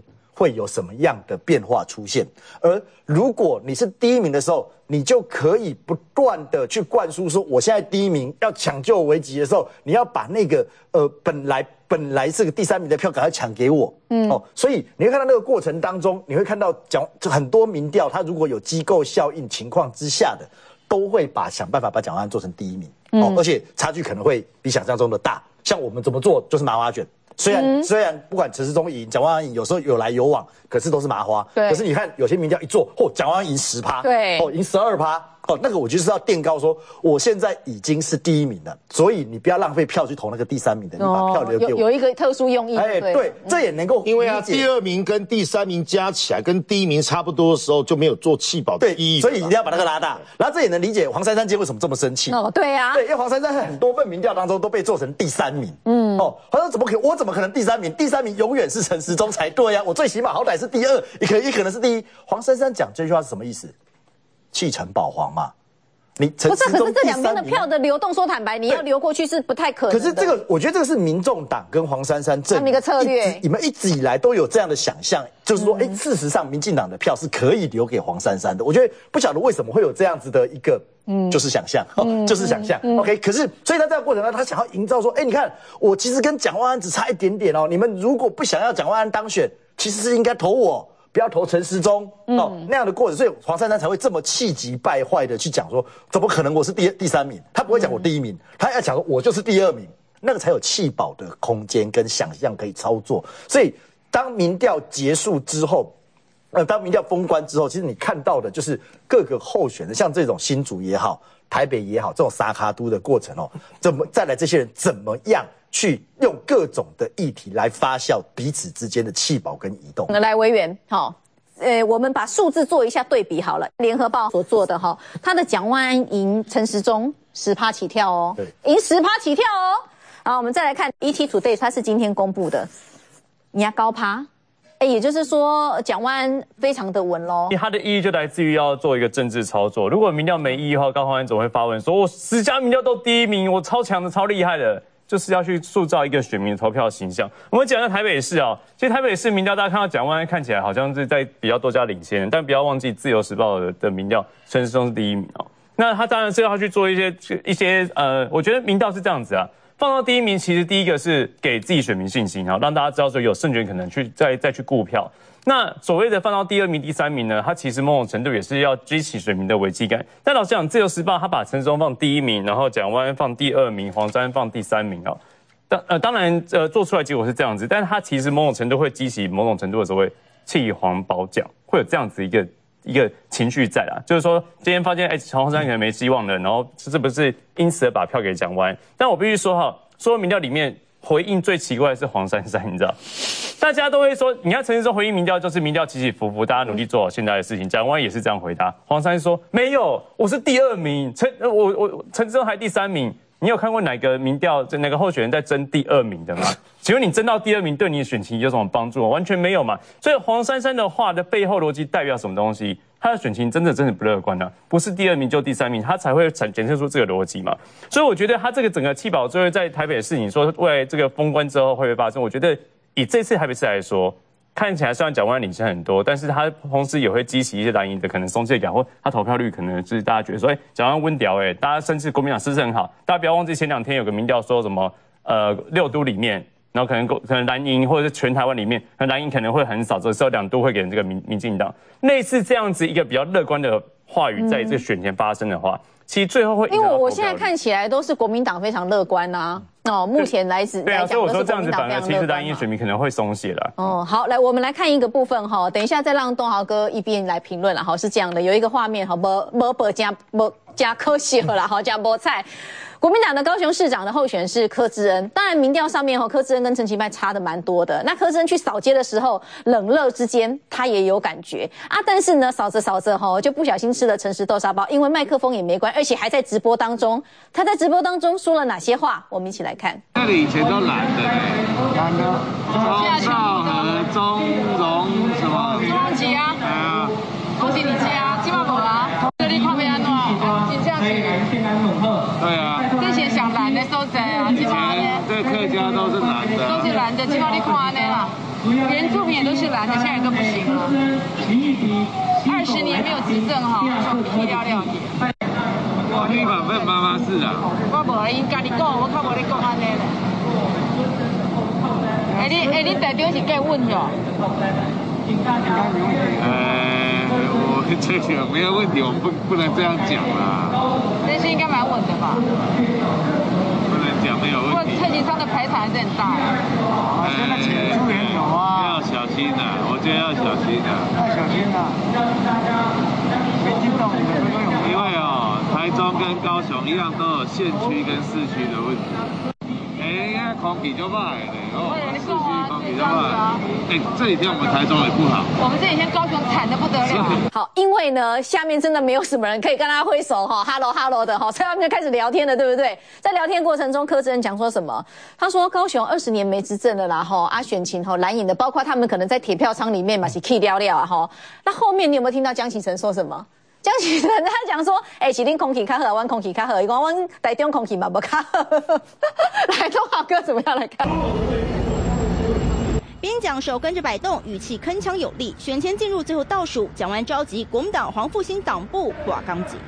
Speaker 12: 会有什么样的变化出现。而如果你是第一名的时候，你就可以不断的去灌输说，我现在第一名要抢救危急的时候，你要把那个本来这个第3名的票赶快抢给我。所以你会看到那个过程当中，你会看到很多民调，它如果有机构效应情况之下的，都会想办法把蒋万安做成第一名。而且差距可能会比想象中的大。像我们怎么做就是麻花卷。虽然不管陈时中赢，蒋万安赢，有时候有来有往，可是都是麻花。可是你看有些民调一做，蒋万安赢10%，赢12%，那个我就是要垫高说，我现在已经是第一名了，所以你不要浪费票去投那个第3名的，你把票留给我。
Speaker 5: 有一个特殊用意。
Speaker 12: 对，这也能够
Speaker 6: 因为第2名跟第3名加起来跟第1名差不多的时候，就没有做弃保的意义。
Speaker 12: 所以一定要把那个拉大。然后这也能理解黄珊珊今天为什么这么生气。
Speaker 5: 对啊，
Speaker 12: 对，因为黄珊珊在很多份民调当中都被做成第3名。好像我怎么可能第3名？第3名永远是陈时中才对啊！我最起码好歹是第2，也可能是第1。黄珊珊讲这句话是什么意思？弃陈保黄嘛。
Speaker 5: 不是，可是这2边的票的流动，说坦白，你要流过去是不太可能的。
Speaker 12: 可是这个，我觉得这个是民众党跟黄珊珊他们一个策略，你们一直以来都有这样的想象，就是说，事实上民进党的票是可以留给黄珊珊的。我觉得不晓得为什么会有这样子的一个，就是想象，就是想象。OK， 可是所以他这个过程中，他想要营造说，你看我其实跟蒋万安只差一点点哦，你们如果不想要蒋万安当选，其实是应该投我。不要投陈时中那样的过程，所以黄珊珊才会这么气急败坏的去讲说，怎么可能我是第3名？他不会讲我第1名，他要讲说我就是第2名，那个才有弃保的空间跟想象可以操作。所以当民调结束之后，当民调封关之后，其实你看到的就是各个候选人，像这种新竹也好、台北也好，这种沙卡都的过程怎么再来这些人怎么样？去用各种的议题来发酵彼此之间的弃保跟移动。
Speaker 5: 来，委员，我们把数字做一下对比好了。联合报所做的他的蒋万安赢陈时中10%起跳哦，赢10%起跳哦。好，我们再来看 ETtoday， 它是今天公布的，你要高趴。也就是说，蒋万安非常的稳喽。
Speaker 2: 它的意义就来自于要做一个政治操作。如果民调没意义的话，高虹安总会发文说：“我10家民调都第1名，我超强的、超厉害的。”就是要去塑造一个选民投票形象。我们讲到台北市其实台北市民调，大家看到蒋万安看起来好像是在比较多家领先，但不要忘记《自由时报》的民调，陈时中是第1名那他当然是要去做一些我觉得民调是这样子放到第1名，其实第一个是给自己选民信心让大家知道说有胜选可能去再去顾票。那所谓的放到第2名、第3名呢，它其实某种程度也是要激起选民的危机感。但老实讲，《自由时报》他把陈时中放第1名，然后蒋万安放第2名，黄珊珊放第3名当然做出来结果是这样子，但是它其实某种程度会激起某种程度的所谓弃黄保蒋，会有这样子一个情绪在就是说今天发现黄珊珊可能没希望了，然后是不是因此而把票给蒋万安？但我必须说所有民调里面回应最奇怪的是黄珊珊，你知道，大家都会说，你看陈时中回应民调就是民调起起伏伏，大家努力做好现在的事情。蒋万安也是这样回答，黄珊珊说没有，我是第2名，陈时中还第3名。你有看过哪个民调哪个候选人在争第2名的吗？请问你争到第2名对你的选情有什么帮助？完全没有嘛。所以黄珊珊的话的背后逻辑代表什么东西？他的选情真的不乐观不是第2名就第3名，他才会显现出这个逻辑嘛。所以我觉得他这个整个弃保最后在台北市，你说未来这个封关之后会不会发生？我觉得以这次台北市来说，看起来虽然蒋万安领先很多，但是他同时也会激起一些蓝营的可能松懈感，或他投票率可能是大家觉得说，蒋万安温调大家甚至国民党是不是很好？大家不要忘记前2天有个民调说什么6都里面。然后可能蓝营或者是全台湾里面，可能蓝营可能会很少，这时候2都会给这个民进党。类似这样子一个比较乐观的话语，在这个选前发生的话，其实最后会。因为
Speaker 5: 我现在看起来都是国民党非常乐观目前来讲
Speaker 2: 对所以我说这样子反而其实蓝营选民可能会松懈了。
Speaker 5: 好，来我们来看一个部分等一下再让东豪哥一边来评论是这样的，有一个画面没加可惜了加菠菜。国民党的高雄市长的候选人是柯志恩，当然民调上面柯志恩跟陈其迈差的蛮多的。那柯志恩去扫街的时候，冷热之间他也有感觉但是呢，扫着就不小心吃了诚实豆沙包，因为麦克风也没关，而且还在直播当中。他在直播当中说了哪些话？我们一起来看。
Speaker 4: 那里以前都蓝的蓝的，钟少和钟荣什么？钟荣吉恭喜你基本无这里看不安怎？真正是。对之前上蓝的所在基本上这客家都是蓝的，都是蓝的，基本你看安尼啦。 原住民也都是蓝的，现在都不行了。20年没有执政哈，屁了了去。
Speaker 7: 你反问妈妈是啊？
Speaker 4: 我无因家己讲，我较无咧讲安尼咧。你台中是计稳哟？
Speaker 7: 我这个没有问题，我不能这样讲啦。
Speaker 4: 这是应该蛮稳的吧？
Speaker 7: 不能讲没有问题。不过
Speaker 4: 蔡其昌的排场还是很大。
Speaker 7: 现在前出也有啊。要小心的，我觉得要小心的。
Speaker 16: 要小心的。没听到你们都有。
Speaker 7: 因为台中跟高雄一样都有县区跟市区的问题。空气就坏嘞，市区空气就坏。这几天我们台中也不好，
Speaker 4: 我们这几天高雄惨得不得了。
Speaker 5: 好，因为呢，下面真的没有什么人可以跟他挥手哈 ，hello hello 的哈，所以他们就开始聊天了，对不对？在聊天过程中，柯志恩讲说什么？他说高雄20年没执政了啦，哈，选情蓝营的，包括他们可能在铁票仓里面嘛是 key 掉啊，哈。那后面你有没有听到江启臣说什么？江启臣他讲说，是恁空气较好，阮空气较好，伊讲阮台中空气嘛不较好。来，东豪哥怎么样来看？
Speaker 14: 边讲手跟着摆动，语气铿锵有力。选前进入最后倒数，讲完召集国民党黄复兴党部挂钢筋。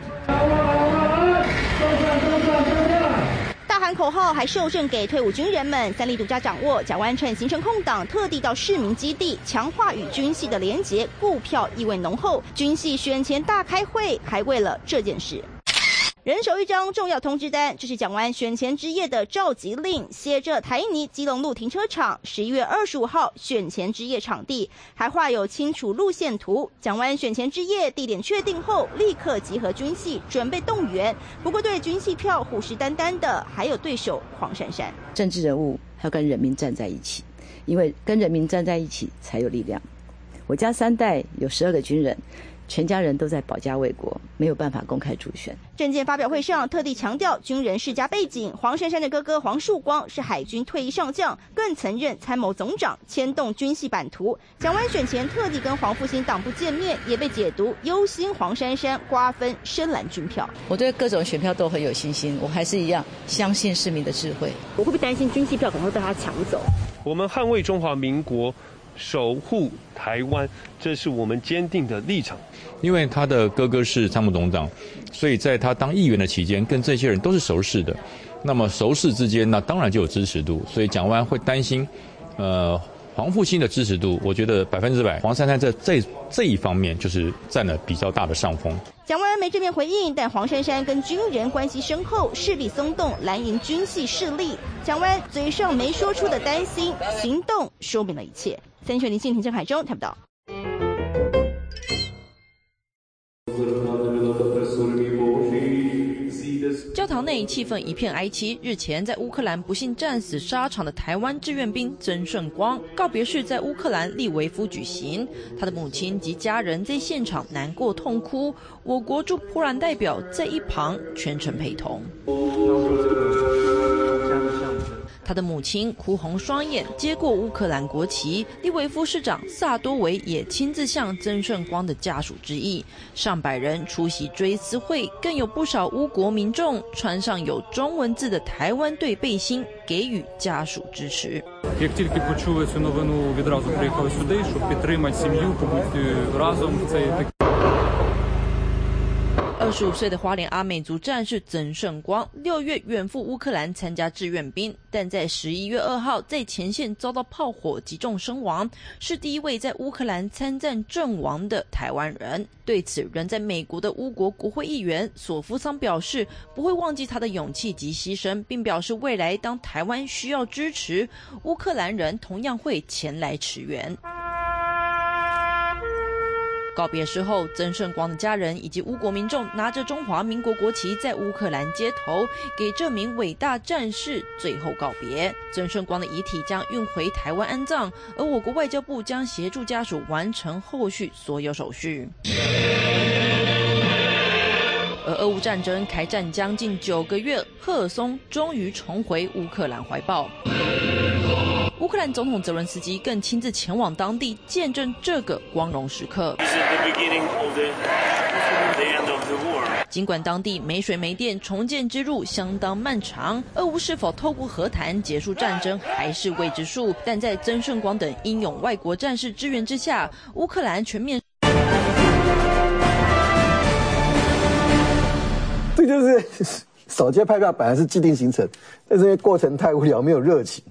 Speaker 14: 大喊口号，还授证给退伍军人们3例独家掌握。蒋万趁形成空档，特地到市民基地强化与军系的连结，顾票意味浓厚。军系选前大开会，还为了这件事。人手一张重要通知单，这是蒋万选前之夜的召集令，写着台泥基隆路停车场11月25号选前之夜场地，还画有清楚路线图。蒋万选前之夜地点确定后，立刻集合军系准备动员。不过对军系票虎视眈眈的还有对手黄珊珊。
Speaker 8: 政治人物要跟人民站在一起，因为跟人民站在一起才有力量。我家3代有12个军人。全家人都在保家卫国，没有办法公开助选。
Speaker 14: 政见发表会上特地强调军人世家背景，黄珊珊的哥哥黄树光是海军退役上将，更曾任参谋总长，牵动军系版图。蒋万选前特地跟黄复兴党部见面，也被解读忧心黄珊珊瓜分深蓝军票。
Speaker 8: 我对各种选票都很有信心，我还是一样相信市民的智慧。
Speaker 14: 我会不会担心军系票可能会被他抢走？
Speaker 9: 我们捍卫中华民国，守护台湾，这是我们坚定的立场。
Speaker 10: 因为他的哥哥是参谋总长，所以在他当议员的期间，跟这些人都是熟识的。那么熟识之间，那当然就有支持度。所以蒋万安会担心，黄复兴的支持度，我觉得100%，黄珊珊在这一方面就是占了比较大的上风。
Speaker 14: 蒋万安没正面回应，但黄珊珊跟军人关系深厚，势必松动蓝营军系势力。蒋万安嘴上没说出的担心，行动说明了一切。3选0信，郑海中台报道。
Speaker 11: 教堂内气氛一片哀戚。日前在乌克兰不幸战死沙场的台湾志愿兵曾顺光告别式在乌克兰利维夫举行，他的母亲及家人在现场难过痛哭，我国驻波兰代表在一旁全程陪同。他的母亲哭红双眼，接过乌克兰国旗。利维夫市长萨多维也亲自向曾顺光的家属致意，上百人出席追思会，更有不少乌国民众穿上有中文字的台湾队背心，给予家属支持。
Speaker 24: Як тільки почули цю новину, відразу приїхали сюди, щоб підтримати сім'ю, побути разом в цей
Speaker 11: 25岁的花莲阿美族战士曾顺光6月远赴乌克兰参加志愿兵，但在11月2号在前线遭到炮火击中身亡，是第一位在乌克兰参战阵亡的台湾人。对此，人在美国的乌国国会议员索夫桑表示，不会忘记他的勇气及牺牲，并表示未来当台湾需要支持，乌克兰人同样会前来驰援。告别式后，曾顺光的家人以及乌国民众拿着中华民国国旗在乌克兰街头给这名伟大战士最后告别。曾顺光的遗体将运回台湾安葬，而我国外交部将协助家属完成后续所有手续。而俄乌战争开战将近9个月，赫尔松终于重回乌克兰怀抱。 乌克兰总统泽伦斯基更亲自前往当地见证这个光荣时刻。尽管当地没水没电，重建之路相当漫长，俄乌是否透过和谈结束战争还是未知数。但在曾盛光等英勇外国战士支援之下，乌克兰全面。
Speaker 3: 这就是扫街派票本来是既定行程，但是因为过程太无聊，没有热情，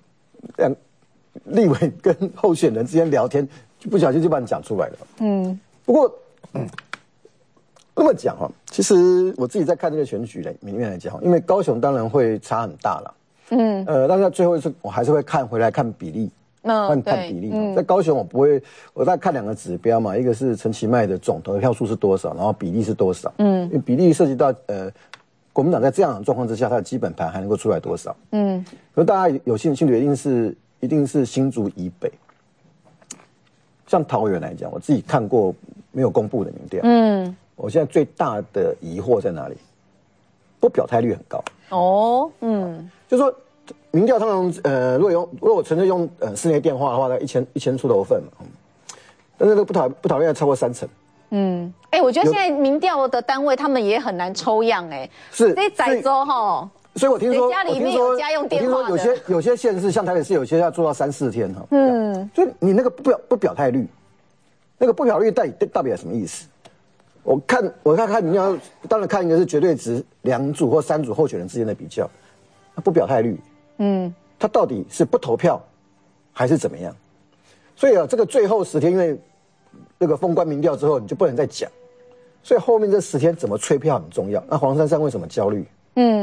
Speaker 3: 立委跟候选人之间聊天，就不小心就把你讲出来了。不过那么讲哈，其实我自己在看这个选举里面来讲，因为高雄当然会差很大了。但是最后我还是会回来看比例。看比例，在高雄我大概看2个指标嘛，一个是陈其迈的总投票数是多少，然后比例是多少。因为比例涉及到国民党在这样的状况之下，它的基本盘还能够出来多少。可是大家有兴趣的一定是新竹以北，像桃园来讲，我自己看过没有公布的民调。我现在最大的疑惑在哪里？不表态率很高。就是说。民调通常，如果我纯粹用室内电话的话，大概1000出头份嘛，但是那个不讨论要超过3成。
Speaker 5: 我觉得现在民调的单位他们也很难抽样
Speaker 3: 是
Speaker 5: 这载州哈。
Speaker 3: 所以我听说
Speaker 5: 家里面有家用电话的，
Speaker 3: 有些县市像台北市，有些要做到3、4天哈。就你那个不表态率，那个不表态率代表什么意思？我看民调，当然看一个是绝对值2组或3组候选人之间的比较，不表态率。他到底是不投票，还是怎么样？所以这个最后10天，因为那个封关民调之后，你就不能再讲，所以后面这10天怎么催票很重要。那黄珊珊为什么焦虑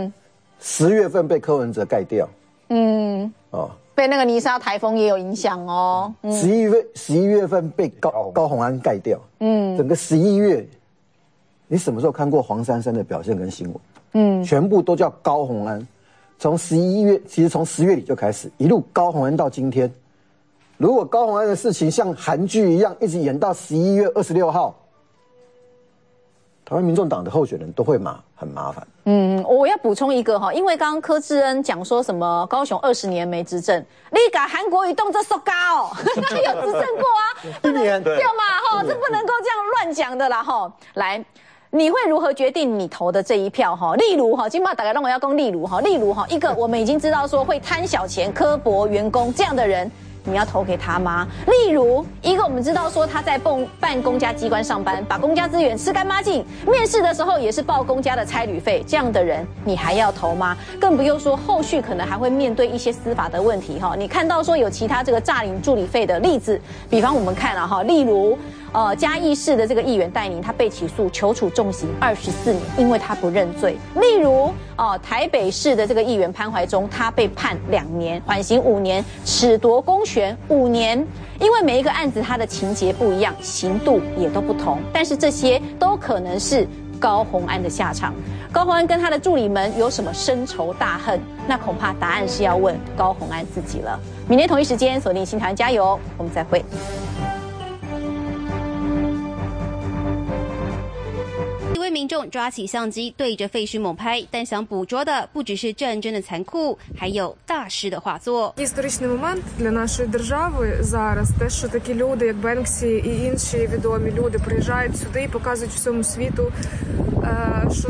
Speaker 3: ？10月份被柯文哲盖掉，
Speaker 5: 被那个泥沙台风也有影响哦。
Speaker 3: 11月份被高虹安盖掉，整个11月，你什么时候看过黄珊珊的表现跟新闻？全部都叫高虹安。从11月，其实从10月底就开始，一路高虹安到今天。如果高虹安的事情像韩剧一样，一直演到11月26号，台湾民众党的候选人都会很麻烦。
Speaker 5: 我要补充一个哈，因为刚刚柯志恩讲说什么高雄20年没执政，你把韩国瑜动作说高哦，他有执政过啊
Speaker 3: ，1年
Speaker 5: 对嘛？这不能够这样乱讲的啦哈。来。你会如何决定你投的这一票哈？例如哈，今嘛大家认为要攻例如哈，一个我们已经知道说会贪小钱、刻薄员工这样的人，你要投给他吗？例如一个我们知道说他在办公家机关上班，把公家资源吃干抹净，面试的时候也是报公家的差旅费，这样的人你还要投吗？更不用说后续可能还会面对一些司法的问题哈。你看到说有其他这个诈领助理费的例子，比方我们看了哈，例如。嘉义市的这个议员戴宁，他被起诉求处重刑24年，因为他不认罪。例如，台北市的这个议员潘怀忠，他被判2年，缓刑5年，褫夺公权5年。因为每一个案子它的情节不一样，刑度也都不同，但是这些都可能是高虹安的下场。高虹安跟他的助理们有什么深仇大恨？那恐怕答案是要问高虹安自己了。明天同一时间锁定新台湾加油，我们再会。
Speaker 13: 一位民众抓起相机对着废墟猛拍，但想捕捉的不只是战争的残酷，还有大师的画作。
Speaker 15: Історичний момент для нашої держави зараз те, що такі люди, як Бенксі і інші відомі люди приїжджають сюди і показують всьому світу, що